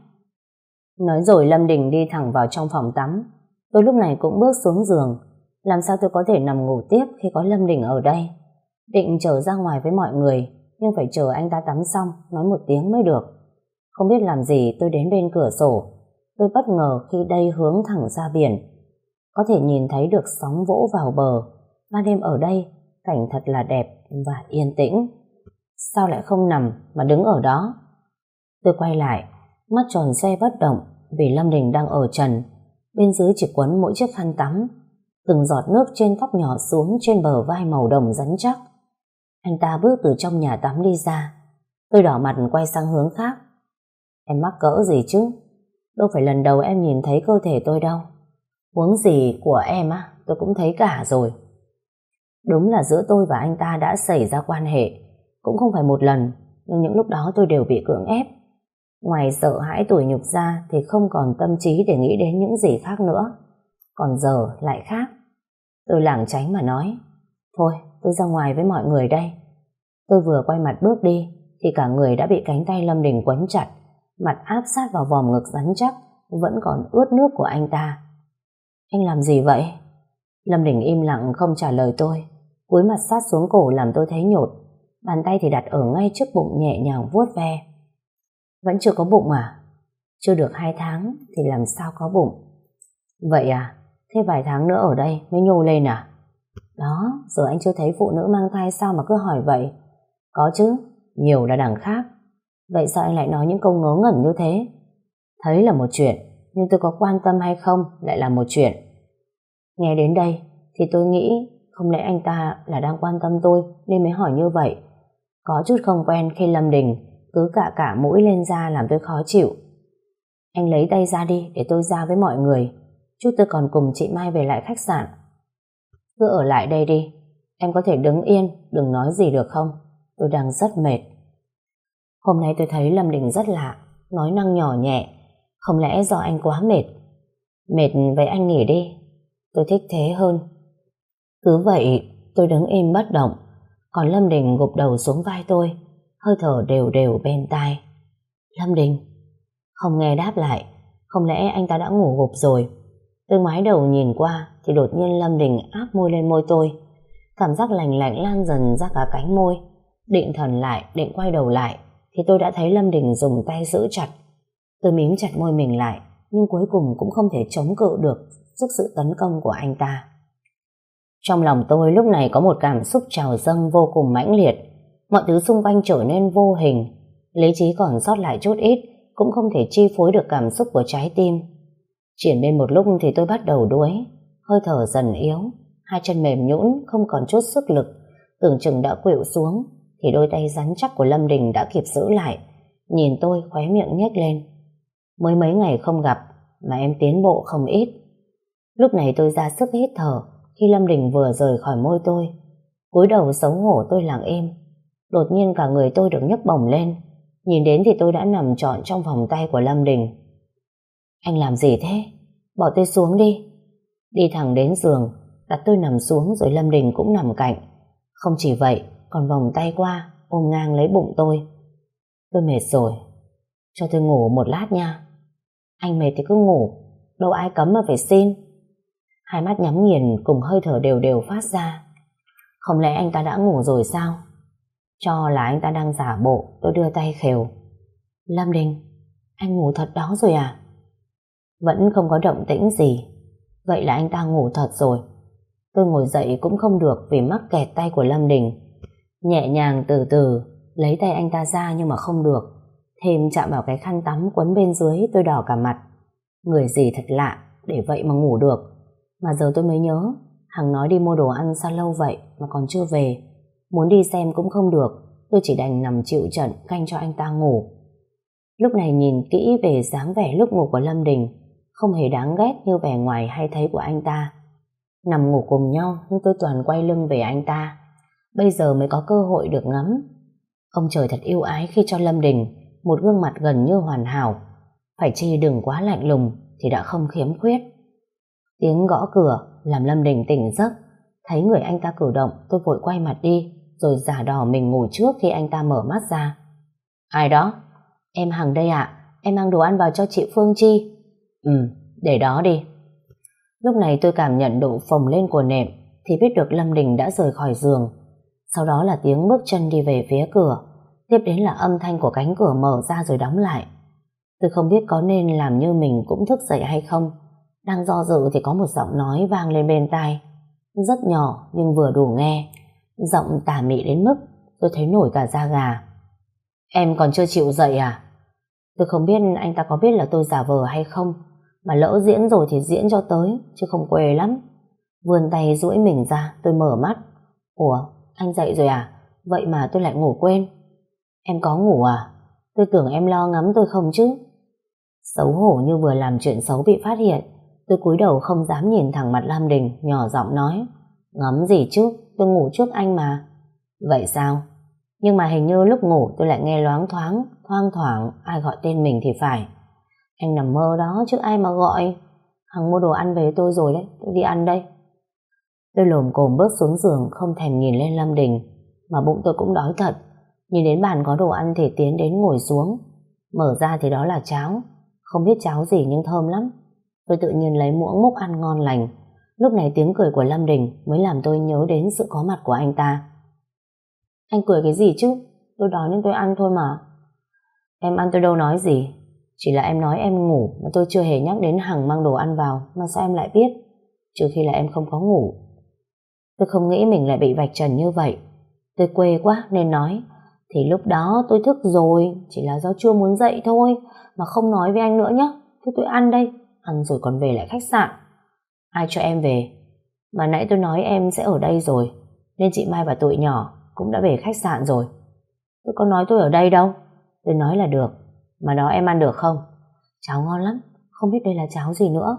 Nói rồi Lâm Đình đi thẳng vào trong phòng tắm. Tôi lúc này cũng bước xuống giường. Làm sao tôi có thể nằm ngủ tiếp khi có Lâm Đình ở đây? Định trở ra ngoài với mọi người, nhưng phải chờ anh ta tắm xong nói một tiếng mới được. Không biết làm gì tôi đến bên cửa sổ. Tôi bất ngờ khi đây hướng thẳng ra biển. Có thể nhìn thấy được sóng vỗ vào bờ. Ban đêm ở đây cảnh thật là đẹp và yên tĩnh. Sao lại không nằm mà đứng ở đó? Tôi quay lại, mắt tròn xoe bất động vì Lâm Đình đang ở trần. Bên dưới chỉ quấn mỗi chiếc khăn tắm. Từng giọt nước trên tóc nhỏ xuống trên bờ vai màu đồng rắn chắc. Anh ta bước từ trong nhà tắm đi ra. Tôi đỏ mặt quay sang hướng khác. Em mắc cỡ gì chứ? Đâu phải lần đầu em nhìn thấy cơ thể tôi đâu. Huống gì của em á, tôi cũng thấy cả rồi. Đúng là giữa tôi và anh ta đã xảy ra quan hệ. Cũng không phải một lần, nhưng những lúc đó tôi đều bị cưỡng ép. Ngoài sợ hãi tủi nhục ra thì không còn tâm trí để nghĩ đến những gì khác nữa. Còn giờ lại khác. Tôi lảng tránh mà nói, thôi tôi ra ngoài với mọi người đây. Tôi vừa quay mặt bước đi thì cả người đã bị cánh tay Lâm Đình quấn chặt, mặt áp sát vào vòm ngực rắn chắc vẫn còn ướt nước của anh ta. Anh làm gì vậy? Lâm Đình im lặng không trả lời tôi, cúi mặt sát xuống cổ làm tôi thấy nhột. Bàn tay thì đặt ở ngay trước bụng nhẹ nhàng vuốt ve. Vẫn chưa có bụng à? Chưa được hai tháng thì làm sao có bụng? Vậy à? Thế vài tháng nữa ở đây mới nhô lên à? Đó, giờ anh chưa thấy phụ nữ mang thai sao mà cứ hỏi vậy? Có chứ, nhiều là đằng khác. Vậy sao anh lại nói những câu ngớ ngẩn như thế? Thấy là một chuyện, nhưng tôi có quan tâm hay không lại là một chuyện. Nghe đến đây thì tôi nghĩ không lẽ anh ta là đang quan tâm tôi nên mới hỏi như vậy. Có chút không quen khi Lâm Đình cứ cạ cả mũi lên da làm tôi khó chịu. Anh lấy tay ra đi để tôi ra với mọi người. Chút tôi còn cùng chị Mai về lại khách sạn. Cứ ở lại đây đi. Em có thể đứng yên, đừng nói gì được không? Tôi đang rất mệt. Hôm nay tôi thấy Lâm Đình rất lạ, nói năng nhỏ nhẹ. Không lẽ do anh quá mệt? Mệt vậy anh nghỉ đi. Tôi thích thế hơn. Cứ vậy tôi đứng im bất động, còn Lâm Đình gục đầu xuống vai tôi, hơi thở đều đều bên tai. Lâm Đình. Không nghe đáp lại. Không lẽ anh ta đã ngủ gục rồi? Tôi ngoái đầu nhìn qua thì đột nhiên Lâm Đình áp môi lên môi tôi. Cảm giác lành lạnh lan dần ra cả cánh môi. Định thần lại, định quay đầu lại thì tôi đã thấy Lâm Đình dùng tay giữ chặt. Tôi mím chặt môi mình lại, nhưng cuối cùng cũng không thể chống cự được trước sự tấn công của anh ta. Trong lòng tôi lúc này có một cảm xúc trào dâng vô cùng mãnh liệt. Mọi thứ xung quanh trở nên vô hình. Lý trí còn sót lại chút ít cũng không thể chi phối được cảm xúc của trái tim. Triển lên một lúc thì tôi bắt đầu đuối, hơi thở dần yếu, hai chân mềm nhũn không còn chút sức lực, tưởng chừng đã khuỵu xuống thì đôi tay rắn chắc của Lâm Đình đã kịp giữ lại. Nhìn tôi khóe miệng nhếch lên. Mới mấy ngày không gặp mà em tiến bộ không ít. Lúc này tôi ra sức hít thở khi Lâm Đình vừa rời khỏi môi tôi. Cúi đầu xấu hổ tôi lặng im. Đột nhiên cả người tôi được nhấc bổng lên. Nhìn đến thì tôi đã nằm trọn trong vòng tay của Lâm Đình. Anh làm gì thế? Bỏ tôi xuống đi. Đi thẳng đến giường, đặt tôi nằm xuống rồi Lâm Đình cũng nằm cạnh. Không chỉ vậy, còn vòng tay qua ôm ngang lấy bụng tôi. Tôi mệt rồi, cho tôi ngủ một lát nha. Anh mệt thì cứ ngủ, đâu ai cấm mà phải xin. Hai mắt nhắm nghiền cùng hơi thở đều đều phát ra. Không lẽ anh ta đã ngủ rồi sao? Cho là anh ta đang giả bộ. Tôi đưa tay khều. Lâm Đình, anh ngủ thật đó rồi à? Vẫn không có động tĩnh gì. Vậy là anh ta ngủ thật rồi. Tôi ngồi dậy cũng không được vì mắc kẹt tay của Lâm Đình. Nhẹ nhàng từ từ lấy tay anh ta ra nhưng mà không được. Thêm chạm vào cái khăn tắm quấn bên dưới, tôi đỏ cả mặt. Người gì thật lạ, để vậy mà ngủ được. Mà giờ tôi mới nhớ, Hằng nói đi mua đồ ăn sao lâu vậy mà còn chưa về. Muốn đi xem cũng không được, tôi chỉ đành nằm chịu trận canh cho anh ta ngủ. Lúc này nhìn kỹ về dáng vẻ lúc ngủ của Lâm Đình, không hề đáng ghét như vẻ ngoài hay thấy của anh ta. Nằm ngủ cùng nhau nhưng tôi toàn quay lưng về anh ta. Bây giờ mới có cơ hội được ngắm. Ông trời thật yêu ái khi cho Lâm Đình một gương mặt gần như hoàn hảo. Phải chi đừng quá lạnh lùng thì đã không khiếm khuyết. Tiếng gõ cửa làm Lâm Đình tỉnh giấc. Thấy người anh ta cử động, tôi vội quay mặt đi rồi giả đò mình ngủ trước khi anh ta mở mắt ra. Ai đó? Em Hằng đây ạ. Em mang đồ ăn vào cho chị Phương Chi. Ừ, để đó đi. Lúc này tôi cảm nhận độ phồng lên của nệm thì biết được Lâm Đình đã rời khỏi giường. Sau đó là tiếng bước chân đi về phía cửa. Tiếp đến là âm thanh của cánh cửa mở ra rồi đóng lại. Tôi không biết có nên làm như mình cũng thức dậy hay không. Đang do dự thì có một giọng nói vang lên bên tai. Rất nhỏ nhưng vừa đủ nghe. Giọng tà mị đến mức tôi thấy nổi cả da gà. Em còn chưa chịu dậy à? Tôi không biết anh ta có biết là tôi giả vờ hay không. Mà lỡ diễn rồi thì diễn cho tới, chứ không quê lắm. Vươn tay duỗi mình ra, tôi mở mắt. Ủa, anh dậy rồi à? Vậy mà tôi lại ngủ quên. Em có ngủ à? Tôi tưởng em lo ngắm tôi không chứ. Xấu hổ như vừa làm chuyện xấu bị phát hiện, tôi cúi đầu không dám nhìn thẳng mặt Lâm Đình, nhỏ giọng nói. Ngắm gì chứ, tôi ngủ trước anh mà. Vậy sao? Nhưng mà hình như lúc ngủ tôi lại nghe loáng thoáng, thoang thoảng ai gọi tên mình thì phải. Anh nằm mơ đó chứ ai mà gọi. Hằng mua đồ ăn về tôi rồi đấy, tôi đi ăn đây. Tôi lồm cồm bước xuống giường, không thèm nhìn lên Lâm Đình. Mà bụng tôi cũng đói thật. Nhìn đến bàn có đồ ăn thì tiến đến ngồi xuống. Mở ra thì đó là cháo. Không biết cháo gì nhưng thơm lắm. Tôi tự nhiên lấy muỗng múc ăn ngon lành. Lúc này tiếng cười của Lâm Đình mới làm tôi nhớ đến sự có mặt của anh ta. Anh cười cái gì chứ? Tôi đói nên tôi ăn thôi mà. Em ăn tôi đâu nói gì. Chỉ là em nói em ngủ mà tôi chưa hề nhắc đến Hằng mang đồ ăn vào. Mà sao em lại biết? Trừ khi là em không có ngủ. Tôi không nghĩ mình lại bị vạch trần như vậy. Tôi quê quá nên nói. Thì lúc đó tôi thức rồi, chỉ là do chưa muốn dậy thôi. Mà không nói với anh nữa nhé. Thôi tôi ăn đây. Ăn rồi còn về lại khách sạn. Ai cho em về? Mà nãy tôi nói em sẽ ở đây rồi, nên chị Mai và tụi nhỏ cũng đã về khách sạn rồi. Tôi có nói tôi ở đây đâu. Tôi nói là được. Mà đó em ăn được không? Cháo ngon lắm. Không biết đây là cháo gì nữa.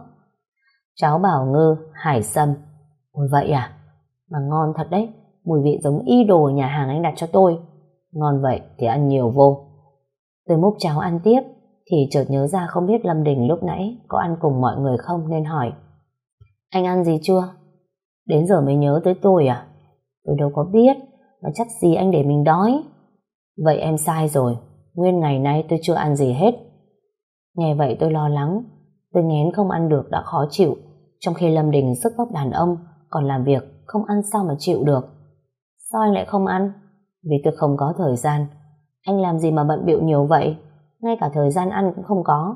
Cháo bảo ngư, hải sâm. Ôi vậy à? Mà ngon thật đấy. Mùi vị giống y đồ nhà hàng anh đặt cho tôi. Ngon vậy thì ăn nhiều vô. Tôi múc cháo ăn tiếp thì chợt nhớ ra không biết Lâm Đình lúc nãy có ăn cùng mọi người không nên hỏi. Anh ăn gì chưa? Đến giờ mới nhớ tới tôi à? Tôi đâu có biết. Mà chắc gì anh để mình đói. Vậy em sai rồi. Nguyên ngày nay tôi chưa ăn gì hết. Nghe vậy tôi lo lắng. Tôi nghén không ăn được đã khó chịu. Trong khi Lâm Đình sức vóc đàn ông còn làm việc không ăn sao mà chịu được. Sao anh lại không ăn? Vì tôi không có thời gian. Anh làm gì mà bận bịu nhiều vậy? Ngay cả thời gian ăn cũng không có.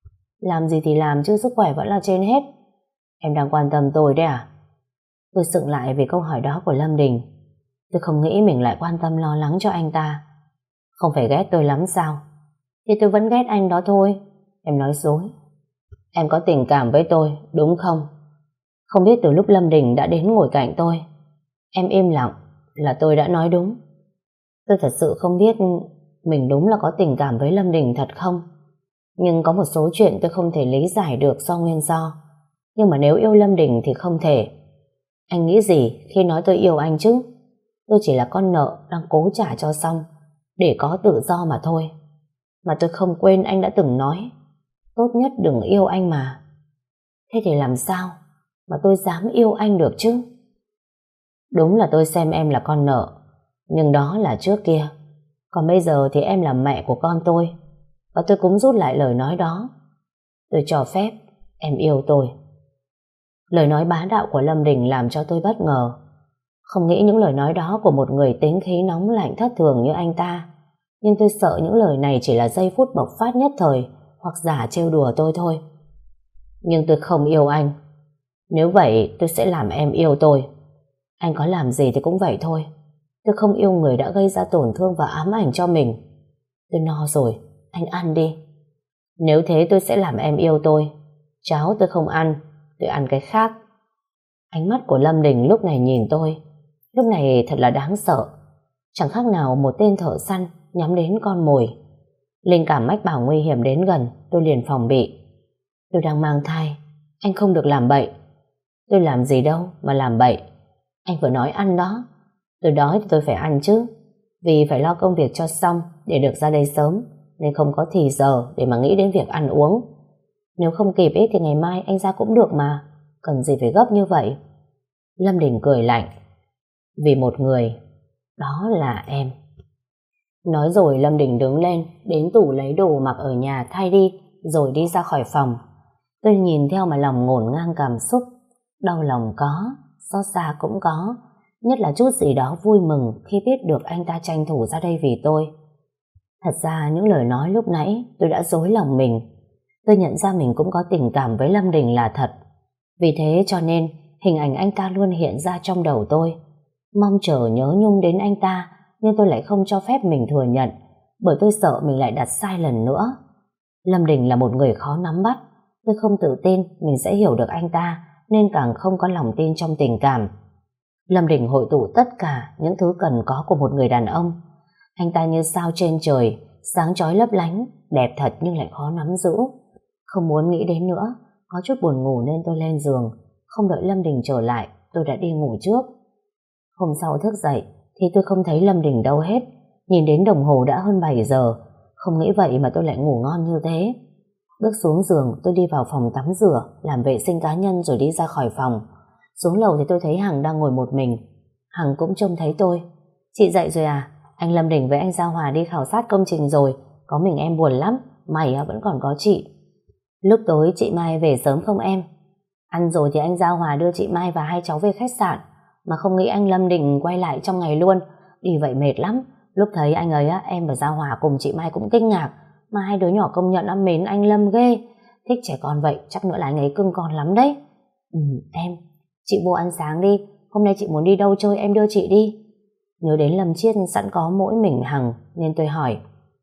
Làm gì thì làm chứ sức khỏe vẫn là trên hết. Em đang quan tâm tôi đấy à? Tôi sững lại về câu hỏi đó của Lâm Đình. Tôi không nghĩ mình lại quan tâm lo lắng cho anh ta. Không phải ghét tôi lắm sao? Thì tôi vẫn ghét anh đó thôi. Em nói dối. Em có tình cảm với tôi, đúng không? Không biết từ lúc Lâm Đình đã đến ngồi cạnh tôi, em im lặng là tôi đã nói đúng. Tôi thật sự không biết mình đúng là có tình cảm với Lâm Đình thật không. Nhưng có một số chuyện tôi không thể lý giải được do nguyên do. Nhưng mà nếu yêu Lâm Đình thì không thể. Anh nghĩ gì khi nói tôi yêu anh chứ? Tôi chỉ là con nợ đang cố trả cho xong để có tự do mà thôi. Mà tôi không quên anh đã từng nói tốt nhất đừng yêu anh mà. Thế thì làm sao mà tôi dám yêu anh được chứ? Đúng là tôi xem em là con nợ, nhưng đó là trước kia. Còn bây giờ thì em là mẹ của con tôi, và tôi cũng rút lại lời nói đó. Tôi cho phép em yêu tôi. Lời nói bá đạo của Lâm Đình làm cho tôi bất ngờ. Không nghĩ những lời nói đó của một người tính khí nóng lạnh thất thường như anh ta. Nhưng tôi sợ những lời này chỉ là giây phút bộc phát nhất thời, hoặc giả trêu đùa tôi thôi. Nhưng tôi không yêu anh. Nếu vậy tôi sẽ làm em yêu tôi. Anh có làm gì thì cũng vậy thôi. Tôi không yêu người đã gây ra tổn thương và ám ảnh cho mình. Tôi no rồi, anh ăn đi. Nếu thế tôi sẽ làm em yêu tôi. Cháo tôi không ăn, tôi ăn cái khác. Ánh mắt của Lâm Đình lúc này nhìn tôi, lúc này thật là đáng sợ. Chẳng khác nào một tên thợ săn nhắm đến con mồi. Linh cảm mách bảo nguy hiểm đến gần, tôi liền phòng bị. Tôi đang mang thai, anh không được làm bậy. Tôi làm gì đâu mà làm bậy. Anh vừa nói ăn đó. Tôi đói thì tôi phải ăn chứ, vì phải lo công việc cho xong để được ra đây sớm, nên không có thì giờ để mà nghĩ đến việc ăn uống. Nếu không kịp ấy thì ngày mai anh ra cũng được mà, cần gì phải gấp như vậy. Lâm Đình cười lạnh. Vì một người, đó là em. Nói rồi Lâm Đình đứng lên, đến tủ lấy đồ mặc ở nhà thay đi, rồi đi ra khỏi phòng. Tôi nhìn theo mà lòng ngổn ngang cảm xúc. Đau lòng có, xót xa cũng có, nhất là chút gì đó vui mừng khi biết được anh ta tranh thủ ra đây vì tôi. Thật ra những lời nói lúc nãy tôi đã dối lòng mình. Tôi nhận ra mình cũng có tình cảm với Lâm Đình là thật. Vì thế cho nên hình ảnh anh ta luôn hiện ra trong đầu tôi. Mong chờ nhớ nhung đến anh ta, nhưng tôi lại không cho phép mình thừa nhận, bởi tôi sợ mình lại đặt sai lần nữa. Lâm Đình là một người khó nắm bắt. Tôi không tự tin mình sẽ hiểu được anh ta, nên càng không có lòng tin trong tình cảm. Lâm Đình hội tụ tất cả những thứ cần có của một người đàn ông. Anh ta như sao trên trời, sáng chói lấp lánh, đẹp thật nhưng lại khó nắm giữ. Không muốn nghĩ đến nữa, có chút buồn ngủ nên tôi lên giường. Không đợi Lâm Đình trở lại, tôi đã đi ngủ trước. Hôm sau thức dậy thì tôi không thấy Lâm Đình đâu hết. Nhìn đến đồng hồ đã hơn bảy giờ. Không nghĩ vậy mà tôi lại ngủ ngon như thế. Bước xuống giường, tôi đi vào phòng tắm rửa, làm vệ sinh cá nhân rồi đi ra khỏi phòng. Xuống lầu thì tôi thấy Hằng đang ngồi một mình. Hằng cũng trông thấy tôi. Chị dậy rồi à? Anh Lâm Đình với anh Gia Hòa đi khảo sát công trình rồi. Có mình em buồn lắm. Mày vẫn còn có chị. Lúc tối chị Mai về sớm không em? Ăn rồi thì anh Gia Hòa đưa chị Mai và hai cháu về khách sạn. Mà không nghĩ anh Lâm Đình quay lại trong ngày luôn. Đi vậy mệt lắm. Lúc thấy anh ấy á, em và Gia Hòa cùng chị Mai cũng kinh ngạc. Mà hai đứa nhỏ công nhận âm mến anh Lâm ghê. Thích trẻ con vậy, chắc nữa là anh ấy cưng con lắm đấy. Ừ, em. Chị vô ăn sáng đi. Hôm nay chị muốn đi đâu chơi em đưa chị đi. Nhớ đến Lâm Chiết sẵn có mỗi mình Hằng, nên tôi hỏi.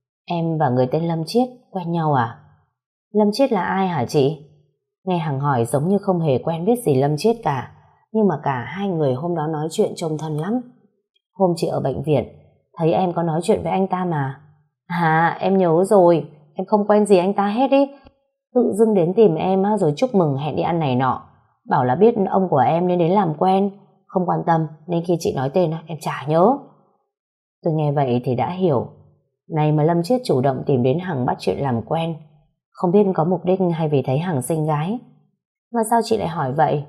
Em và người tên Lâm Chiết quen nhau à? Lâm Chiết là ai hả chị? Nghe Hằng hỏi giống như không hề quen biết gì Lâm Chiết cả. Nhưng mà cả hai người hôm đó nói chuyện trông thân lắm. Hôm chị ở bệnh viện, thấy em có nói chuyện với anh ta mà. À, em nhớ rồi. Em không quen gì anh ta hết ý. Tự dưng đến tìm em á, rồi chúc mừng hẹn đi ăn này nọ. Bảo là biết ông của em nên đến làm quen. Không quan tâm, nên khi chị nói tên em chả nhớ. Tôi nghe vậy thì đã hiểu. Này mà Lâm Chiết chủ động tìm đến Hằng bắt chuyện làm quen, không biết có mục đích hay vì thấy Hằng xinh gái. Mà sao chị lại hỏi vậy?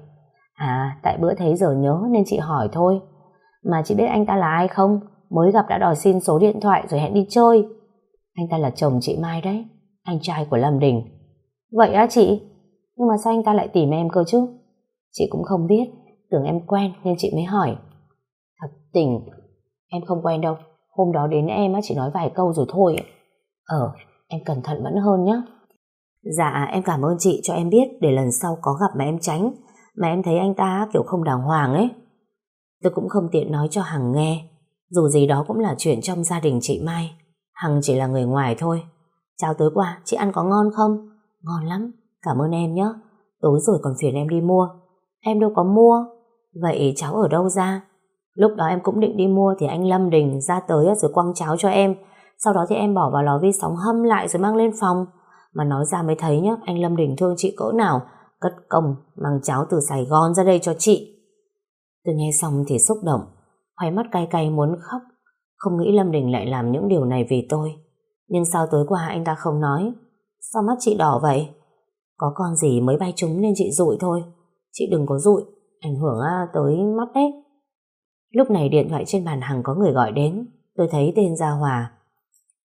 À, tại bữa thấy giờ nhớ nên chị hỏi thôi. Mà chị biết anh ta là ai không? Mới gặp đã đòi xin số điện thoại rồi hẹn đi chơi. Anh ta là chồng chị Mai đấy, anh trai của Lâm Đình. Vậy á chị? Nhưng mà sao anh ta lại tìm em cơ chứ? Chị cũng không biết, tưởng em quen nên chị mới hỏi. Thật tình, em không quen đâu. Hôm đó đến em á chỉ nói vài câu rồi thôi. Ờ, em cẩn thận vẫn hơn nhé. Dạ, em cảm ơn chị cho em biết, để lần sau có gặp mà em tránh. Mà em thấy anh ta kiểu không đàng hoàng ấy. Tôi cũng không tiện nói cho Hằng nghe. Dù gì đó cũng là chuyện trong gia đình chị Mai. Hằng chỉ là người ngoài thôi. Chào tối qua, chị ăn có ngon không? Ngon lắm, cảm ơn em nhé. Tối rồi còn phiền em đi mua. Em đâu có mua. Vậy cháu ở đâu ra? Lúc đó em cũng định đi mua thì anh Lâm Đình ra tới rồi quăng cháo cho em. Sau đó thì em bỏ vào lò vi sóng hâm lại rồi mang lên phòng. Mà nói ra mới thấy nhá, anh Lâm Đình thương chị cỡ nào, cất công mang cháo từ Sài Gòn ra đây cho chị. Tôi nghe xong thì xúc động, hoài mắt cay cay muốn khóc. Không nghĩ Lâm Đình lại làm những điều này vì tôi. Nhưng sao tối qua anh ta không nói? Sao mắt chị đỏ vậy? Có con gì mới bay trúng nên chị dụi thôi. Chị đừng có dụi, ảnh hưởng tới mắt đấy. Lúc này điện thoại trên bàn Hằng có người gọi đến. Tôi thấy tên Gia Hòa.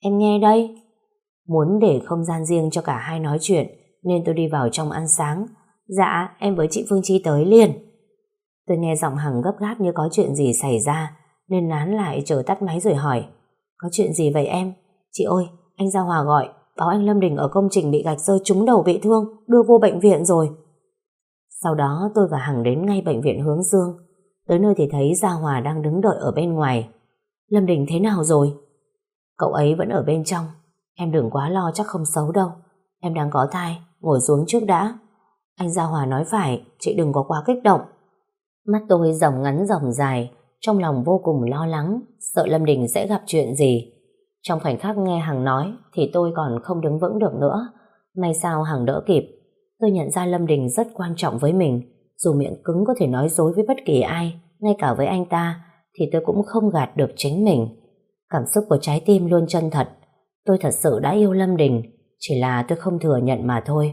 Em nghe đây. Muốn để không gian riêng cho cả hai nói chuyện nên tôi đi vào trong ăn sáng. Dạ, em với chị Phương Chi tới liền. Tôi nghe giọng Hằng gấp gáp như có chuyện gì xảy ra nên nán lại chờ tắt máy rồi hỏi. Có chuyện gì vậy em? Chị ơi, anh Gia Hòa gọi, báo anh Lâm Đình ở công trình bị gạch rơi trúng đầu bị thương, đưa vô bệnh viện rồi. Sau đó tôi và Hằng đến ngay bệnh viện Hướng Dương. Tới nơi thì thấy Gia Hòa đang đứng đợi ở bên ngoài. Lâm Đình thế nào rồi? Cậu ấy vẫn ở bên trong. Em đừng quá lo, chắc không xấu đâu. Em đang có thai, ngồi xuống trước đã. Anh Gia Hòa nói phải, chị đừng có quá kích động. Mắt tôi dòng ngắn dòng dài, trong lòng vô cùng lo lắng, sợ Lâm Đình sẽ gặp chuyện gì. Trong khoảnh khắc nghe Hằng nói thì tôi còn không đứng vững được nữa. May sao Hằng đỡ kịp. Tôi nhận ra Lâm Đình rất quan trọng với mình. Dù miệng cứng có thể nói dối với bất kỳ ai, ngay cả với anh ta, thì tôi cũng không gạt được chính mình. Cảm xúc của trái tim luôn chân thật. Tôi thật sự đã yêu Lâm Đình, chỉ là tôi không thừa nhận mà thôi.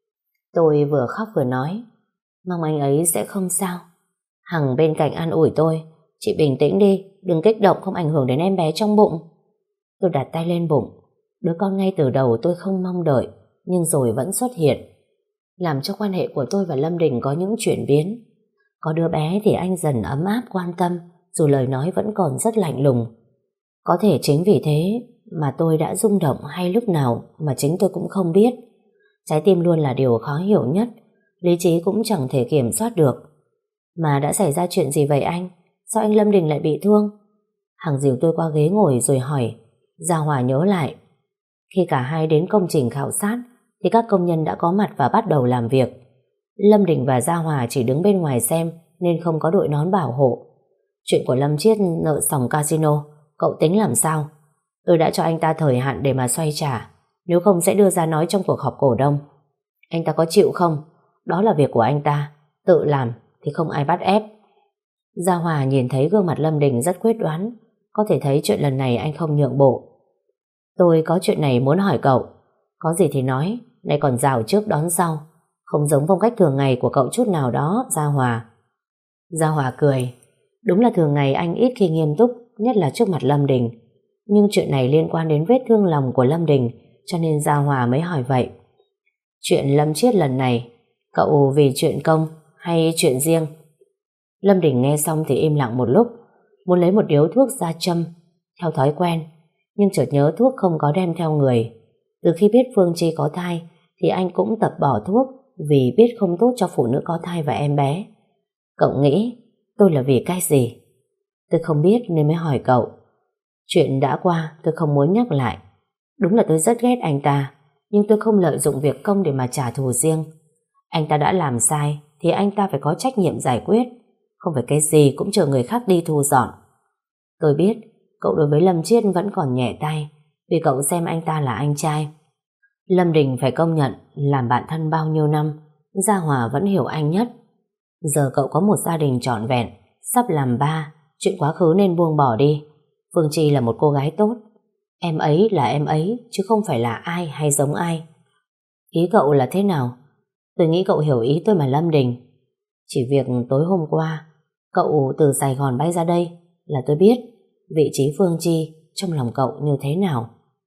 Tôi vừa khóc vừa nói, mong anh ấy sẽ không sao. Hằng bên cạnh an ủi tôi, chị bình tĩnh đi, đừng kích động, không ảnh hưởng đến em bé trong bụng. Tôi đặt tay lên bụng. Đứa con ngay từ đầu tôi không mong đợi, nhưng rồi vẫn xuất hiện, làm cho quan hệ của tôi và Lâm Đình có những chuyển biến. Có đứa bé thì anh dần ấm áp quan tâm, dù lời nói vẫn còn rất lạnh lùng. Có thể chính vì thế mà tôi đã rung động hay lúc nào mà chính tôi cũng không biết. Trái tim luôn là điều khó hiểu nhất, lý trí cũng chẳng thể kiểm soát được. Mà đã xảy ra chuyện gì vậy anh? Sao anh Lâm Đình lại bị thương? Hằng dìu tôi qua ghế ngồi rồi hỏi. Gia Hòa nhớ lại. Khi cả hai đến công trình khảo sát thì các công nhân đã có mặt và bắt đầu làm việc. Lâm Đình và Gia Hòa chỉ đứng bên ngoài xem nên không có đội nón bảo hộ. Chuyện của Lâm Chiết nợ sòng casino, cậu tính làm sao? Tôi đã cho anh ta thời hạn để mà xoay trả, nếu không sẽ đưa ra nói trong cuộc họp cổ đông. Anh ta có chịu không? Đó là việc của anh ta, tự làm thì không ai bắt ép. Gia Hòa nhìn thấy gương mặt Lâm Đình rất quyết đoán, có thể thấy chuyện lần này anh không nhượng bộ. Tôi có chuyện này muốn hỏi cậu. Có gì thì nói, này còn rào trước đón sau, không giống phong cách thường ngày của cậu chút nào đó, Gia Hòa. Gia Hòa cười. Đúng là thường ngày anh ít khi nghiêm túc, nhất là trước mặt Lâm Đình. Nhưng chuyện này liên quan đến vết thương lòng của Lâm Đình, cho nên Gia Hòa mới hỏi vậy. Chuyện Lâm Chiết lần này, cậu vì chuyện công hay chuyện riêng? Lâm Đình nghe xong thì im lặng một lúc, muốn lấy một điếu thuốc ra châm, theo thói quen, nhưng chợt nhớ thuốc không có đem theo người. Từ khi biết Phương Chi có thai thì anh cũng tập bỏ thuốc vì biết không tốt cho phụ nữ có thai và em bé. Cậu nghĩ tôi là vì cái gì? Tôi không biết nên mới hỏi cậu. Chuyện đã qua tôi không muốn nhắc lại. Đúng là tôi rất ghét anh ta, nhưng tôi không lợi dụng việc công để mà trả thù riêng. Anh ta đã làm sai thì anh ta phải có trách nhiệm giải quyết, không phải cái gì cũng chờ người khác đi thu dọn. Tôi biết cậu đối với Lâm Chiết vẫn còn nhẹ tay vì cậu xem anh ta là anh trai. Lâm Đình phải công nhận, làm bạn thân bao nhiêu năm, Gia Hòa vẫn hiểu anh nhất. Giờ cậu có một gia đình trọn vẹn, sắp làm ba, chuyện quá khứ nên buông bỏ đi. Phương Chi là một cô gái tốt, em ấy là em ấy chứ không phải là ai hay giống ai. Ý cậu là thế nào? Tôi nghĩ cậu hiểu ý tôi mà Lâm Đình. Chỉ việc tối hôm qua cậu từ Sài Gòn bay ra đây là tôi biết vị trí Phương Chi trong lòng cậu như thế nào.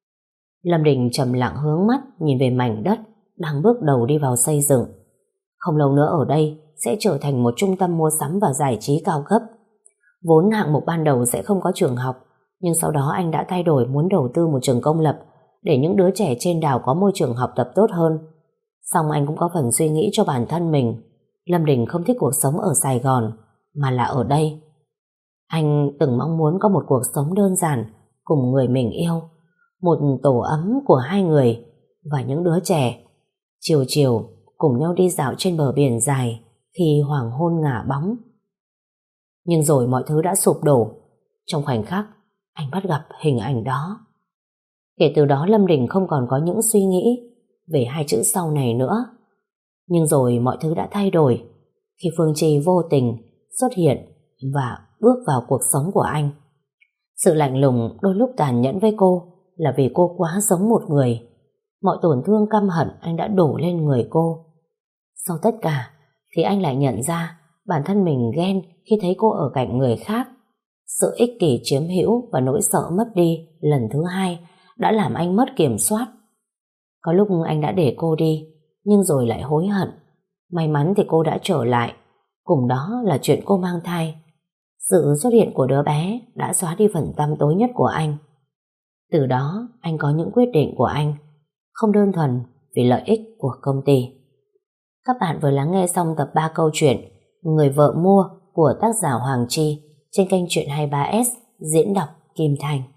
Lâm Đình trầm lặng hướng mắt nhìn về mảnh đất đang bước đầu đi vào xây dựng. Không lâu nữa ở đây sẽ trở thành một trung tâm mua sắm và giải trí cao cấp. Vốn hạng mục ban đầu sẽ không có trường học, nhưng sau đó anh đã thay đổi muốn đầu tư một trường công lập để những đứa trẻ trên đảo có môi trường học tập tốt hơn. Xong anh cũng có phần suy nghĩ cho bản thân mình. Lâm Đình không thích cuộc sống ở Sài Gòn mà là ở đây. Anh từng mong muốn có một cuộc sống đơn giản cùng người mình yêu, một tổ ấm của hai người và những đứa trẻ. Chiều chiều cùng nhau đi dạo trên bờ biển dài khi hoàng hôn ngả bóng. Nhưng rồi mọi thứ đã sụp đổ. Trong khoảnh khắc anh bắt gặp hình ảnh đó. Kể từ đó Lâm Đình không còn có những suy nghĩ về hai chữ sau này nữa. Nhưng rồi mọi thứ đã thay đổi khi Phương Chi vô tình xuất hiện và bước vào cuộc sống của anh. Sự lạnh lùng đôi lúc tàn nhẫn với cô là vì cô quá giống một người. Mọi tổn thương căm hận anh đã đổ lên người cô. Sau tất cả thì anh lại nhận ra bản thân mình ghen khi thấy cô ở cạnh người khác. Sự ích kỷ chiếm hữu và nỗi sợ mất đi lần thứ hai đã làm anh mất kiểm soát. Có lúc anh đã để cô đi, nhưng rồi lại hối hận. May mắn thì cô đã trở lại, cùng đó là chuyện cô mang thai. Sự xuất hiện của đứa bé đã xóa đi phần tăm tối nhất của anh. Từ đó anh có những quyết định của anh, không đơn thuần vì lợi ích của công ty. Các bạn vừa lắng nghe xong tập ba câu chuyện Người vợ mua của tác giả Hoàng Chi trên kênh Chuyện hai mươi ba ét diễn đọc Kim Thành.